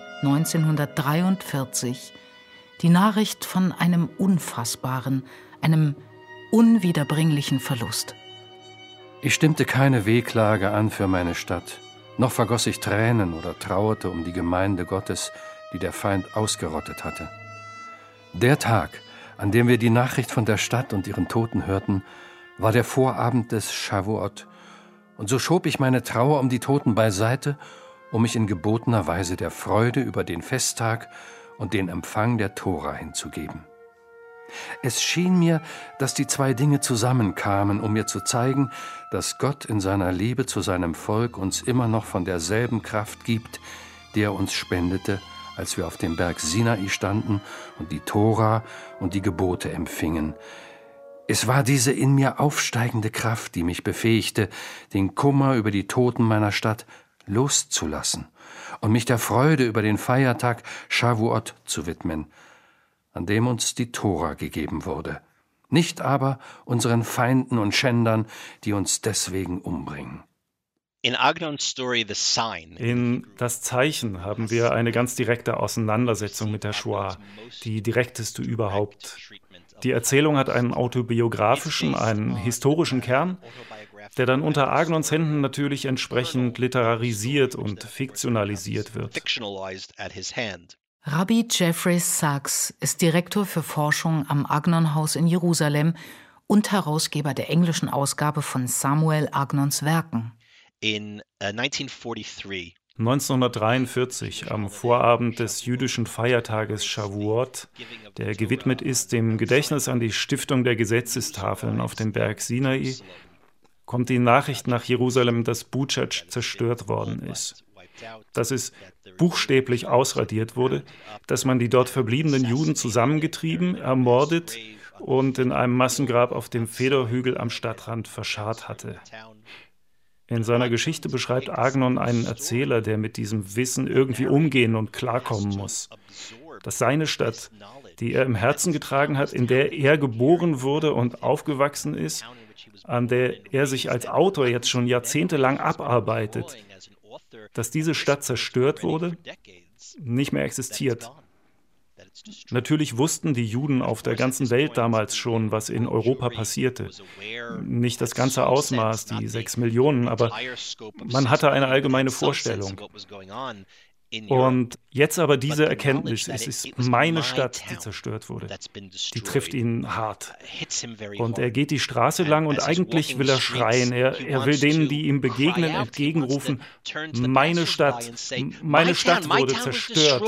1943 die Nachricht von einem unfassbaren, einem unwiederbringlichen Verlust. Ich stimmte keine Wehklage an für meine Stadt, noch vergoss ich Tränen oder trauerte um die Gemeinde Gottes, die der Feind ausgerottet hatte. Der Tag, an dem wir die Nachricht von der Stadt und ihren Toten hörten, war der Vorabend des Shavuot, und so schob ich meine Trauer um die Toten beiseite, um mich in gebotener Weise der Freude über den Festtag und den Empfang der Tora hinzugeben. Es schien mir, dass die 2 Dinge zusammenkamen, um mir zu zeigen, dass Gott in seiner Liebe zu seinem Volk uns immer noch von derselben Kraft gibt, die er uns spendete, als wir auf dem Berg Sinai standen und die Tora und die Gebote empfingen. Es war diese in mir aufsteigende Kraft, die mich befähigte, den Kummer über die Toten meiner Stadt loszulassen und mich der Freude über den Feiertag Shavuot zu widmen, an dem uns die Tora gegeben wurde, nicht aber unseren Feinden und Schändern, die uns deswegen umbringen. In Agnon's story, The Sign, in Das Zeichen haben wir eine ganz direkte Auseinandersetzung mit der Shoah, die direkteste überhaupt. Die Erzählung hat einen autobiografischen, einen historischen Kern, der dann unter Agnons Händen natürlich entsprechend literarisiert und fiktionalisiert wird. Rabbi Jeffrey Sachs ist Direktor für Forschung am Agnon-Haus in Jerusalem und Herausgeber der englischen Ausgabe von Samuel Agnons Werken. In 1943, am Vorabend des jüdischen Feiertages Shavuot, der gewidmet ist dem Gedächtnis an die Stiftung der Gesetzestafeln auf dem Berg Sinai, kommt die Nachricht nach Jerusalem, dass Butschatsch zerstört worden ist. Dass es buchstäblich ausradiert wurde, dass man die dort verbliebenen Juden zusammengetrieben, ermordet und in einem Massengrab auf dem Federhügel am Stadtrand verscharrt hatte. In seiner Geschichte beschreibt Agnon einen Erzähler, der mit diesem Wissen irgendwie umgehen und klarkommen muss. Dass seine Stadt, die er im Herzen getragen hat, in der er geboren wurde und aufgewachsen ist, an der er sich als Autor jetzt schon jahrzehntelang abarbeitet, dass diese Stadt zerstört wurde, nicht mehr existiert. Natürlich wussten die Juden auf der ganzen Welt damals schon, was in Europa passierte. Nicht das ganze Ausmaß, die 6 Millionen, aber man hatte eine allgemeine Vorstellung. Und jetzt aber diese Erkenntnis, es ist meine Stadt, die zerstört wurde, die trifft ihn hart. Und er geht die Straße lang und eigentlich will er schreien. Er will denen, die ihm begegnen, entgegenrufen, meine Stadt wurde zerstört.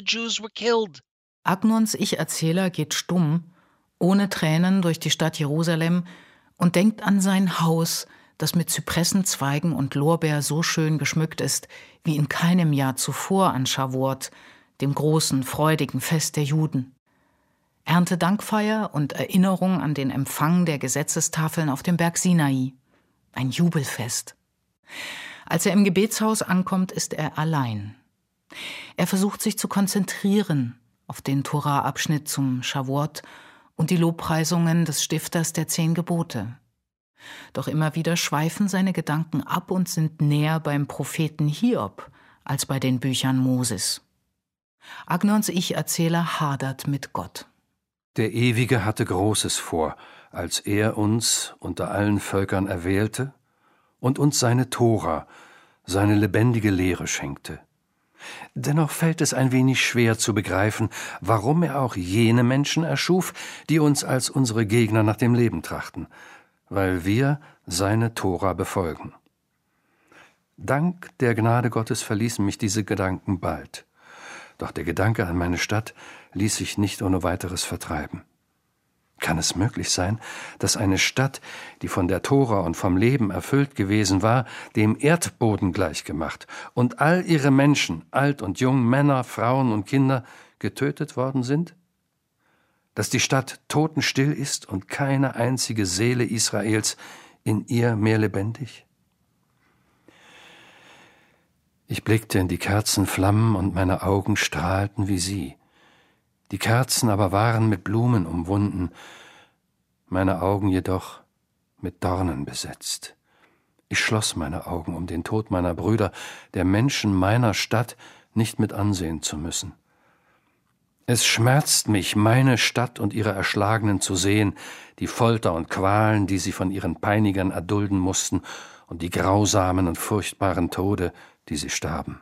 Agnons Ich-Erzähler geht stumm, ohne Tränen durch die Stadt Jerusalem und denkt an sein Haus, das mit Zypressenzweigen und Lorbeer so schön geschmückt ist, wie in keinem Jahr zuvor an Shavuot, dem großen, freudigen Fest der Juden. Erntedankfeier und Erinnerung an den Empfang der Gesetzestafeln auf dem Berg Sinai. Ein Jubelfest. Als er im Gebetshaus ankommt, ist er allein. Er versucht sich zu konzentrieren auf den Tora-Abschnitt zum Shavuot und die Lobpreisungen des Stifters der 10 Gebote. Doch immer wieder schweifen seine Gedanken ab und sind näher beim Propheten Hiob als bei den Büchern Moses. Agnons Ich-Erzähler hadert mit Gott. Der Ewige hatte Großes vor, als er uns unter allen Völkern erwählte und uns seine Tora, seine lebendige Lehre schenkte. Dennoch fällt es ein wenig schwer zu begreifen, warum er auch jene Menschen erschuf, die uns als unsere Gegner nach dem Leben trachten, weil wir seine Tora befolgen. Dank der Gnade Gottes verließen mich diese Gedanken bald. Doch der Gedanke an meine Stadt ließ sich nicht ohne weiteres vertreiben. Kann es möglich sein, dass eine Stadt, die von der Tora und vom Leben erfüllt gewesen war, dem Erdboden gleichgemacht und all ihre Menschen, alt und jung, Männer, Frauen und Kinder, getötet worden sind? Dass die Stadt totenstill ist und keine einzige Seele Israels in ihr mehr lebendig? Ich blickte in die Kerzenflammen und meine Augen strahlten wie sie. Die Kerzen aber waren mit Blumen umwunden, meine Augen jedoch mit Dornen besetzt. Ich schloss meine Augen, um den Tod meiner Brüder, der Menschen meiner Stadt, nicht mit ansehen zu müssen. Es schmerzt mich, meine Stadt und ihre Erschlagenen zu sehen, die Folter und Qualen, die sie von ihren Peinigern erdulden mussten, und die grausamen und furchtbaren Tode, die sie starben.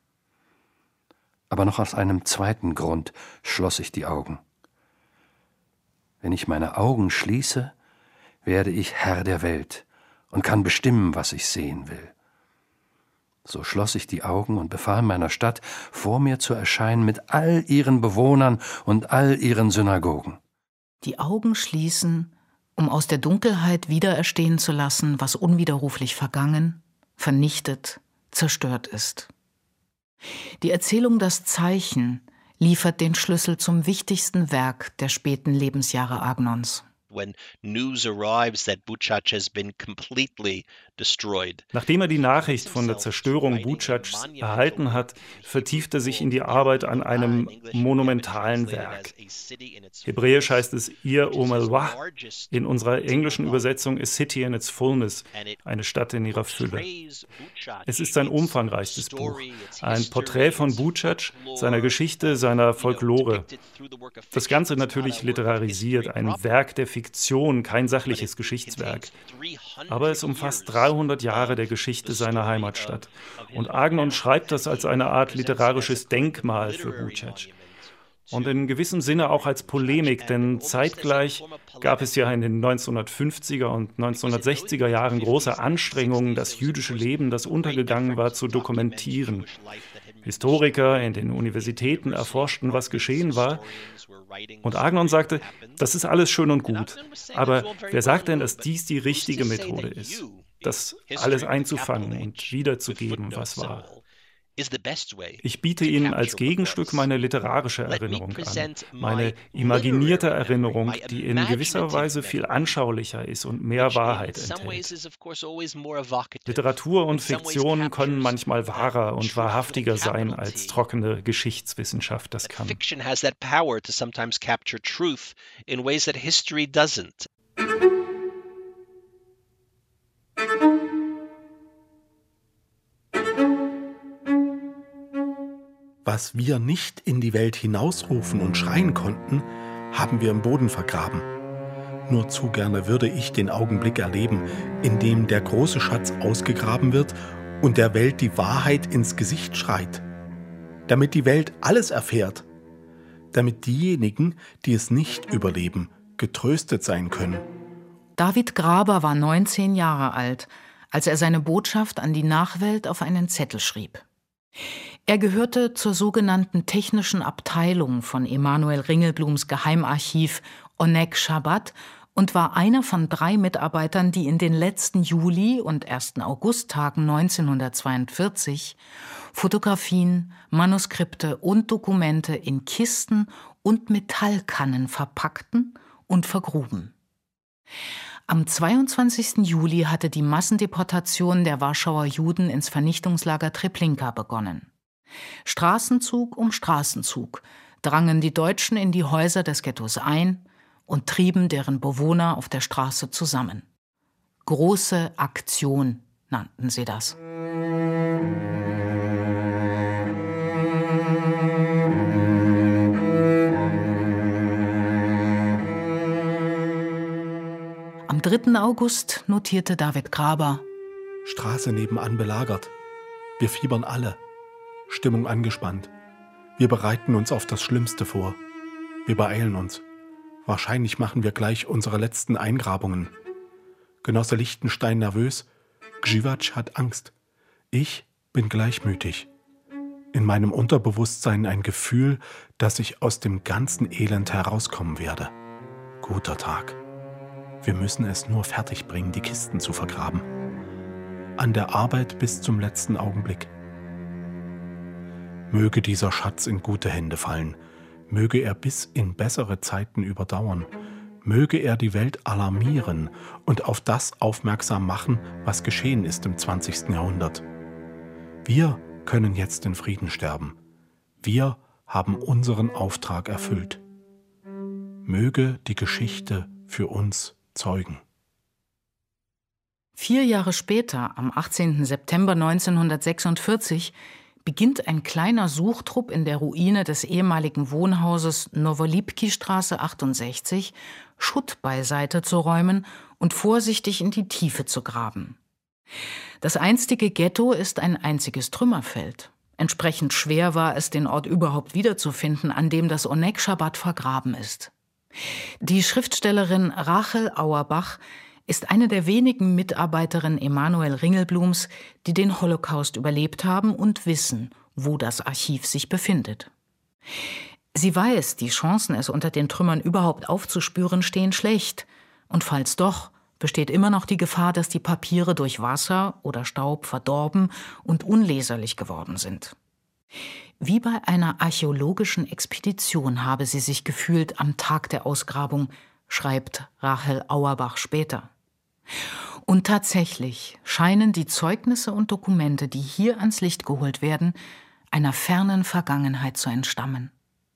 Aber noch aus einem zweiten Grund schloss ich die Augen. Wenn ich meine Augen schließe, werde ich Herr der Welt und kann bestimmen, was ich sehen will. So schloss ich die Augen und befahl meiner Stadt, vor mir zu erscheinen mit all ihren Bewohnern und all ihren Synagogen. Die Augen schließen, um aus der Dunkelheit wiedererstehen zu lassen, was unwiderruflich vergangen, vernichtet, zerstört ist. Die Erzählung Das Zeichen liefert den Schlüssel zum wichtigsten Werk der späten Lebensjahre Agnons. When news arrives that Bučac has been completely destroyed. Nachdem er die Nachricht von der Zerstörung Bučacs erhalten hat, vertieft er sich in die Arbeit an einem monumentalen Werk. Hebräisch heißt es Ir U'Melwah, in unserer englischen Übersetzung A City in its Fullness, eine Stadt in ihrer Fülle. Es ist ein umfangreiches Buch, ein Porträt von Bučac, seiner Geschichte, seiner Folklore. Das Ganze natürlich literarisiert, ein Werk der Fiktion, kein sachliches Geschichtswerk. Aber es umfasst 300 Jahre der Geschichte seiner Heimatstadt. Und Agnon schreibt das als eine Art literarisches Denkmal für Bučac. Und in gewissem Sinne auch als Polemik, denn zeitgleich gab es ja in den 1950er und 1960er Jahren große Anstrengungen, das jüdische Leben, das untergegangen war, zu dokumentieren. Historiker in den Universitäten erforschten, was geschehen war. Und Agnon sagte, das ist alles schön und gut, aber wer sagt denn, dass dies die richtige Methode ist, das alles einzufangen und wiederzugeben, was war? Ich biete Ihnen als Gegenstück meine literarische Erinnerung an, meine imaginierte Erinnerung, die in gewisser Weise viel anschaulicher ist und mehr Wahrheit enthält. Literatur und Fiktion können manchmal wahrer und wahrhaftiger sein, als trockene Geschichtswissenschaft das kann. Fiction has that power to sometimes capture truth in ways that history doesn't. Was wir nicht in die Welt hinausrufen und schreien konnten, haben wir im Boden vergraben. Nur zu gerne würde ich den Augenblick erleben, in dem der große Schatz ausgegraben wird und der Welt die Wahrheit ins Gesicht schreit. damit die Welt alles erfährt, damit diejenigen, die es nicht überleben, getröstet sein können. David Graeber war 19 Jahre alt, als er seine Botschaft an die Nachwelt auf einen Zettel schrieb. Er gehörte zur sogenannten technischen Abteilung von Emanuel Ringelblums Geheimarchiv Oneg Shabbat und war einer von 3 Mitarbeitern, die in den letzten Juli- und 1. Augusttagen 1942 Fotografien, Manuskripte und Dokumente in Kisten und Metallkannen verpackten und vergruben. Am 22. Juli hatte die Massendeportation der Warschauer Juden ins Vernichtungslager Treblinka begonnen. Straßenzug um Straßenzug drangen die Deutschen in die Häuser des Ghettos ein und trieben deren Bewohner auf der Straße zusammen. Große Aktion nannten sie das. Am 3. August notierte David Graeber: Straße nebenan belagert. Wir fiebern alle. Stimmung angespannt. Wir bereiten uns auf das Schlimmste vor. Wir beeilen uns. Wahrscheinlich machen wir gleich unsere letzten Eingrabungen. Genosse Lichtenstein nervös. Grzywacz hat Angst. Ich bin gleichmütig. In meinem Unterbewusstsein ein Gefühl, dass ich aus dem ganzen Elend herauskommen werde. Guter Tag. Wir müssen es nur fertigbringen, die Kisten zu vergraben. An der Arbeit bis zum letzten Augenblick. Möge dieser Schatz in gute Hände fallen. Möge er bis in bessere Zeiten überdauern. Möge er die Welt alarmieren und auf das aufmerksam machen, was geschehen ist im 20. Jahrhundert. Wir können jetzt in Frieden sterben. Wir haben unseren Auftrag erfüllt. Möge die Geschichte für uns zeugen. 4 Jahre später, am 18. September 1946, beginnt ein kleiner Suchtrupp in der Ruine des ehemaligen Wohnhauses Nowolipki-Straße 68, Schutt beiseite zu räumen und vorsichtig in die Tiefe zu graben. Das einstige Ghetto ist ein einziges Trümmerfeld. Entsprechend schwer war es, den Ort überhaupt wiederzufinden, an dem das Oneg Shabbat vergraben ist. Die Schriftstellerin Rachel Auerbach ist eine der wenigen Mitarbeiterinnen Emanuel Ringelblums, die den Holocaust überlebt haben und wissen, wo das Archiv sich befindet. Sie weiß, die Chancen, es unter den Trümmern überhaupt aufzuspüren, stehen schlecht. Und falls doch, besteht immer noch die Gefahr, dass die Papiere durch Wasser oder Staub verdorben und unleserlich geworden sind. Wie bei einer archäologischen Expedition habe sie sich gefühlt am Tag der Ausgrabung, schreibt Rachel Auerbach später. Und tatsächlich scheinen die Zeugnisse und Dokumente, die hier ans Licht geholt werden, einer fernen Vergangenheit zu entstammen.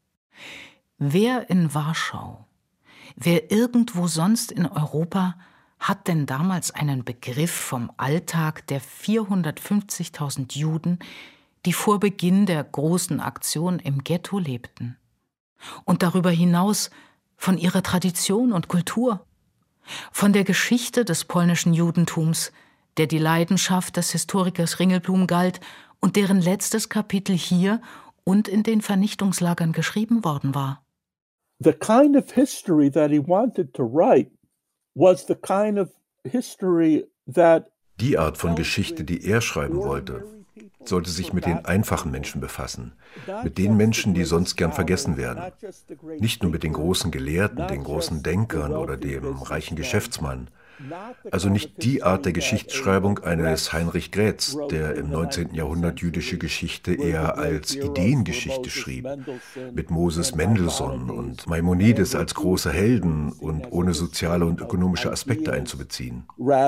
Wer in Warschau, wer irgendwo sonst in Europa hat denn damals einen Begriff vom Alltag der 450.000 Juden, die vor Beginn der großen Aktion im Ghetto lebten? Und darüber hinaus von ihrer Tradition und Kultur, von der Geschichte des polnischen Judentums, der die Leidenschaft des Historikers Ringelblum galt und deren letztes Kapitel hier und in den Vernichtungslagern geschrieben worden war. The kind of history that he wanted to write was the kind of history that Die Art von Geschichte, die er schreiben wollte, sollte sich mit den einfachen Menschen befassen, mit den Menschen, die sonst gern vergessen werden. Nicht nur mit den großen Gelehrten, den großen Denkern oder dem reichen Geschäftsmann. Also nicht die Art der Geschichtsschreibung eines Heinrich Graetz, der im 19. Jahrhundert jüdische Geschichte eher als Ideengeschichte schrieb, mit Moses Mendelssohn und Maimonides als große Helden und ohne soziale und ökonomische Aspekte einzubeziehen.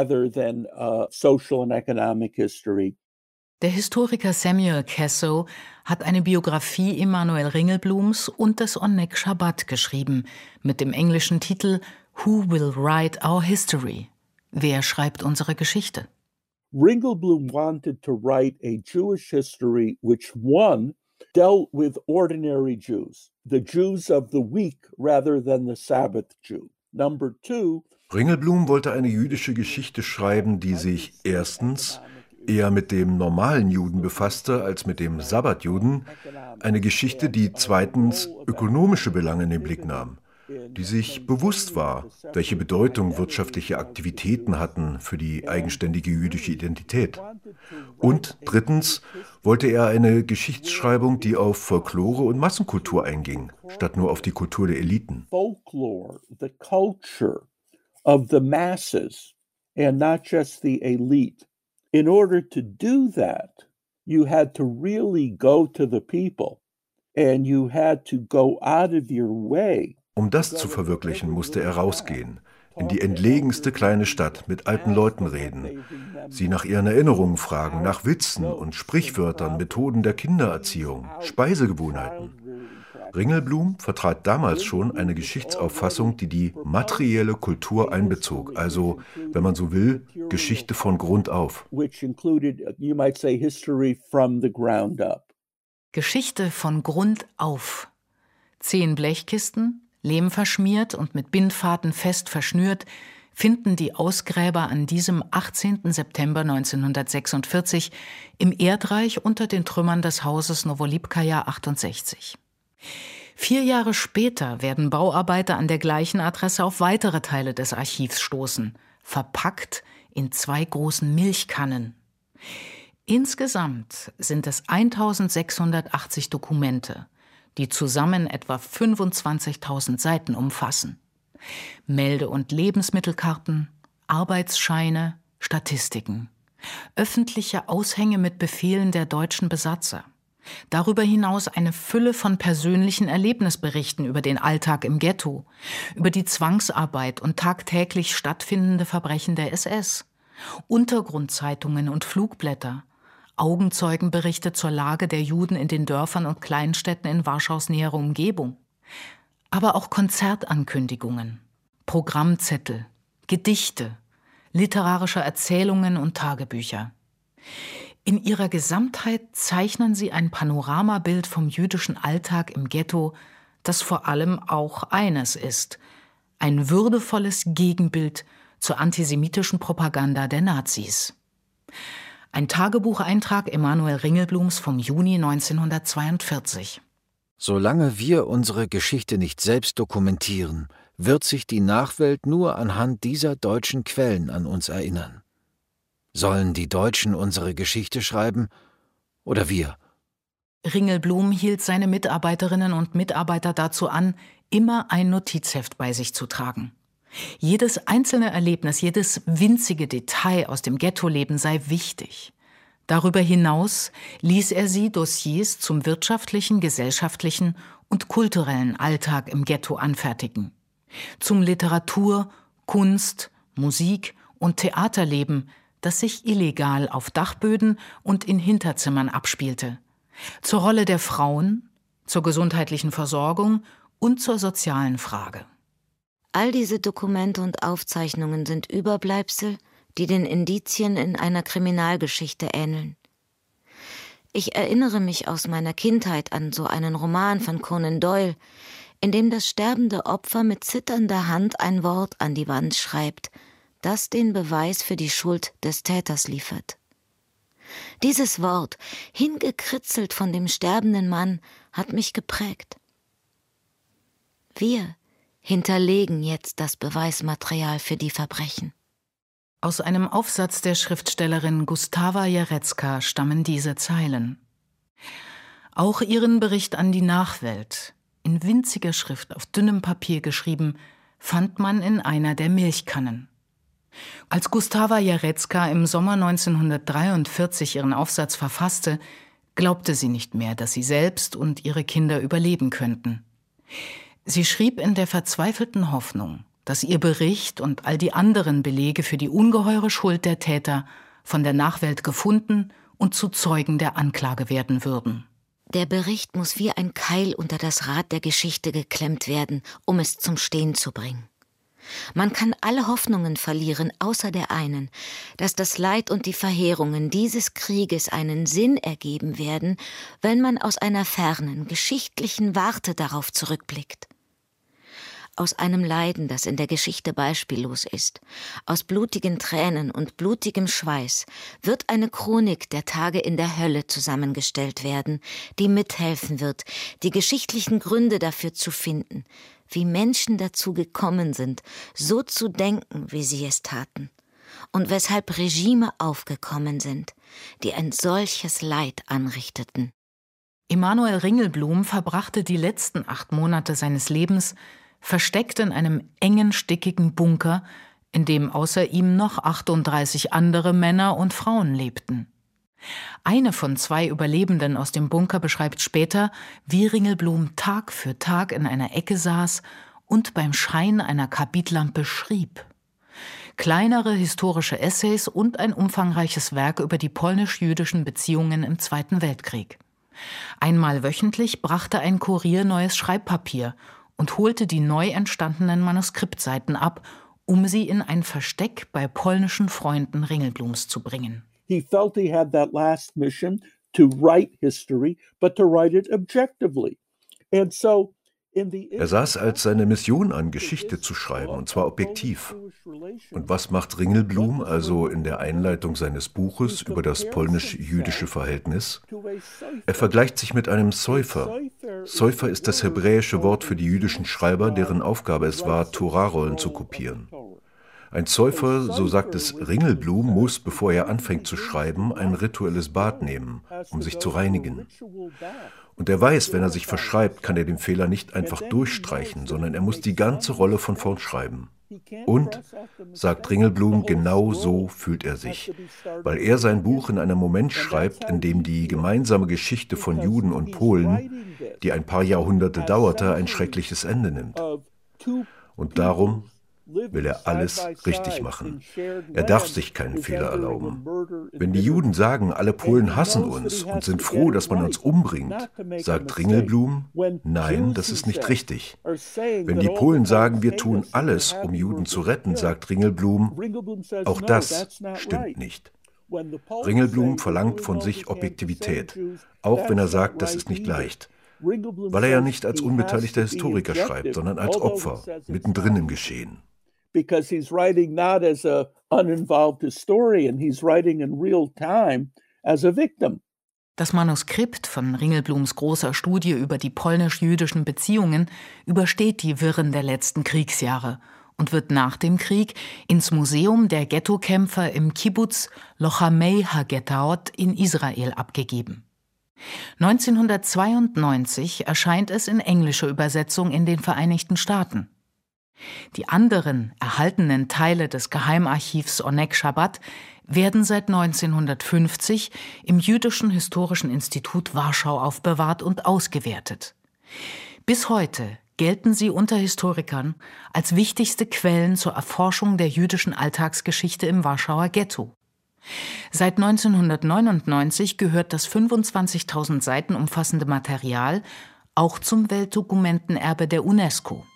Der Historiker Samuel Cassow hat eine Biografie Emanuel Ringelblums und des Oneg Shabbat geschrieben, mit dem englischen Titel Who Will Write Our History? Wer schreibt unsere Geschichte? Ringelblum wanted to write a Jewish history which, one, dealt with ordinary Jews, the Jews of the week rather than the Sabbath Jew. Number two, Ringelblum wollte eine jüdische Geschichte schreiben, die sich erstens eher mit dem normalen Juden befasste als mit dem Sabbatjuden, eine Geschichte, die zweitens ökonomische Belange in den Blick nahm, die sich bewusst war, welche Bedeutung wirtschaftliche Aktivitäten hatten für die eigenständige jüdische Identität. Und drittens wollte er eine Geschichtsschreibung, die auf Folklore und Massenkultur einging, statt nur auf die Kultur der Eliten. Folklore, the culture of the masses and not just the elite. In order to do that, you had to really go to the people and you had to go out of your way. Um das zu verwirklichen, musste er rausgehen, in die entlegenste kleine Stadt, mit alten Leuten reden, sie nach ihren Erinnerungen fragen, nach Witzen und Sprichwörtern, Methoden der Kindererziehung, Speisegewohnheiten. Ringelblum vertrat damals schon eine Geschichtsauffassung, die die materielle Kultur einbezog, also, wenn man so will, Geschichte von Grund auf. Geschichte von Grund auf. 10 Blechkisten, lehmverschmiert und mit Bindfaden fest verschnürt, finden die Ausgräber an diesem 18. September 1946 im Erdreich unter den Trümmern des Hauses Nowolipkaja 68. 4 Jahre später werden Bauarbeiter an der gleichen Adresse auf weitere Teile des Archivs stoßen, verpackt in 2 großen Milchkannen. Insgesamt sind es 1680 Dokumente, die zusammen etwa 25.000 Seiten umfassen. Melde- und Lebensmittelkarten, Arbeitsscheine, Statistiken, öffentliche Aushänge mit Befehlen der deutschen Besatzer. Darüber hinaus eine Fülle von persönlichen Erlebnisberichten über den Alltag im Ghetto, über die Zwangsarbeit und tagtäglich stattfindende Verbrechen der SS, Untergrundzeitungen und Flugblätter, Augenzeugenberichte zur Lage der Juden in den Dörfern und Kleinstädten in Warschaus näherer Umgebung, aber auch Konzertankündigungen, Programmzettel, Gedichte, literarische Erzählungen und Tagebücher. In ihrer Gesamtheit zeichnen sie ein Panoramabild vom jüdischen Alltag im Ghetto, das vor allem auch eines ist: ein würdevolles Gegenbild zur antisemitischen Propaganda der Nazis. Ein Tagebucheintrag Emanuel Ringelblums vom Juni 1942. Solange wir unsere Geschichte nicht selbst dokumentieren, wird sich die Nachwelt nur anhand dieser deutschen Quellen an uns erinnern. Sollen die Deutschen unsere Geschichte schreiben oder wir? Ringelblum hielt seine Mitarbeiterinnen und Mitarbeiter dazu an, immer ein Notizheft bei sich zu tragen. Jedes einzelne Erlebnis, jedes winzige Detail aus dem Ghettoleben sei wichtig. Darüber hinaus ließ er sie Dossiers zum wirtschaftlichen, gesellschaftlichen und kulturellen Alltag im Ghetto anfertigen. Zum Literatur-, Kunst-, Musik- und Theaterleben, das sich illegal auf Dachböden und in Hinterzimmern abspielte. Zur Rolle der Frauen, zur gesundheitlichen Versorgung und zur sozialen Frage. All diese Dokumente und Aufzeichnungen sind Überbleibsel, die den Indizien in einer Kriminalgeschichte ähneln. Ich erinnere mich aus meiner Kindheit an so einen Roman von Conan Doyle, in dem das sterbende Opfer mit zitternder Hand ein Wort an die Wand schreibt, das den Beweis für die Schuld des Täters liefert. Dieses Wort, hingekritzelt von dem sterbenden Mann, hat mich geprägt. Wir hinterlegen jetzt das Beweismaterial für die Verbrechen. Aus einem Aufsatz der Schriftstellerin Gustawa Jarecka stammen diese Zeilen. Auch ihren Bericht an die Nachwelt, in winziger Schrift auf dünnem Papier geschrieben, fand man in einer der Milchkannen. Als Gustawa Jarecka im Sommer 1943 ihren Aufsatz verfasste, glaubte sie nicht mehr, dass sie selbst und ihre Kinder überleben könnten. Sie schrieb in der verzweifelten Hoffnung, dass ihr Bericht und all die anderen Belege für die ungeheure Schuld der Täter von der Nachwelt gefunden und zu Zeugen der Anklage werden würden. Der Bericht muss wie ein Keil unter das Rad der Geschichte geklemmt werden, um es zum Stehen zu bringen. Man kann alle Hoffnungen verlieren, außer der einen, dass das Leid und die Verheerungen dieses Krieges einen Sinn ergeben werden, wenn man aus einer fernen, geschichtlichen Warte darauf zurückblickt. Aus einem Leiden, das in der Geschichte beispiellos ist, aus blutigen Tränen und blutigem Schweiß, wird eine Chronik der Tage in der Hölle zusammengestellt werden, die mithelfen wird, die geschichtlichen Gründe dafür zu finden, wie Menschen dazu gekommen sind, so zu denken, wie sie es taten, und weshalb Regime aufgekommen sind, die ein solches Leid anrichteten. Emanuel Ringelblum verbrachte die letzten 8 Monate seines Lebens versteckt in einem engen, stickigen Bunker, in dem außer ihm noch 38 andere Männer und Frauen lebten. Eine von 2 Überlebenden aus dem Bunker beschreibt später, wie Ringelblum Tag für Tag in einer Ecke saß und beim Schein einer Karbidlampe schrieb. Kleinere historische Essays und ein umfangreiches Werk über die polnisch-jüdischen Beziehungen im Zweiten Weltkrieg. Einmal wöchentlich brachte ein Kurier neues Schreibpapier und holte die neu entstandenen Manuskriptseiten ab, um sie in ein Versteck bei polnischen Freunden Ringelblums zu bringen. He felt he had that last mission to write history, but to write it objectively. And so er sah es als seine Mission an, Geschichte zu schreiben, und zwar objektiv. Und was macht Ringelblum also in der Einleitung seines Buches über das polnisch-jüdische Verhältnis? Er vergleicht sich mit einem Säufer. Säufer ist das hebräische Wort für die jüdischen Schreiber, deren Aufgabe es war, Torarollen zu kopieren. Ein Säufer, so sagt es Ringelblum, muss, bevor er anfängt zu schreiben, ein rituelles Bad nehmen, um sich zu reinigen. Und er weiß, wenn er sich verschreibt, kann er den Fehler nicht einfach durchstreichen, sondern er muss die ganze Rolle von vorn schreiben. Und, sagt Ringelblum, genau so fühlt er sich, weil er sein Buch in einem Moment schreibt, in dem die gemeinsame Geschichte von Juden und Polen, die ein paar Jahrhunderte dauerte, ein schreckliches Ende nimmt. Und darum will er alles richtig machen. Er darf sich keinen Fehler erlauben. Wenn die Juden sagen, alle Polen hassen uns und sind froh, dass man uns umbringt, sagt Ringelblum, nein, das ist nicht richtig. Wenn die Polen sagen, wir tun alles, um Juden zu retten, sagt Ringelblum, auch das stimmt nicht. Ringelblum verlangt von sich Objektivität, auch wenn er sagt, das ist nicht leicht. Weil er ja nicht als unbeteiligter Historiker schreibt, sondern als Opfer, mittendrin im Geschehen. Because he's writing not as an uninvolved historian, he's writing in real time as a victim. Das Manuskript von Ringelblums großer Studie über die polnisch-jüdischen Beziehungen übersteht die Wirren der letzten Kriegsjahre und wird nach dem Krieg ins Museum der Ghettokämpfer im Kibbuz Lochamei HaGettaot in Israel abgegeben. 1992 erscheint es in englischer Übersetzung in den Vereinigten Staaten. Die anderen erhaltenen Teile des Geheimarchivs Onek Shabbat werden seit 1950 im Jüdischen Historischen Institut Warschau aufbewahrt und ausgewertet. Bis heute gelten sie unter Historikern als wichtigste Quellen zur Erforschung der jüdischen Alltagsgeschichte im Warschauer Ghetto. Seit 1999 gehört das 25.000 Seiten umfassende Material auch zum Weltdokumentenerbe der UNESCO.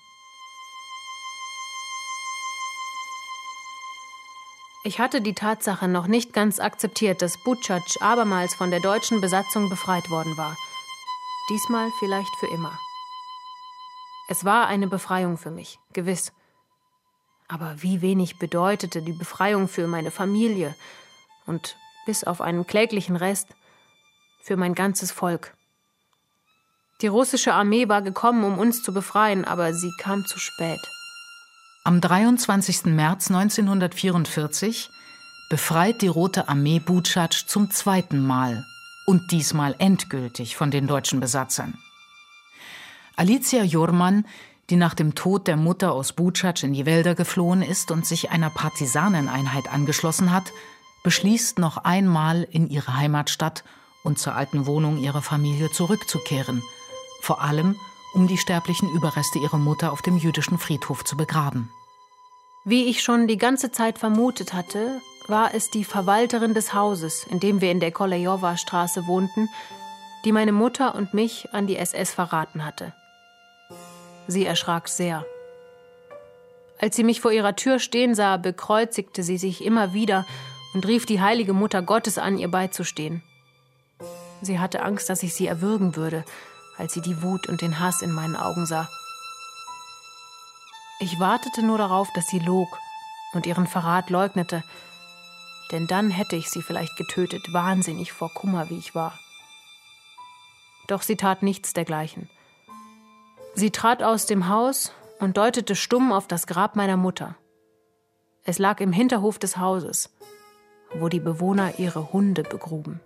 Ich hatte die Tatsache noch nicht ganz akzeptiert, dass Bučac abermals von der deutschen Besatzung befreit worden war. Diesmal vielleicht für immer. Es war eine Befreiung für mich, gewiss. Aber wie wenig bedeutete die Befreiung für meine Familie und, bis auf einen kläglichen Rest, für mein ganzes Volk. Die russische Armee war gekommen, um uns zu befreien, aber sie kam zu spät. Am 23. März 1944 befreit die Rote Armee Bučac zum 2. Mal und diesmal endgültig von den deutschen Besatzern. Alicia Jurman, die nach dem Tod der Mutter aus Bučac in die Wälder geflohen ist und sich einer Partisaneneinheit angeschlossen hat, beschließt noch einmal in ihre Heimatstadt und zur alten Wohnung ihrer Familie zurückzukehren, vor allem um die sterblichen Überreste ihrer Mutter auf dem jüdischen Friedhof zu begraben. Wie ich schon die ganze Zeit vermutet hatte, war es die Verwalterin des Hauses, in dem wir in der Kolejowa-Straße wohnten, die meine Mutter und mich an die SS verraten hatte. Sie erschrak sehr. Als sie mich vor ihrer Tür stehen sah, bekreuzigte sie sich immer wieder und rief die heilige Mutter Gottes an, ihr beizustehen. Sie hatte Angst, dass ich sie erwürgen würde, als sie die Wut und den Hass in meinen Augen sah. Ich wartete nur darauf, dass sie log und ihren Verrat leugnete. Denn dann hätte ich sie vielleicht getötet, wahnsinnig vor Kummer, wie ich war. Doch sie tat nichts dergleichen. Sie trat aus dem Haus und deutete stumm auf das Grab meiner Mutter. Es lag im Hinterhof des Hauses, wo die Bewohner ihre Hunde begruben.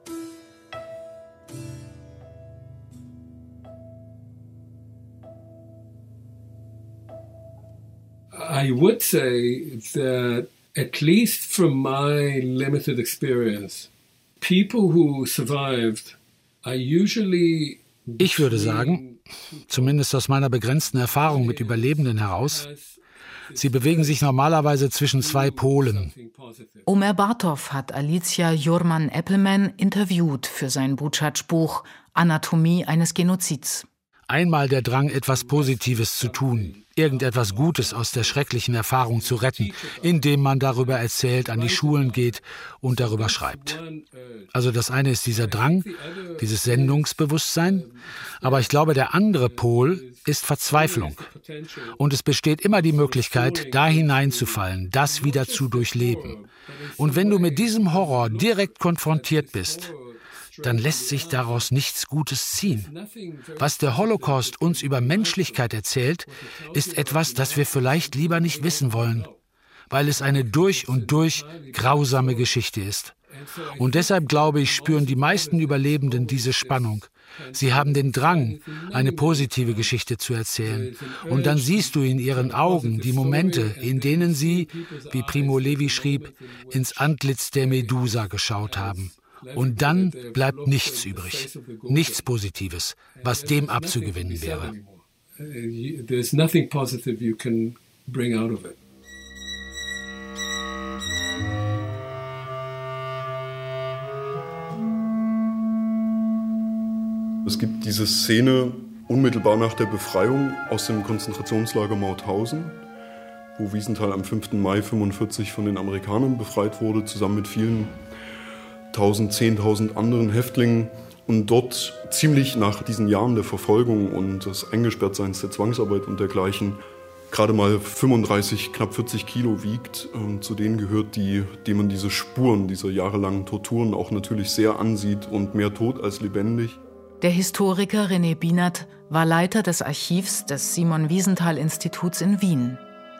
I would say that, at least from my limited experience, people who survived are usually... Ich würde sagen, zumindest aus meiner begrenzten Erfahrung mit Überlebenden heraus, sie bewegen sich normalerweise zwischen zwei Polen. Omer Bartow hat Alicia Jurman-Eppelman interviewt für sein Buchatsch-Buch Anatomie eines Genozids. Einmal der Drang, etwas Positives zu tun, irgendetwas Gutes aus der schrecklichen Erfahrung zu retten, indem man darüber erzählt, an die Schulen geht und darüber schreibt. Also das eine ist dieser Drang, dieses Sendungsbewusstsein, aber ich glaube, der andere Pol ist Verzweiflung. Und es besteht immer die Möglichkeit, da hineinzufallen, das wieder zu durchleben. Und wenn du mit diesem Horror direkt konfrontiert bist, dann lässt sich daraus nichts Gutes ziehen. Was der Holocaust uns über Menschlichkeit erzählt, ist etwas, das wir vielleicht lieber nicht wissen wollen, weil es eine durch und durch grausame Geschichte ist. Und deshalb, glaube ich, spüren die meisten Überlebenden diese Spannung. Sie haben den Drang, eine positive Geschichte zu erzählen. Und dann siehst du in ihren Augen die Momente, in denen sie, wie Primo Levi schrieb, ins Antlitz der Medusa geschaut haben. Und dann bleibt nichts übrig, nichts Positives, was dem abzugewinnen wäre. There's nothing positive you can bring out of it. Es gibt diese Szene unmittelbar nach der Befreiung aus dem Konzentrationslager Mauthausen, wo Wiesenthal am 5. Mai 1945 von den Amerikanern befreit wurde, zusammen mit vielen 10.000 anderen Häftlingen und dort ziemlich nach diesen Jahren der Verfolgung und des Eingesperrtseins, der Zwangsarbeit und dergleichen gerade mal 35, knapp 40 Kilo wiegt, zu denen gehört, die man diese Spuren dieser jahrelangen Torturen auch natürlich sehr ansieht und mehr tot als lebendig. Der Historiker René Bienert war Leiter des Archivs des Simon-Wiesenthal-Instituts in Wien.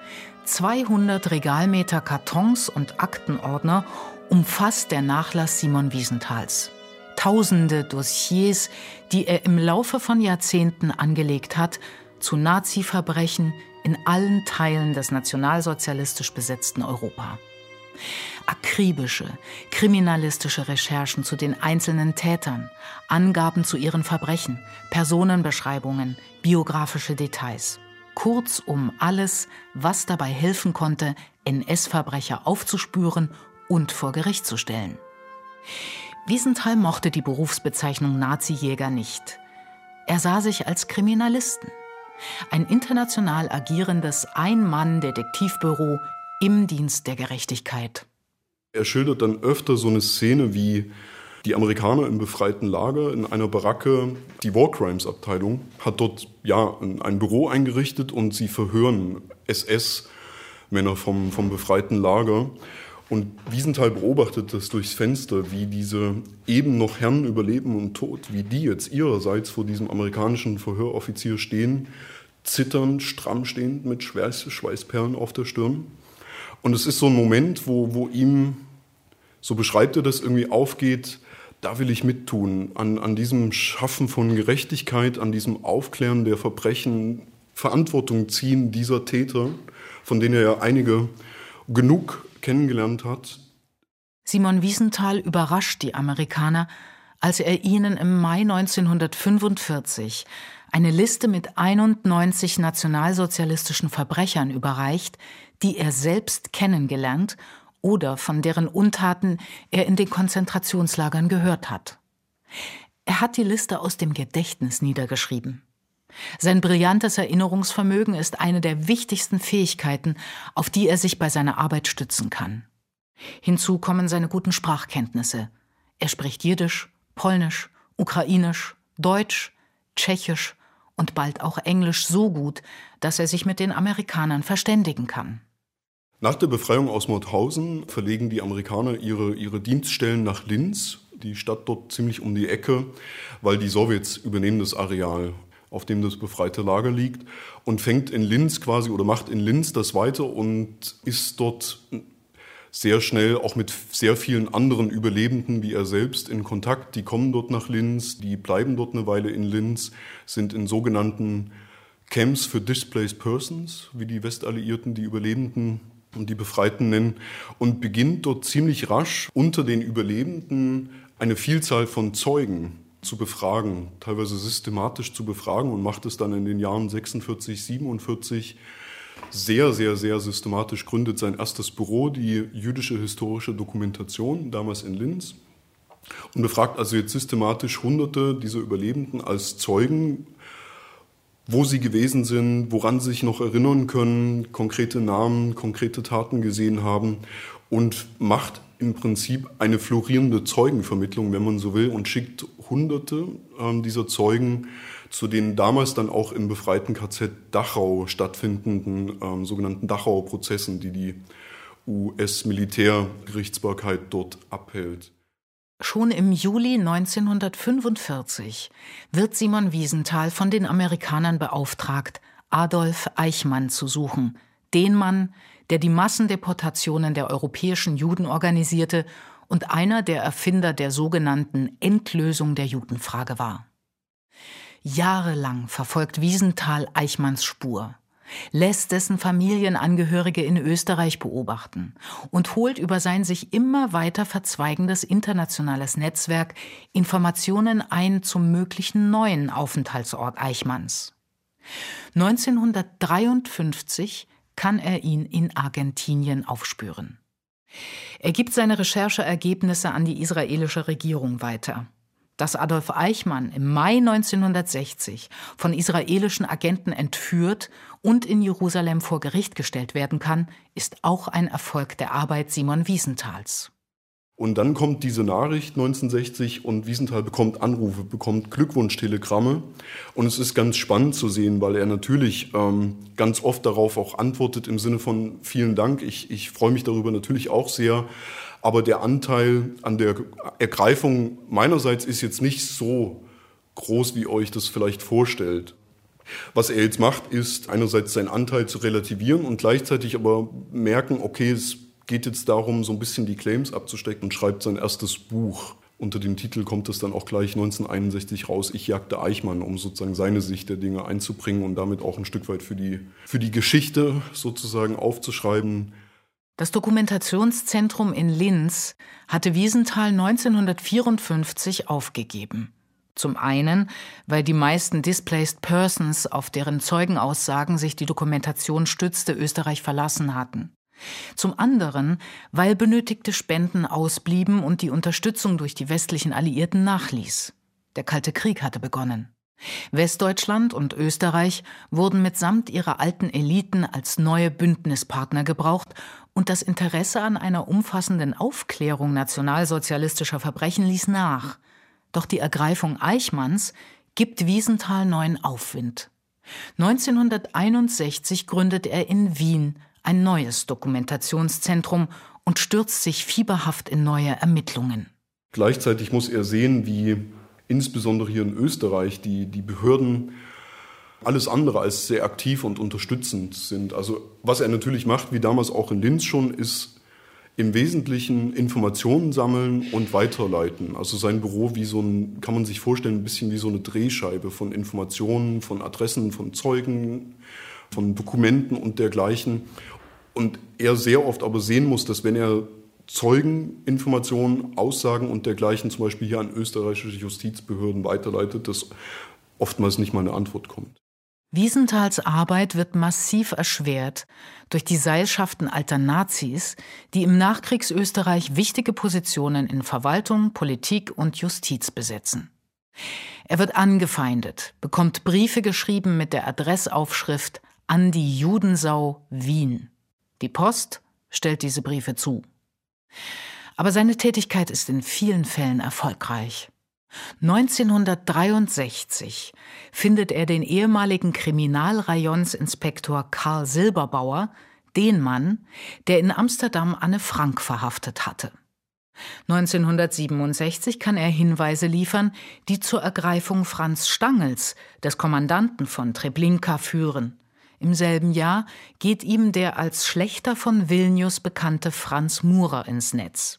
200 Regalmeter Kartons und Aktenordner umfasst der Nachlass Simon Wiesenthals. Tausende Dossiers, die er im Laufe von Jahrzehnten angelegt hat, zu Nazi-Verbrechen in allen Teilen des nationalsozialistisch besetzten Europa. Akribische, kriminalistische Recherchen zu den einzelnen Tätern, Angaben zu ihren Verbrechen, Personenbeschreibungen, biografische Details. Kurzum alles, was dabei helfen konnte, NS-Verbrecher aufzuspüren und vor Gericht zu stellen. Wiesenthal mochte die Berufsbezeichnung Nazi-Jäger nicht. Er sah sich als Kriminalisten. Ein international agierendes Ein-Mann-Detektivbüro im Dienst der Gerechtigkeit. Er schildert dann öfter so eine Szene, wie die Amerikaner im befreiten Lager in einer Baracke, die War Crimes Abteilung, hat dort ein Büro eingerichtet und sie verhören SS-Männer vom befreiten Lager. Und Wiesenthal beobachtet das durchs Fenster, wie diese eben noch Herren über Leben und Tod, wie die jetzt ihrerseits vor diesem amerikanischen Verhöroffizier stehen, zitternd, stramm stehend mit Schweißperlen auf der Stirn. Und es ist so ein Moment, wo ihm, so beschreibt er das, irgendwie aufgeht, da will ich mittun, an diesem Schaffen von Gerechtigkeit, an diesem Aufklären der Verbrechen, Verantwortung ziehen dieser Täter, von denen er ja einige genug kennengelernt hat. Simon Wiesenthal überrascht die Amerikaner, als er ihnen im Mai 1945 eine Liste mit 91 nationalsozialistischen Verbrechern überreicht, die er selbst kennengelernt oder von deren Untaten er in den Konzentrationslagern gehört hat. Er hat die Liste aus dem Gedächtnis niedergeschrieben. Sein brillantes Erinnerungsvermögen ist eine der wichtigsten Fähigkeiten, auf die er sich bei seiner Arbeit stützen kann. Hinzu kommen seine guten Sprachkenntnisse. Er spricht Jiddisch, Polnisch, Ukrainisch, Deutsch, Tschechisch und bald auch Englisch so gut, dass er sich mit den Amerikanern verständigen kann. Nach der Befreiung aus Mauthausen verlegen die Amerikaner ihre Dienststellen nach Linz, die Stadt dort ziemlich um die Ecke, weil die Sowjets übernehmen das Areal, auf dem das befreite Lager liegt, und fängt in Linz quasi oder macht in Linz das weiter und ist dort sehr schnell auch mit sehr vielen anderen Überlebenden wie er selbst in Kontakt. Die kommen dort nach Linz, die bleiben dort eine Weile in Linz, sind in sogenannten Camps für Displaced Persons, wie die Westalliierten die Überlebenden und die Befreiten nennen, und beginnt dort ziemlich rasch unter den Überlebenden eine Vielzahl von Zeugen zu befragen, teilweise systematisch zu befragen, und macht es dann in den Jahren 46, 47 sehr, sehr, sehr systematisch, gründet sein erstes Büro, die Jüdische Historische Dokumentation, damals in Linz, und befragt also jetzt systematisch Hunderte dieser Überlebenden als Zeugen, wo sie gewesen sind, woran sie sich noch erinnern können, konkrete Namen, konkrete Taten gesehen haben, und macht im Prinzip eine florierende Zeugenvermittlung, wenn man so will, und schickt Hunderte dieser Zeugen zu den damals dann auch im befreiten KZ Dachau stattfindenden sogenannten Dachauer Prozessen, die die US-Militärgerichtsbarkeit dort abhält. Schon im Juli 1945 wird Simon Wiesenthal von den Amerikanern beauftragt, Adolf Eichmann zu suchen, den Mann, der die Massendeportationen der europäischen Juden organisierte und einer der Erfinder der sogenannten Endlösung der Judenfrage war. Jahrelang verfolgt Wiesenthal Eichmanns Spur, lässt dessen Familienangehörige in Österreich beobachten und holt über sein sich immer weiter verzweigendes internationales Netzwerk Informationen ein zum möglichen neuen Aufenthaltsort Eichmanns. 1953 kann er ihn in Argentinien aufspüren. Er gibt seine Rechercheergebnisse an die israelische Regierung weiter. Dass Adolf Eichmann im Mai 1960 von israelischen Agenten entführt und in Jerusalem vor Gericht gestellt werden kann, ist auch ein Erfolg der Arbeit Simon Wiesenthals. Und dann kommt diese Nachricht 1960 und Wiesenthal bekommt Anrufe, bekommt Glückwunschtelegramme. Und es ist ganz spannend zu sehen, weil er natürlich ganz oft darauf auch antwortet im Sinne von vielen Dank, ich freue mich darüber natürlich auch sehr. Aber der Anteil an der Ergreifung meinerseits ist jetzt nicht so groß, wie euch das vielleicht vorstellt. Was er jetzt macht, ist einerseits seinen Anteil zu relativieren und gleichzeitig aber merken, okay, es geht jetzt darum, so ein bisschen die Claims abzustecken, und schreibt sein erstes Buch. Unter dem Titel kommt es dann auch gleich 1961 raus, Ich jagte Eichmann, um sozusagen seine Sicht der Dinge einzubringen und damit auch ein Stück weit für die Geschichte sozusagen aufzuschreiben. Das Dokumentationszentrum in Linz hatte Wiesenthal 1954 aufgegeben. Zum einen, weil die meisten Displaced Persons, auf deren Zeugenaussagen sich die Dokumentation stützte, Österreich verlassen hatten. Zum anderen, weil benötigte Spenden ausblieben und die Unterstützung durch die westlichen Alliierten nachließ. Der Kalte Krieg hatte begonnen. Westdeutschland und Österreich wurden mitsamt ihrer alten Eliten als neue Bündnispartner gebraucht und das Interesse an einer umfassenden Aufklärung nationalsozialistischer Verbrechen ließ nach. Doch die Ergreifung Eichmanns gibt Wiesenthal neuen Aufwind. 1961 gründet er in Wien ein neues Dokumentationszentrum und stürzt sich fieberhaft in neue Ermittlungen. Gleichzeitig muss er sehen, wie insbesondere hier in Österreich die Behörden alles andere als sehr aktiv und unterstützend sind. Also was er natürlich macht, wie damals auch in Linz schon, ist im Wesentlichen Informationen sammeln und weiterleiten. Also sein Büro kann man sich vorstellen, ein bisschen wie so eine Drehscheibe von Informationen, von Adressen, von Zeugen, von Dokumenten und dergleichen. Und er sehr oft aber sehen muss, dass wenn er Zeugeninformationen, Aussagen und dergleichen zum Beispiel hier an österreichische Justizbehörden weiterleitet, dass oftmals nicht mal eine Antwort kommt. Wiesenthals Arbeit wird massiv erschwert durch die Seilschaften alter Nazis, die im Nachkriegsösterreich wichtige Positionen in Verwaltung, Politik und Justiz besetzen. Er wird angefeindet, bekommt Briefe geschrieben mit der Adressaufschrift »An die Judensau Wien«. Die Post stellt diese Briefe zu. Aber seine Tätigkeit ist in vielen Fällen erfolgreich. 1963 findet er den ehemaligen Kriminalrajonsinspektor Karl Silberbauer, den Mann, der in Amsterdam Anne Frank verhaftet hatte. 1967 kann er Hinweise liefern, die zur Ergreifung Franz Stangls, des Kommandanten von Treblinka, führen. Im selben Jahr geht ihm der als Schlächter von Vilnius bekannte Franz Murer ins Netz.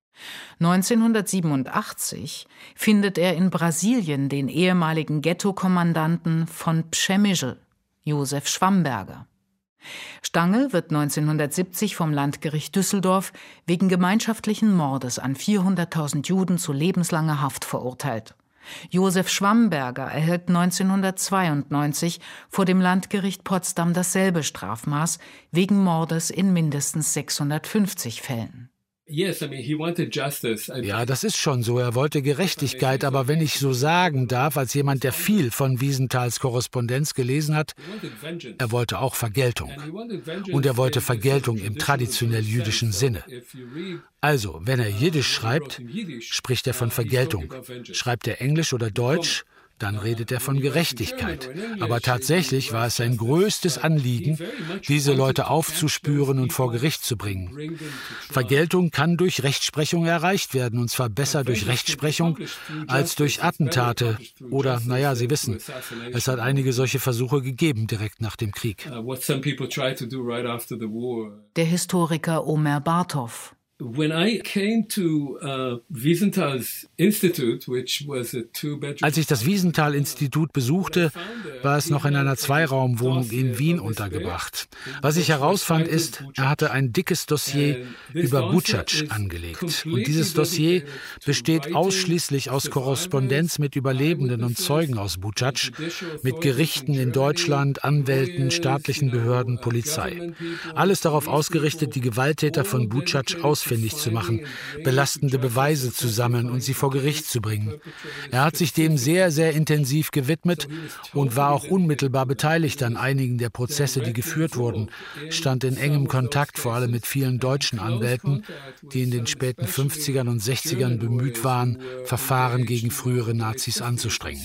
1987 findet er in Brasilien den ehemaligen Ghetto-Kommandanten von Przemysl, Josef Schwamberger. Stangl wird 1970 vom Landgericht Düsseldorf wegen gemeinschaftlichen Mordes an 400.000 Juden zu lebenslanger Haft verurteilt. Josef Schwamberger erhält 1992 vor dem Landgericht Potsdam dasselbe Strafmaß wegen Mordes in mindestens 650 Fällen. Ja, das ist schon so. Er wollte Gerechtigkeit, aber wenn ich so sagen darf, als jemand, der viel von Wiesenthals Korrespondenz gelesen hat, er wollte auch Vergeltung. Und er wollte Vergeltung im traditionell jüdischen Sinne. Also, wenn er Jiddisch schreibt, spricht er von Vergeltung. Schreibt er Englisch oder Deutsch, dann redet er von Gerechtigkeit. Aber tatsächlich war es sein größtes Anliegen, diese Leute aufzuspüren und vor Gericht zu bringen. Vergeltung kann durch Rechtsprechung erreicht werden, und zwar besser durch Rechtsprechung als durch Attentate. Oder, naja, Sie wissen, es hat einige solche Versuche gegeben direkt nach dem Krieg. Der Historiker Omer Bartov. Als ich das Wiesenthal-Institut besuchte, war es noch in einer Zweiraumwohnung in Wien untergebracht. Was ich herausfand ist, er hatte ein dickes Dossier über Bučac angelegt. Und dieses Dossier besteht ausschließlich aus Korrespondenz mit Überlebenden und Zeugen aus Bučac, mit Gerichten in Deutschland, Anwälten, staatlichen Behörden, Polizei. Alles darauf ausgerichtet, die Gewalttäter von Bučac ausfindig zu machen, belastende Beweise zu sammeln und sie vor Gericht zu bringen. Er hat sich dem sehr, sehr intensiv gewidmet und war auch unmittelbar beteiligt an einigen der Prozesse, die geführt wurden, stand in engem Kontakt vor allem mit vielen deutschen Anwälten, die in den späten 50ern und 60ern bemüht waren, Verfahren gegen frühere Nazis anzustrengen.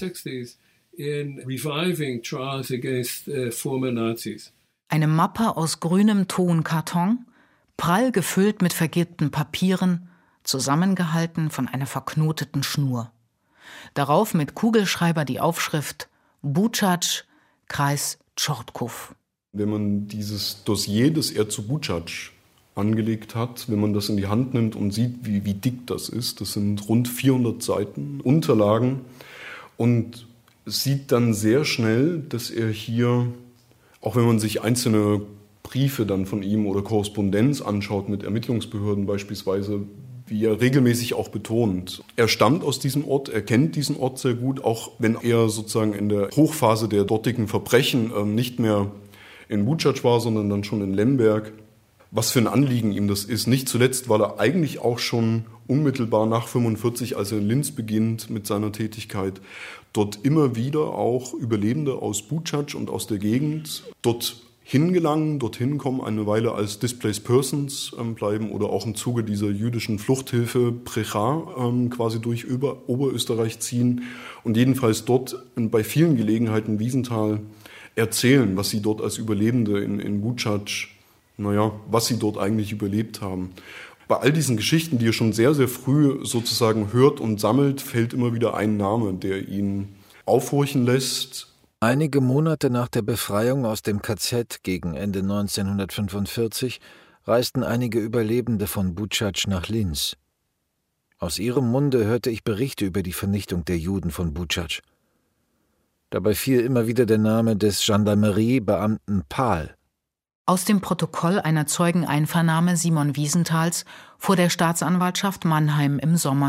Eine Mappe aus grünem Tonkarton, prall gefüllt mit vergilbten Papieren, zusammengehalten von einer verknoteten Schnur. Darauf mit Kugelschreiber die Aufschrift Bučac, Kreis Tschortkow. Wenn man dieses Dossier, das er zu Bučac angelegt hat, wenn man das in die Hand nimmt und sieht, wie dick das sind rund 400 Seiten Unterlagen, und sieht dann sehr schnell, dass er hier, auch wenn man sich einzelne Briefe dann von ihm oder Korrespondenz anschaut mit Ermittlungsbehörden beispielsweise, wie er regelmäßig auch betont. Er stammt aus diesem Ort, er kennt diesen Ort sehr gut, auch wenn er sozusagen in der Hochphase der dortigen Verbrechen nicht mehr in Bučac war, sondern dann schon in Lemberg. Was für ein Anliegen ihm das ist. Nicht zuletzt, weil er eigentlich auch schon unmittelbar nach 1945, als er in Linz beginnt mit seiner Tätigkeit, dort immer wieder auch Überlebende aus Bučac und aus der Gegend dort hingelangen, dorthin kommen, eine Weile als Displaced Persons bleiben oder auch im Zuge dieser jüdischen Fluchthilfe Prechá quasi durch Oberösterreich ziehen und jedenfalls dort bei vielen Gelegenheiten Wiesenthal erzählen, was sie dort als Überlebende in Bučac, was sie dort eigentlich überlebt haben. Bei all diesen Geschichten, die er schon sehr, sehr früh sozusagen hört und sammelt, fällt immer wieder ein Name, der ihn aufhorchen lässt. Einige Monate nach der Befreiung aus dem KZ gegen Ende 1945 reisten einige Überlebende von Bučac nach Linz. Aus ihrem Munde hörte ich Berichte über die Vernichtung der Juden von Bučac. Dabei fiel immer wieder der Name des Gendarmeriebeamten Pahl. Aus dem Protokoll einer Zeugeneinvernahme Simon Wiesenthals vor der Staatsanwaltschaft Mannheim im Sommer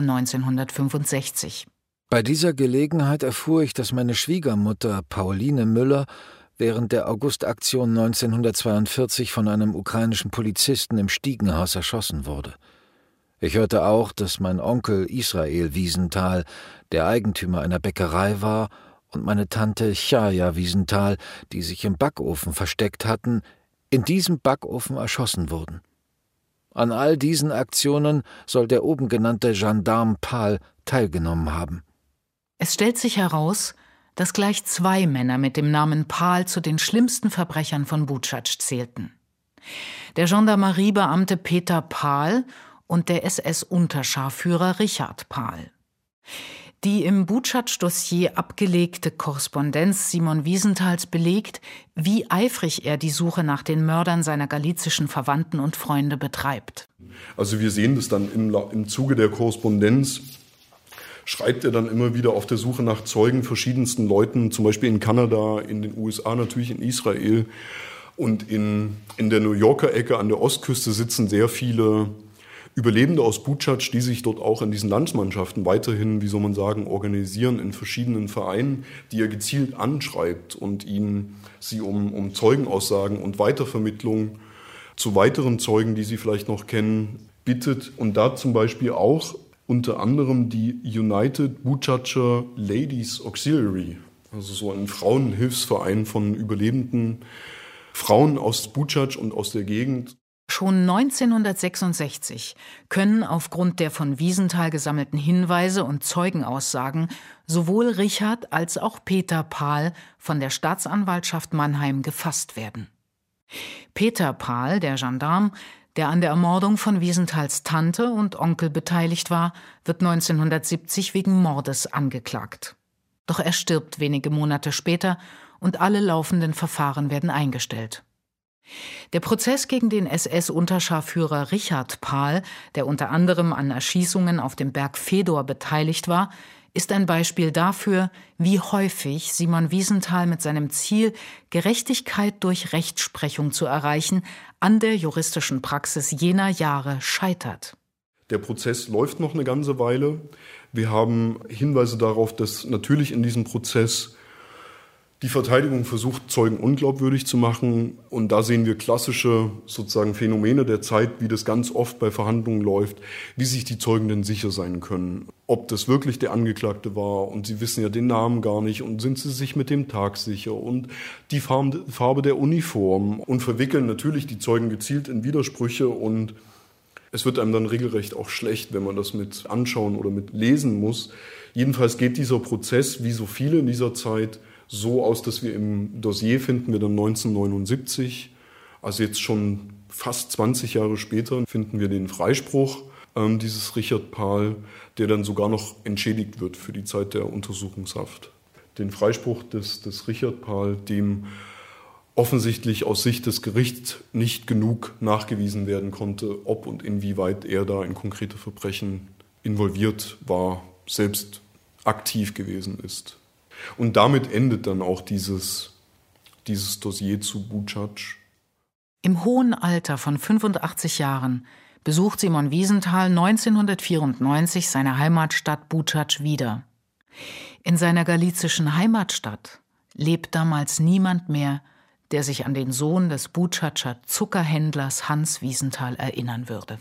1965. Bei dieser Gelegenheit erfuhr ich, dass meine Schwiegermutter Pauline Müller während der Augustaktion 1942 von einem ukrainischen Polizisten im Stiegenhaus erschossen wurde. Ich hörte auch, dass mein Onkel Israel Wiesenthal der Eigentümer einer Bäckerei war und meine Tante Chaja Wiesenthal, die sich im Backofen versteckt hatten, in diesem Backofen erschossen wurden. An all diesen Aktionen soll der oben genannte Gendarm Pahl teilgenommen haben. Es stellt sich heraus, dass gleich 2 Männer mit dem Namen Pal zu den schlimmsten Verbrechern von Bučac zählten. Der Gendarmeriebeamte Peter Pal und der SS-Unterscharführer Richard Pal. Die im Bučac-Dossier abgelegte Korrespondenz Simon Wiesenthals belegt, wie eifrig er die Suche nach den Mördern seiner galizischen Verwandten und Freunde betreibt. Also wir sehen das dann im Zuge der Korrespondenz, schreibt er dann immer wieder auf der Suche nach Zeugen verschiedensten Leuten, zum Beispiel in Kanada, in den USA, natürlich in Israel. Und in der New Yorker Ecke an der Ostküste sitzen sehr viele Überlebende aus Bučac, die sich dort auch in diesen Landsmannschaften weiterhin, wie soll man sagen, organisieren in verschiedenen Vereinen, die er gezielt anschreibt und sie um Zeugenaussagen und Weitervermittlung zu weiteren Zeugen, die sie vielleicht noch kennen, bittet. Und da zum Beispiel auch unter anderem die United Bučacer Ladies Auxiliary, also so ein Frauenhilfsverein von überlebenden Frauen aus Bučac und aus der Gegend. Schon 1966 können aufgrund der von Wiesenthal gesammelten Hinweise und Zeugenaussagen sowohl Richard als auch Peter Pal von der Staatsanwaltschaft Mannheim gefasst werden. Peter Pal, der Gendarm, der an der Ermordung von Wiesenthals Tante und Onkel beteiligt war, wird 1970 wegen Mordes angeklagt. Doch er stirbt wenige Monate später und alle laufenden Verfahren werden eingestellt. Der Prozess gegen den SS-Unterscharführer Richard Pal, der unter anderem an Erschießungen auf dem Berg Fedor beteiligt war, ist ein Beispiel dafür, wie häufig Simon Wiesenthal mit seinem Ziel, Gerechtigkeit durch Rechtsprechung zu erreichen, an der juristischen Praxis jener Jahre scheitert. Der Prozess läuft noch eine ganze Weile. Wir haben Hinweise darauf, dass natürlich in diesem Prozess die Verteidigung versucht, Zeugen unglaubwürdig zu machen. Und da sehen wir klassische sozusagen Phänomene der Zeit, wie das ganz oft bei Verhandlungen läuft, wie sich die Zeugen denn sicher sein können. Ob das wirklich der Angeklagte war und sie wissen ja den Namen gar nicht und sind sie sich mit dem Tag sicher und die Farbe der Uniform und verwickeln natürlich die Zeugen gezielt in Widersprüche und es wird einem dann regelrecht auch schlecht, wenn man das mit anschauen oder mit lesen muss. Jedenfalls geht dieser Prozess, wie so viele in dieser Zeit, so aus, dass wir im Dossier finden wir dann 1979, also jetzt schon fast 20 Jahre später, finden wir den Freispruch dieses Richard Pal, der dann sogar noch entschädigt wird für die Zeit der Untersuchungshaft. Den Freispruch des Richard Pal, dem offensichtlich aus Sicht des Gerichts nicht genug nachgewiesen werden konnte, ob und inwieweit er da in konkrete Verbrechen involviert war, selbst aktiv gewesen ist. Und damit endet dann auch dieses Dossier zu Bučac. Im hohen Alter von 85 Jahren besucht Simon Wiesenthal 1994 seine Heimatstadt Bučac wieder. In seiner galizischen Heimatstadt lebt damals niemand mehr, der sich an den Sohn des Bučacer Zuckerhändlers Hans Wiesenthal erinnern würde.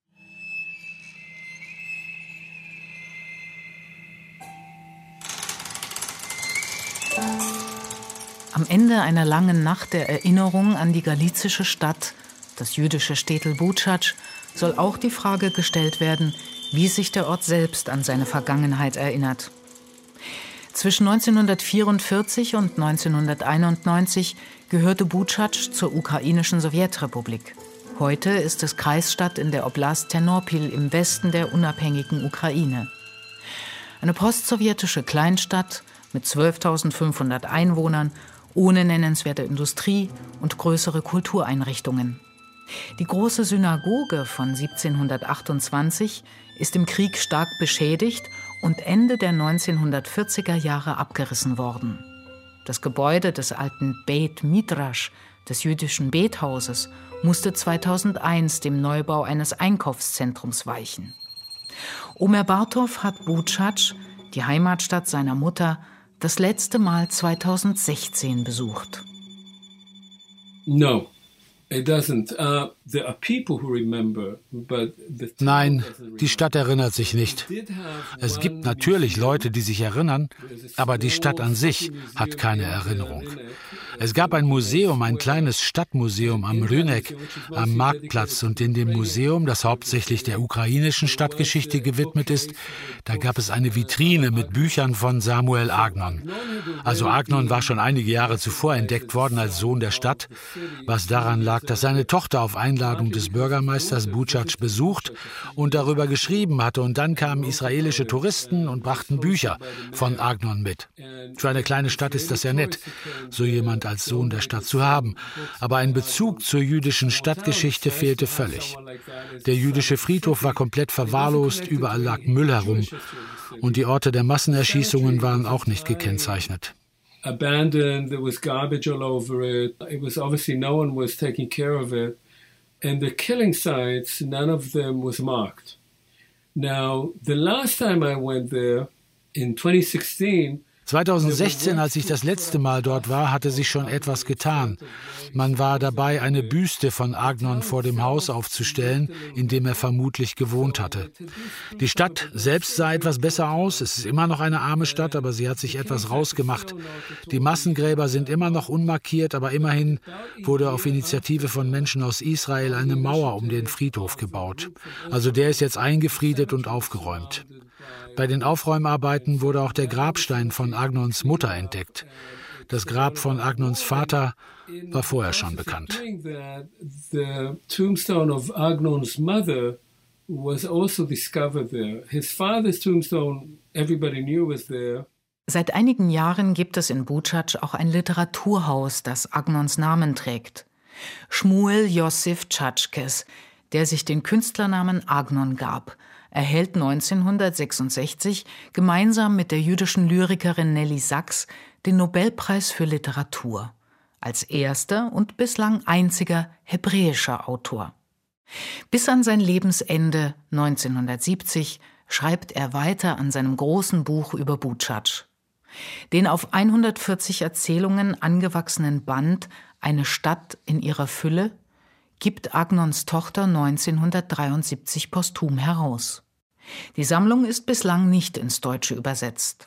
Am Ende einer langen Nacht der Erinnerung an die galizische Stadt, das jüdische Städtel Bučac, soll auch die Frage gestellt werden, wie sich der Ort selbst an seine Vergangenheit erinnert. Zwischen 1944 und 1991 gehörte Bučac zur ukrainischen Sowjetrepublik. Heute ist es Kreisstadt in der Oblast Ternopil im Westen der unabhängigen Ukraine. Eine postsowjetische Kleinstadt mit 12.500 Einwohnern, ohne nennenswerte Industrie und größere Kultureinrichtungen. Die große Synagoge von 1728 ist im Krieg stark beschädigt und Ende der 1940er Jahre abgerissen worden. Das Gebäude des alten Beit Midrash, des jüdischen Bethauses, musste 2001 dem Neubau eines Einkaufszentrums weichen. Omer Bartow hat Bučac, die Heimatstadt seiner Mutter, das letzte Mal 2016 besucht. No, it doesn't. Nein, die Stadt erinnert sich nicht. Es gibt natürlich Leute, die sich erinnern, aber die Stadt an sich hat keine Erinnerung. Es gab ein Museum, ein kleines Stadtmuseum am Rünek, am Marktplatz, und in dem Museum, das hauptsächlich der ukrainischen Stadtgeschichte gewidmet ist, da gab es eine Vitrine mit Büchern von Samuel Agnon. Also Agnon war schon einige Jahre zuvor entdeckt worden als Sohn der Stadt, was daran lag, dass seine Tochter auf Einladung des Bürgermeisters Bučač besucht und darüber geschrieben hatte, und dann kamen israelische Touristen und brachten Bücher von Agnon mit. Für eine kleine Stadt ist das ja nett, so jemand als Sohn der Stadt zu haben, aber ein Bezug zur jüdischen Stadtgeschichte fehlte völlig. Der jüdische Friedhof war komplett verwahrlost, überall lag Müll herum und die Orte der Massenerschießungen waren auch nicht gekennzeichnet. Abandoned, there was garbage all over it. It was obviously no one was taking care of it. And the killing sites, none of them was marked. Now, the last time I went there, in 2016, 2016, als ich das letzte Mal dort war, hatte sich schon etwas getan. Man war dabei, eine Büste von Agnon vor dem Haus aufzustellen, in dem er vermutlich gewohnt hatte. Die Stadt selbst sah etwas besser aus. Es ist immer noch eine arme Stadt, aber sie hat sich etwas rausgemacht. Die Massengräber sind immer noch unmarkiert, aber immerhin wurde auf Initiative von Menschen aus Israel eine Mauer um den Friedhof gebaut. Also der ist jetzt eingefriedet und aufgeräumt. Bei den Aufräumarbeiten wurde auch der Grabstein von Agnons Mutter entdeckt. Das Grab von Agnons Vater war vorher schon bekannt. The tombstone of Agnon's mother was also discovered there. His father's tombstone, everybody knew was there. Seit einigen Jahren gibt es in Bučač auch ein Literaturhaus, das Agnons Namen trägt. Shmuel Josif Čačkes, der sich den Künstlernamen Agnon gab, erhält 1966 gemeinsam mit der jüdischen Lyrikerin Nelly Sachs den Nobelpreis für Literatur, als erster und bislang einziger hebräischer Autor. Bis an sein Lebensende 1970 schreibt er weiter an seinem großen Buch über Bučač. Den auf 140 Erzählungen angewachsenen Band »Eine Stadt in ihrer Fülle« gibt Agnons Tochter 1973 posthum heraus. Die Sammlung ist bislang nicht ins Deutsche übersetzt.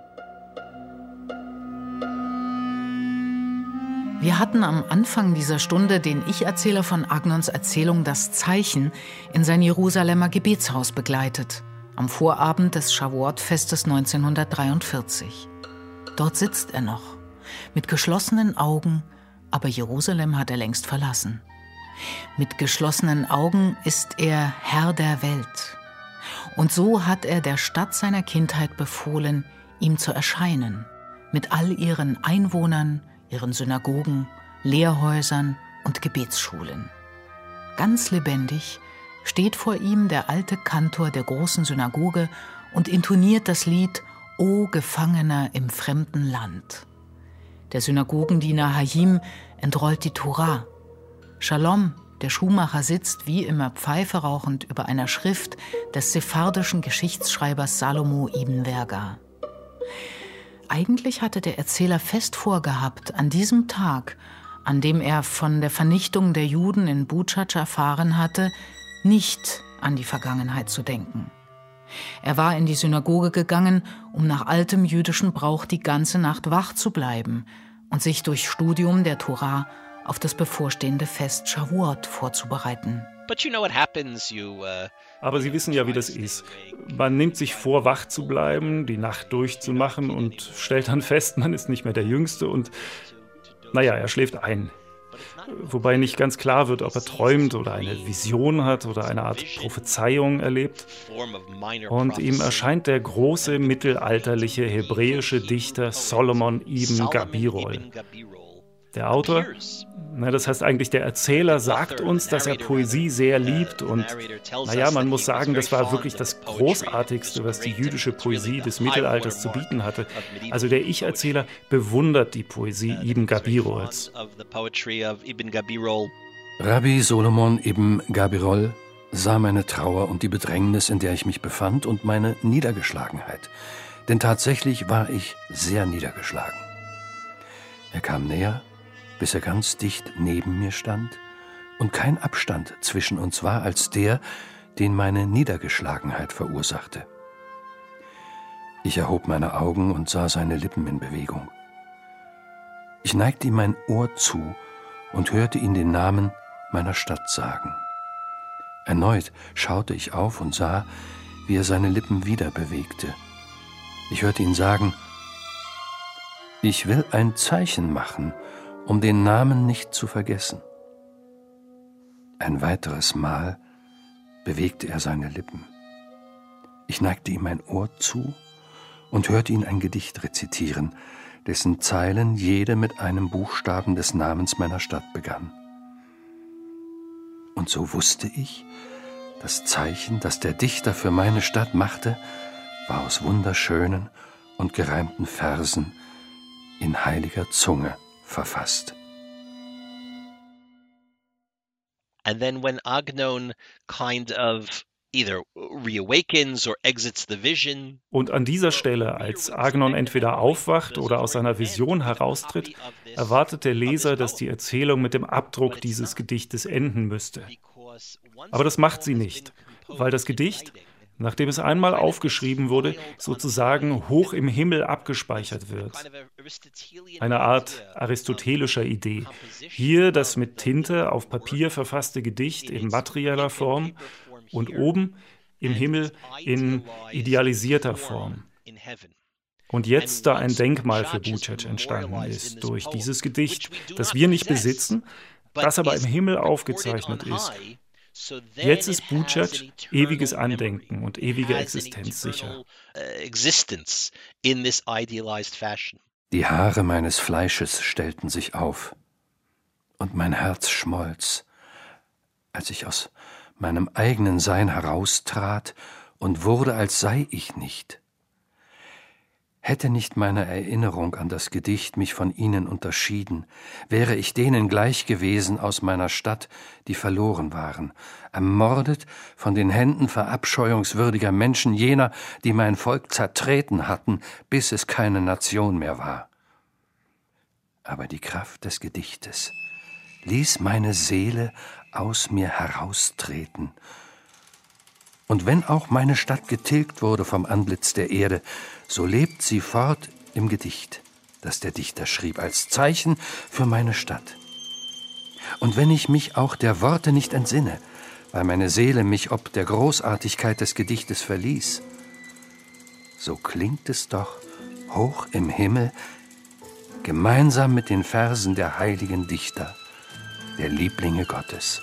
Wir hatten am Anfang dieser Stunde den Ich-Erzähler von Agnons Erzählung »Das Zeichen« in sein Jerusalemer Gebetshaus begleitet, am Vorabend des Shavuot-Festes 1943. Dort sitzt er noch, mit geschlossenen Augen, aber Jerusalem hat er längst verlassen. Mit geschlossenen Augen ist er Herr der Welt. Und so hat er der Stadt seiner Kindheit befohlen, ihm zu erscheinen, mit all ihren Einwohnern, ihren Synagogen, Lehrhäusern und Gebetsschulen. Ganz lebendig steht vor ihm der alte Kantor der großen Synagoge und intoniert das Lied »O Gefangener im fremden Land«. Der Synagogendiener Hayim entrollt die Tora. Shalom, der Schuhmacher, sitzt wie immer Pfeife rauchend über einer Schrift des sephardischen Geschichtsschreibers Salomo ibn Verga. Eigentlich hatte der Erzähler fest vorgehabt, an diesem Tag, an dem er von der Vernichtung der Juden in Bučač erfahren hatte, nicht an die Vergangenheit zu denken. Er war in die Synagoge gegangen, um nach altem jüdischen Brauch die ganze Nacht wach zu bleiben und sich durch Studium der Tora auf das bevorstehende Fest Shavuot vorzubereiten. Aber Sie wissen ja, wie das ist. Man nimmt sich vor, wach zu bleiben, die Nacht durchzumachen und stellt dann fest, man ist nicht mehr der Jüngste und, er schläft ein. Wobei nicht ganz klar wird, ob er träumt oder eine Vision hat oder eine Art Prophezeiung erlebt. Und ihm erscheint der große mittelalterliche hebräische Dichter Solomon ibn Gabirol. Der Autor, das heißt eigentlich der Erzähler, sagt uns, dass er Poesie sehr liebt und, man muss sagen, das war wirklich das Großartigste, was die jüdische Poesie des Mittelalters zu bieten hatte. Also der Ich-Erzähler bewundert die Poesie Ibn Gabirols. Rabbi Solomon ibn Gabirol sah meine Trauer und die Bedrängnis, in der ich mich befand, und meine Niedergeschlagenheit. Denn tatsächlich war ich sehr niedergeschlagen. Er kam näher, bis er ganz dicht neben mir stand Und kein Abstand zwischen uns war als der, den meine Niedergeschlagenheit verursachte. Ich erhob meine Augen und sah seine Lippen in Bewegung. Ich neigte ihm mein Ohr zu und hörte ihn den Namen meiner Stadt sagen. Erneut schaute ich auf und sah, wie er seine Lippen wieder bewegte. Ich hörte ihn sagen: Ich will ein Zeichen machen, um den Namen nicht zu vergessen. Ein weiteres Mal bewegte er seine Lippen. Ich neigte ihm mein Ohr zu und hörte ihn ein Gedicht rezitieren, dessen Zeilen jede mit einem Buchstaben des Namens meiner Stadt begann. Und so wusste ich, das Zeichen, das der Dichter für meine Stadt machte, war aus wunderschönen und gereimten Versen in heiliger Zunge verfasst. And then when Agnon kind of either reawakens or exits the vision. Und an dieser Stelle, als Agnon entweder aufwacht oder aus seiner Vision heraustritt, erwartet der Leser, dass die Erzählung mit dem Abdruck dieses Gedichtes enden müsste. Aber das macht sie nicht, weil das Gedicht, nachdem es einmal aufgeschrieben wurde, sozusagen hoch im Himmel abgespeichert wird. Eine Art aristotelischer Idee. Hier das mit Tinte auf Papier verfasste Gedicht in materieller Form und oben im Himmel in idealisierter Form. Und jetzt, da ein Denkmal für Bučac entstanden ist durch dieses Gedicht, das wir nicht besitzen, das aber im Himmel aufgezeichnet ist, jetzt ist Bučac ewiges Andenken und ewige Existenz sicher. Die Haare meines Fleisches stellten sich auf und mein Herz schmolz, als ich aus meinem eigenen Sein heraustrat und wurde, als sei ich nicht. Hätte nicht meine Erinnerung an das Gedicht mich von ihnen unterschieden, wäre ich denen gleich gewesen aus meiner Stadt, die verloren waren, ermordet von den Händen verabscheuungswürdiger Menschen, jener, die mein Volk zertreten hatten, bis es keine Nation mehr war. Aber die Kraft des Gedichtes ließ meine Seele aus mir heraustreten. Und wenn auch meine Stadt getilgt wurde vom Antlitz der Erde, so lebt sie fort im Gedicht, das der Dichter schrieb, als Zeichen für meine Stadt. Und wenn ich mich auch der Worte nicht entsinne, weil meine Seele mich ob der Großartigkeit des Gedichtes verließ, so klingt es doch hoch im Himmel, gemeinsam mit den Versen der heiligen Dichter, der Lieblinge Gottes.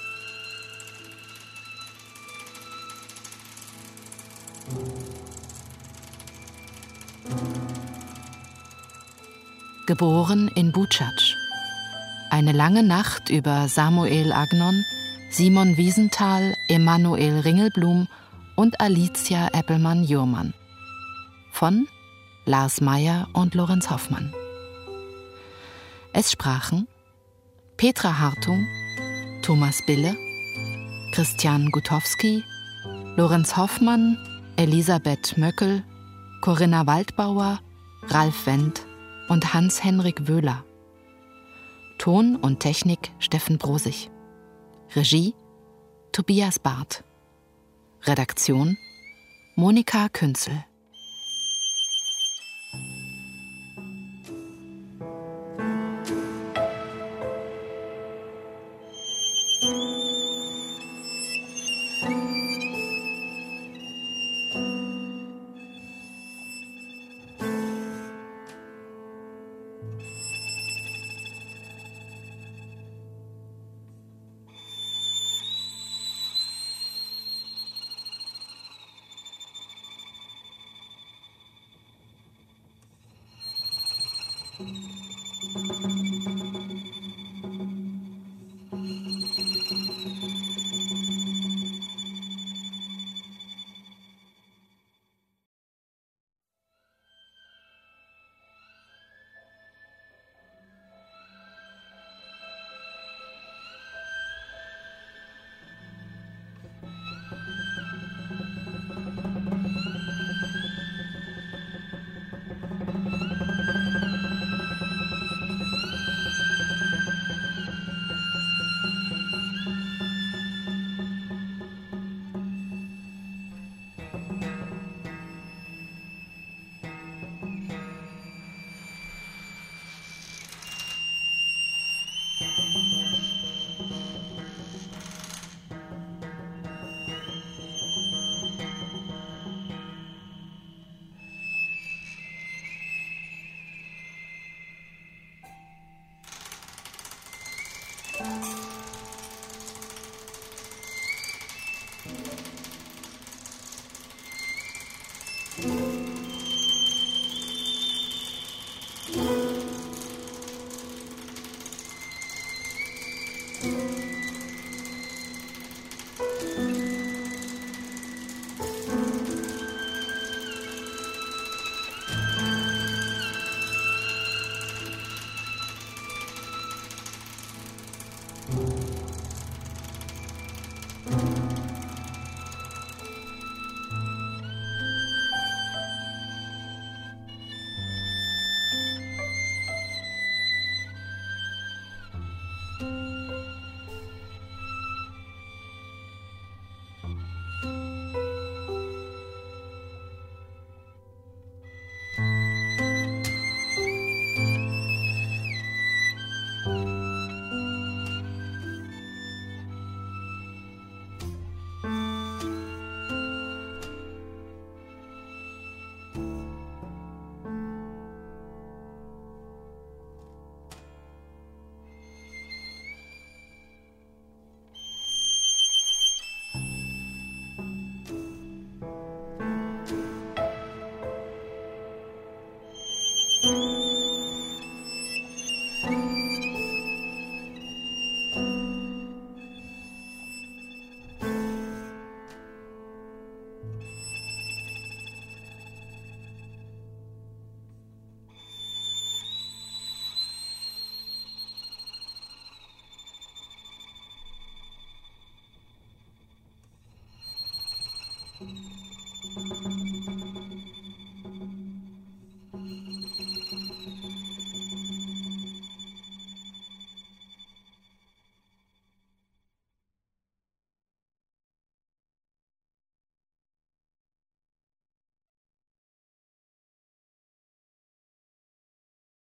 Geboren in Bučac. Eine lange Nacht über Samuel Agnon, Simon Wiesenthal, Emanuel Ringelblum und Alicia Eppelmann-Jurmann. Von Lars Meyer und Lorenz Hoffmann. Es sprachen Petra Hartung, Thomas Bille, Christian Gutowski, Lorenz Hoffmann, Elisabeth Möckel, Corinna Waldbauer, Ralf Wendt und Hans-Henrik Wöhler. Ton und Technik Steffen Brosig. Regie Tobias Barth. Redaktion Monika Künzel.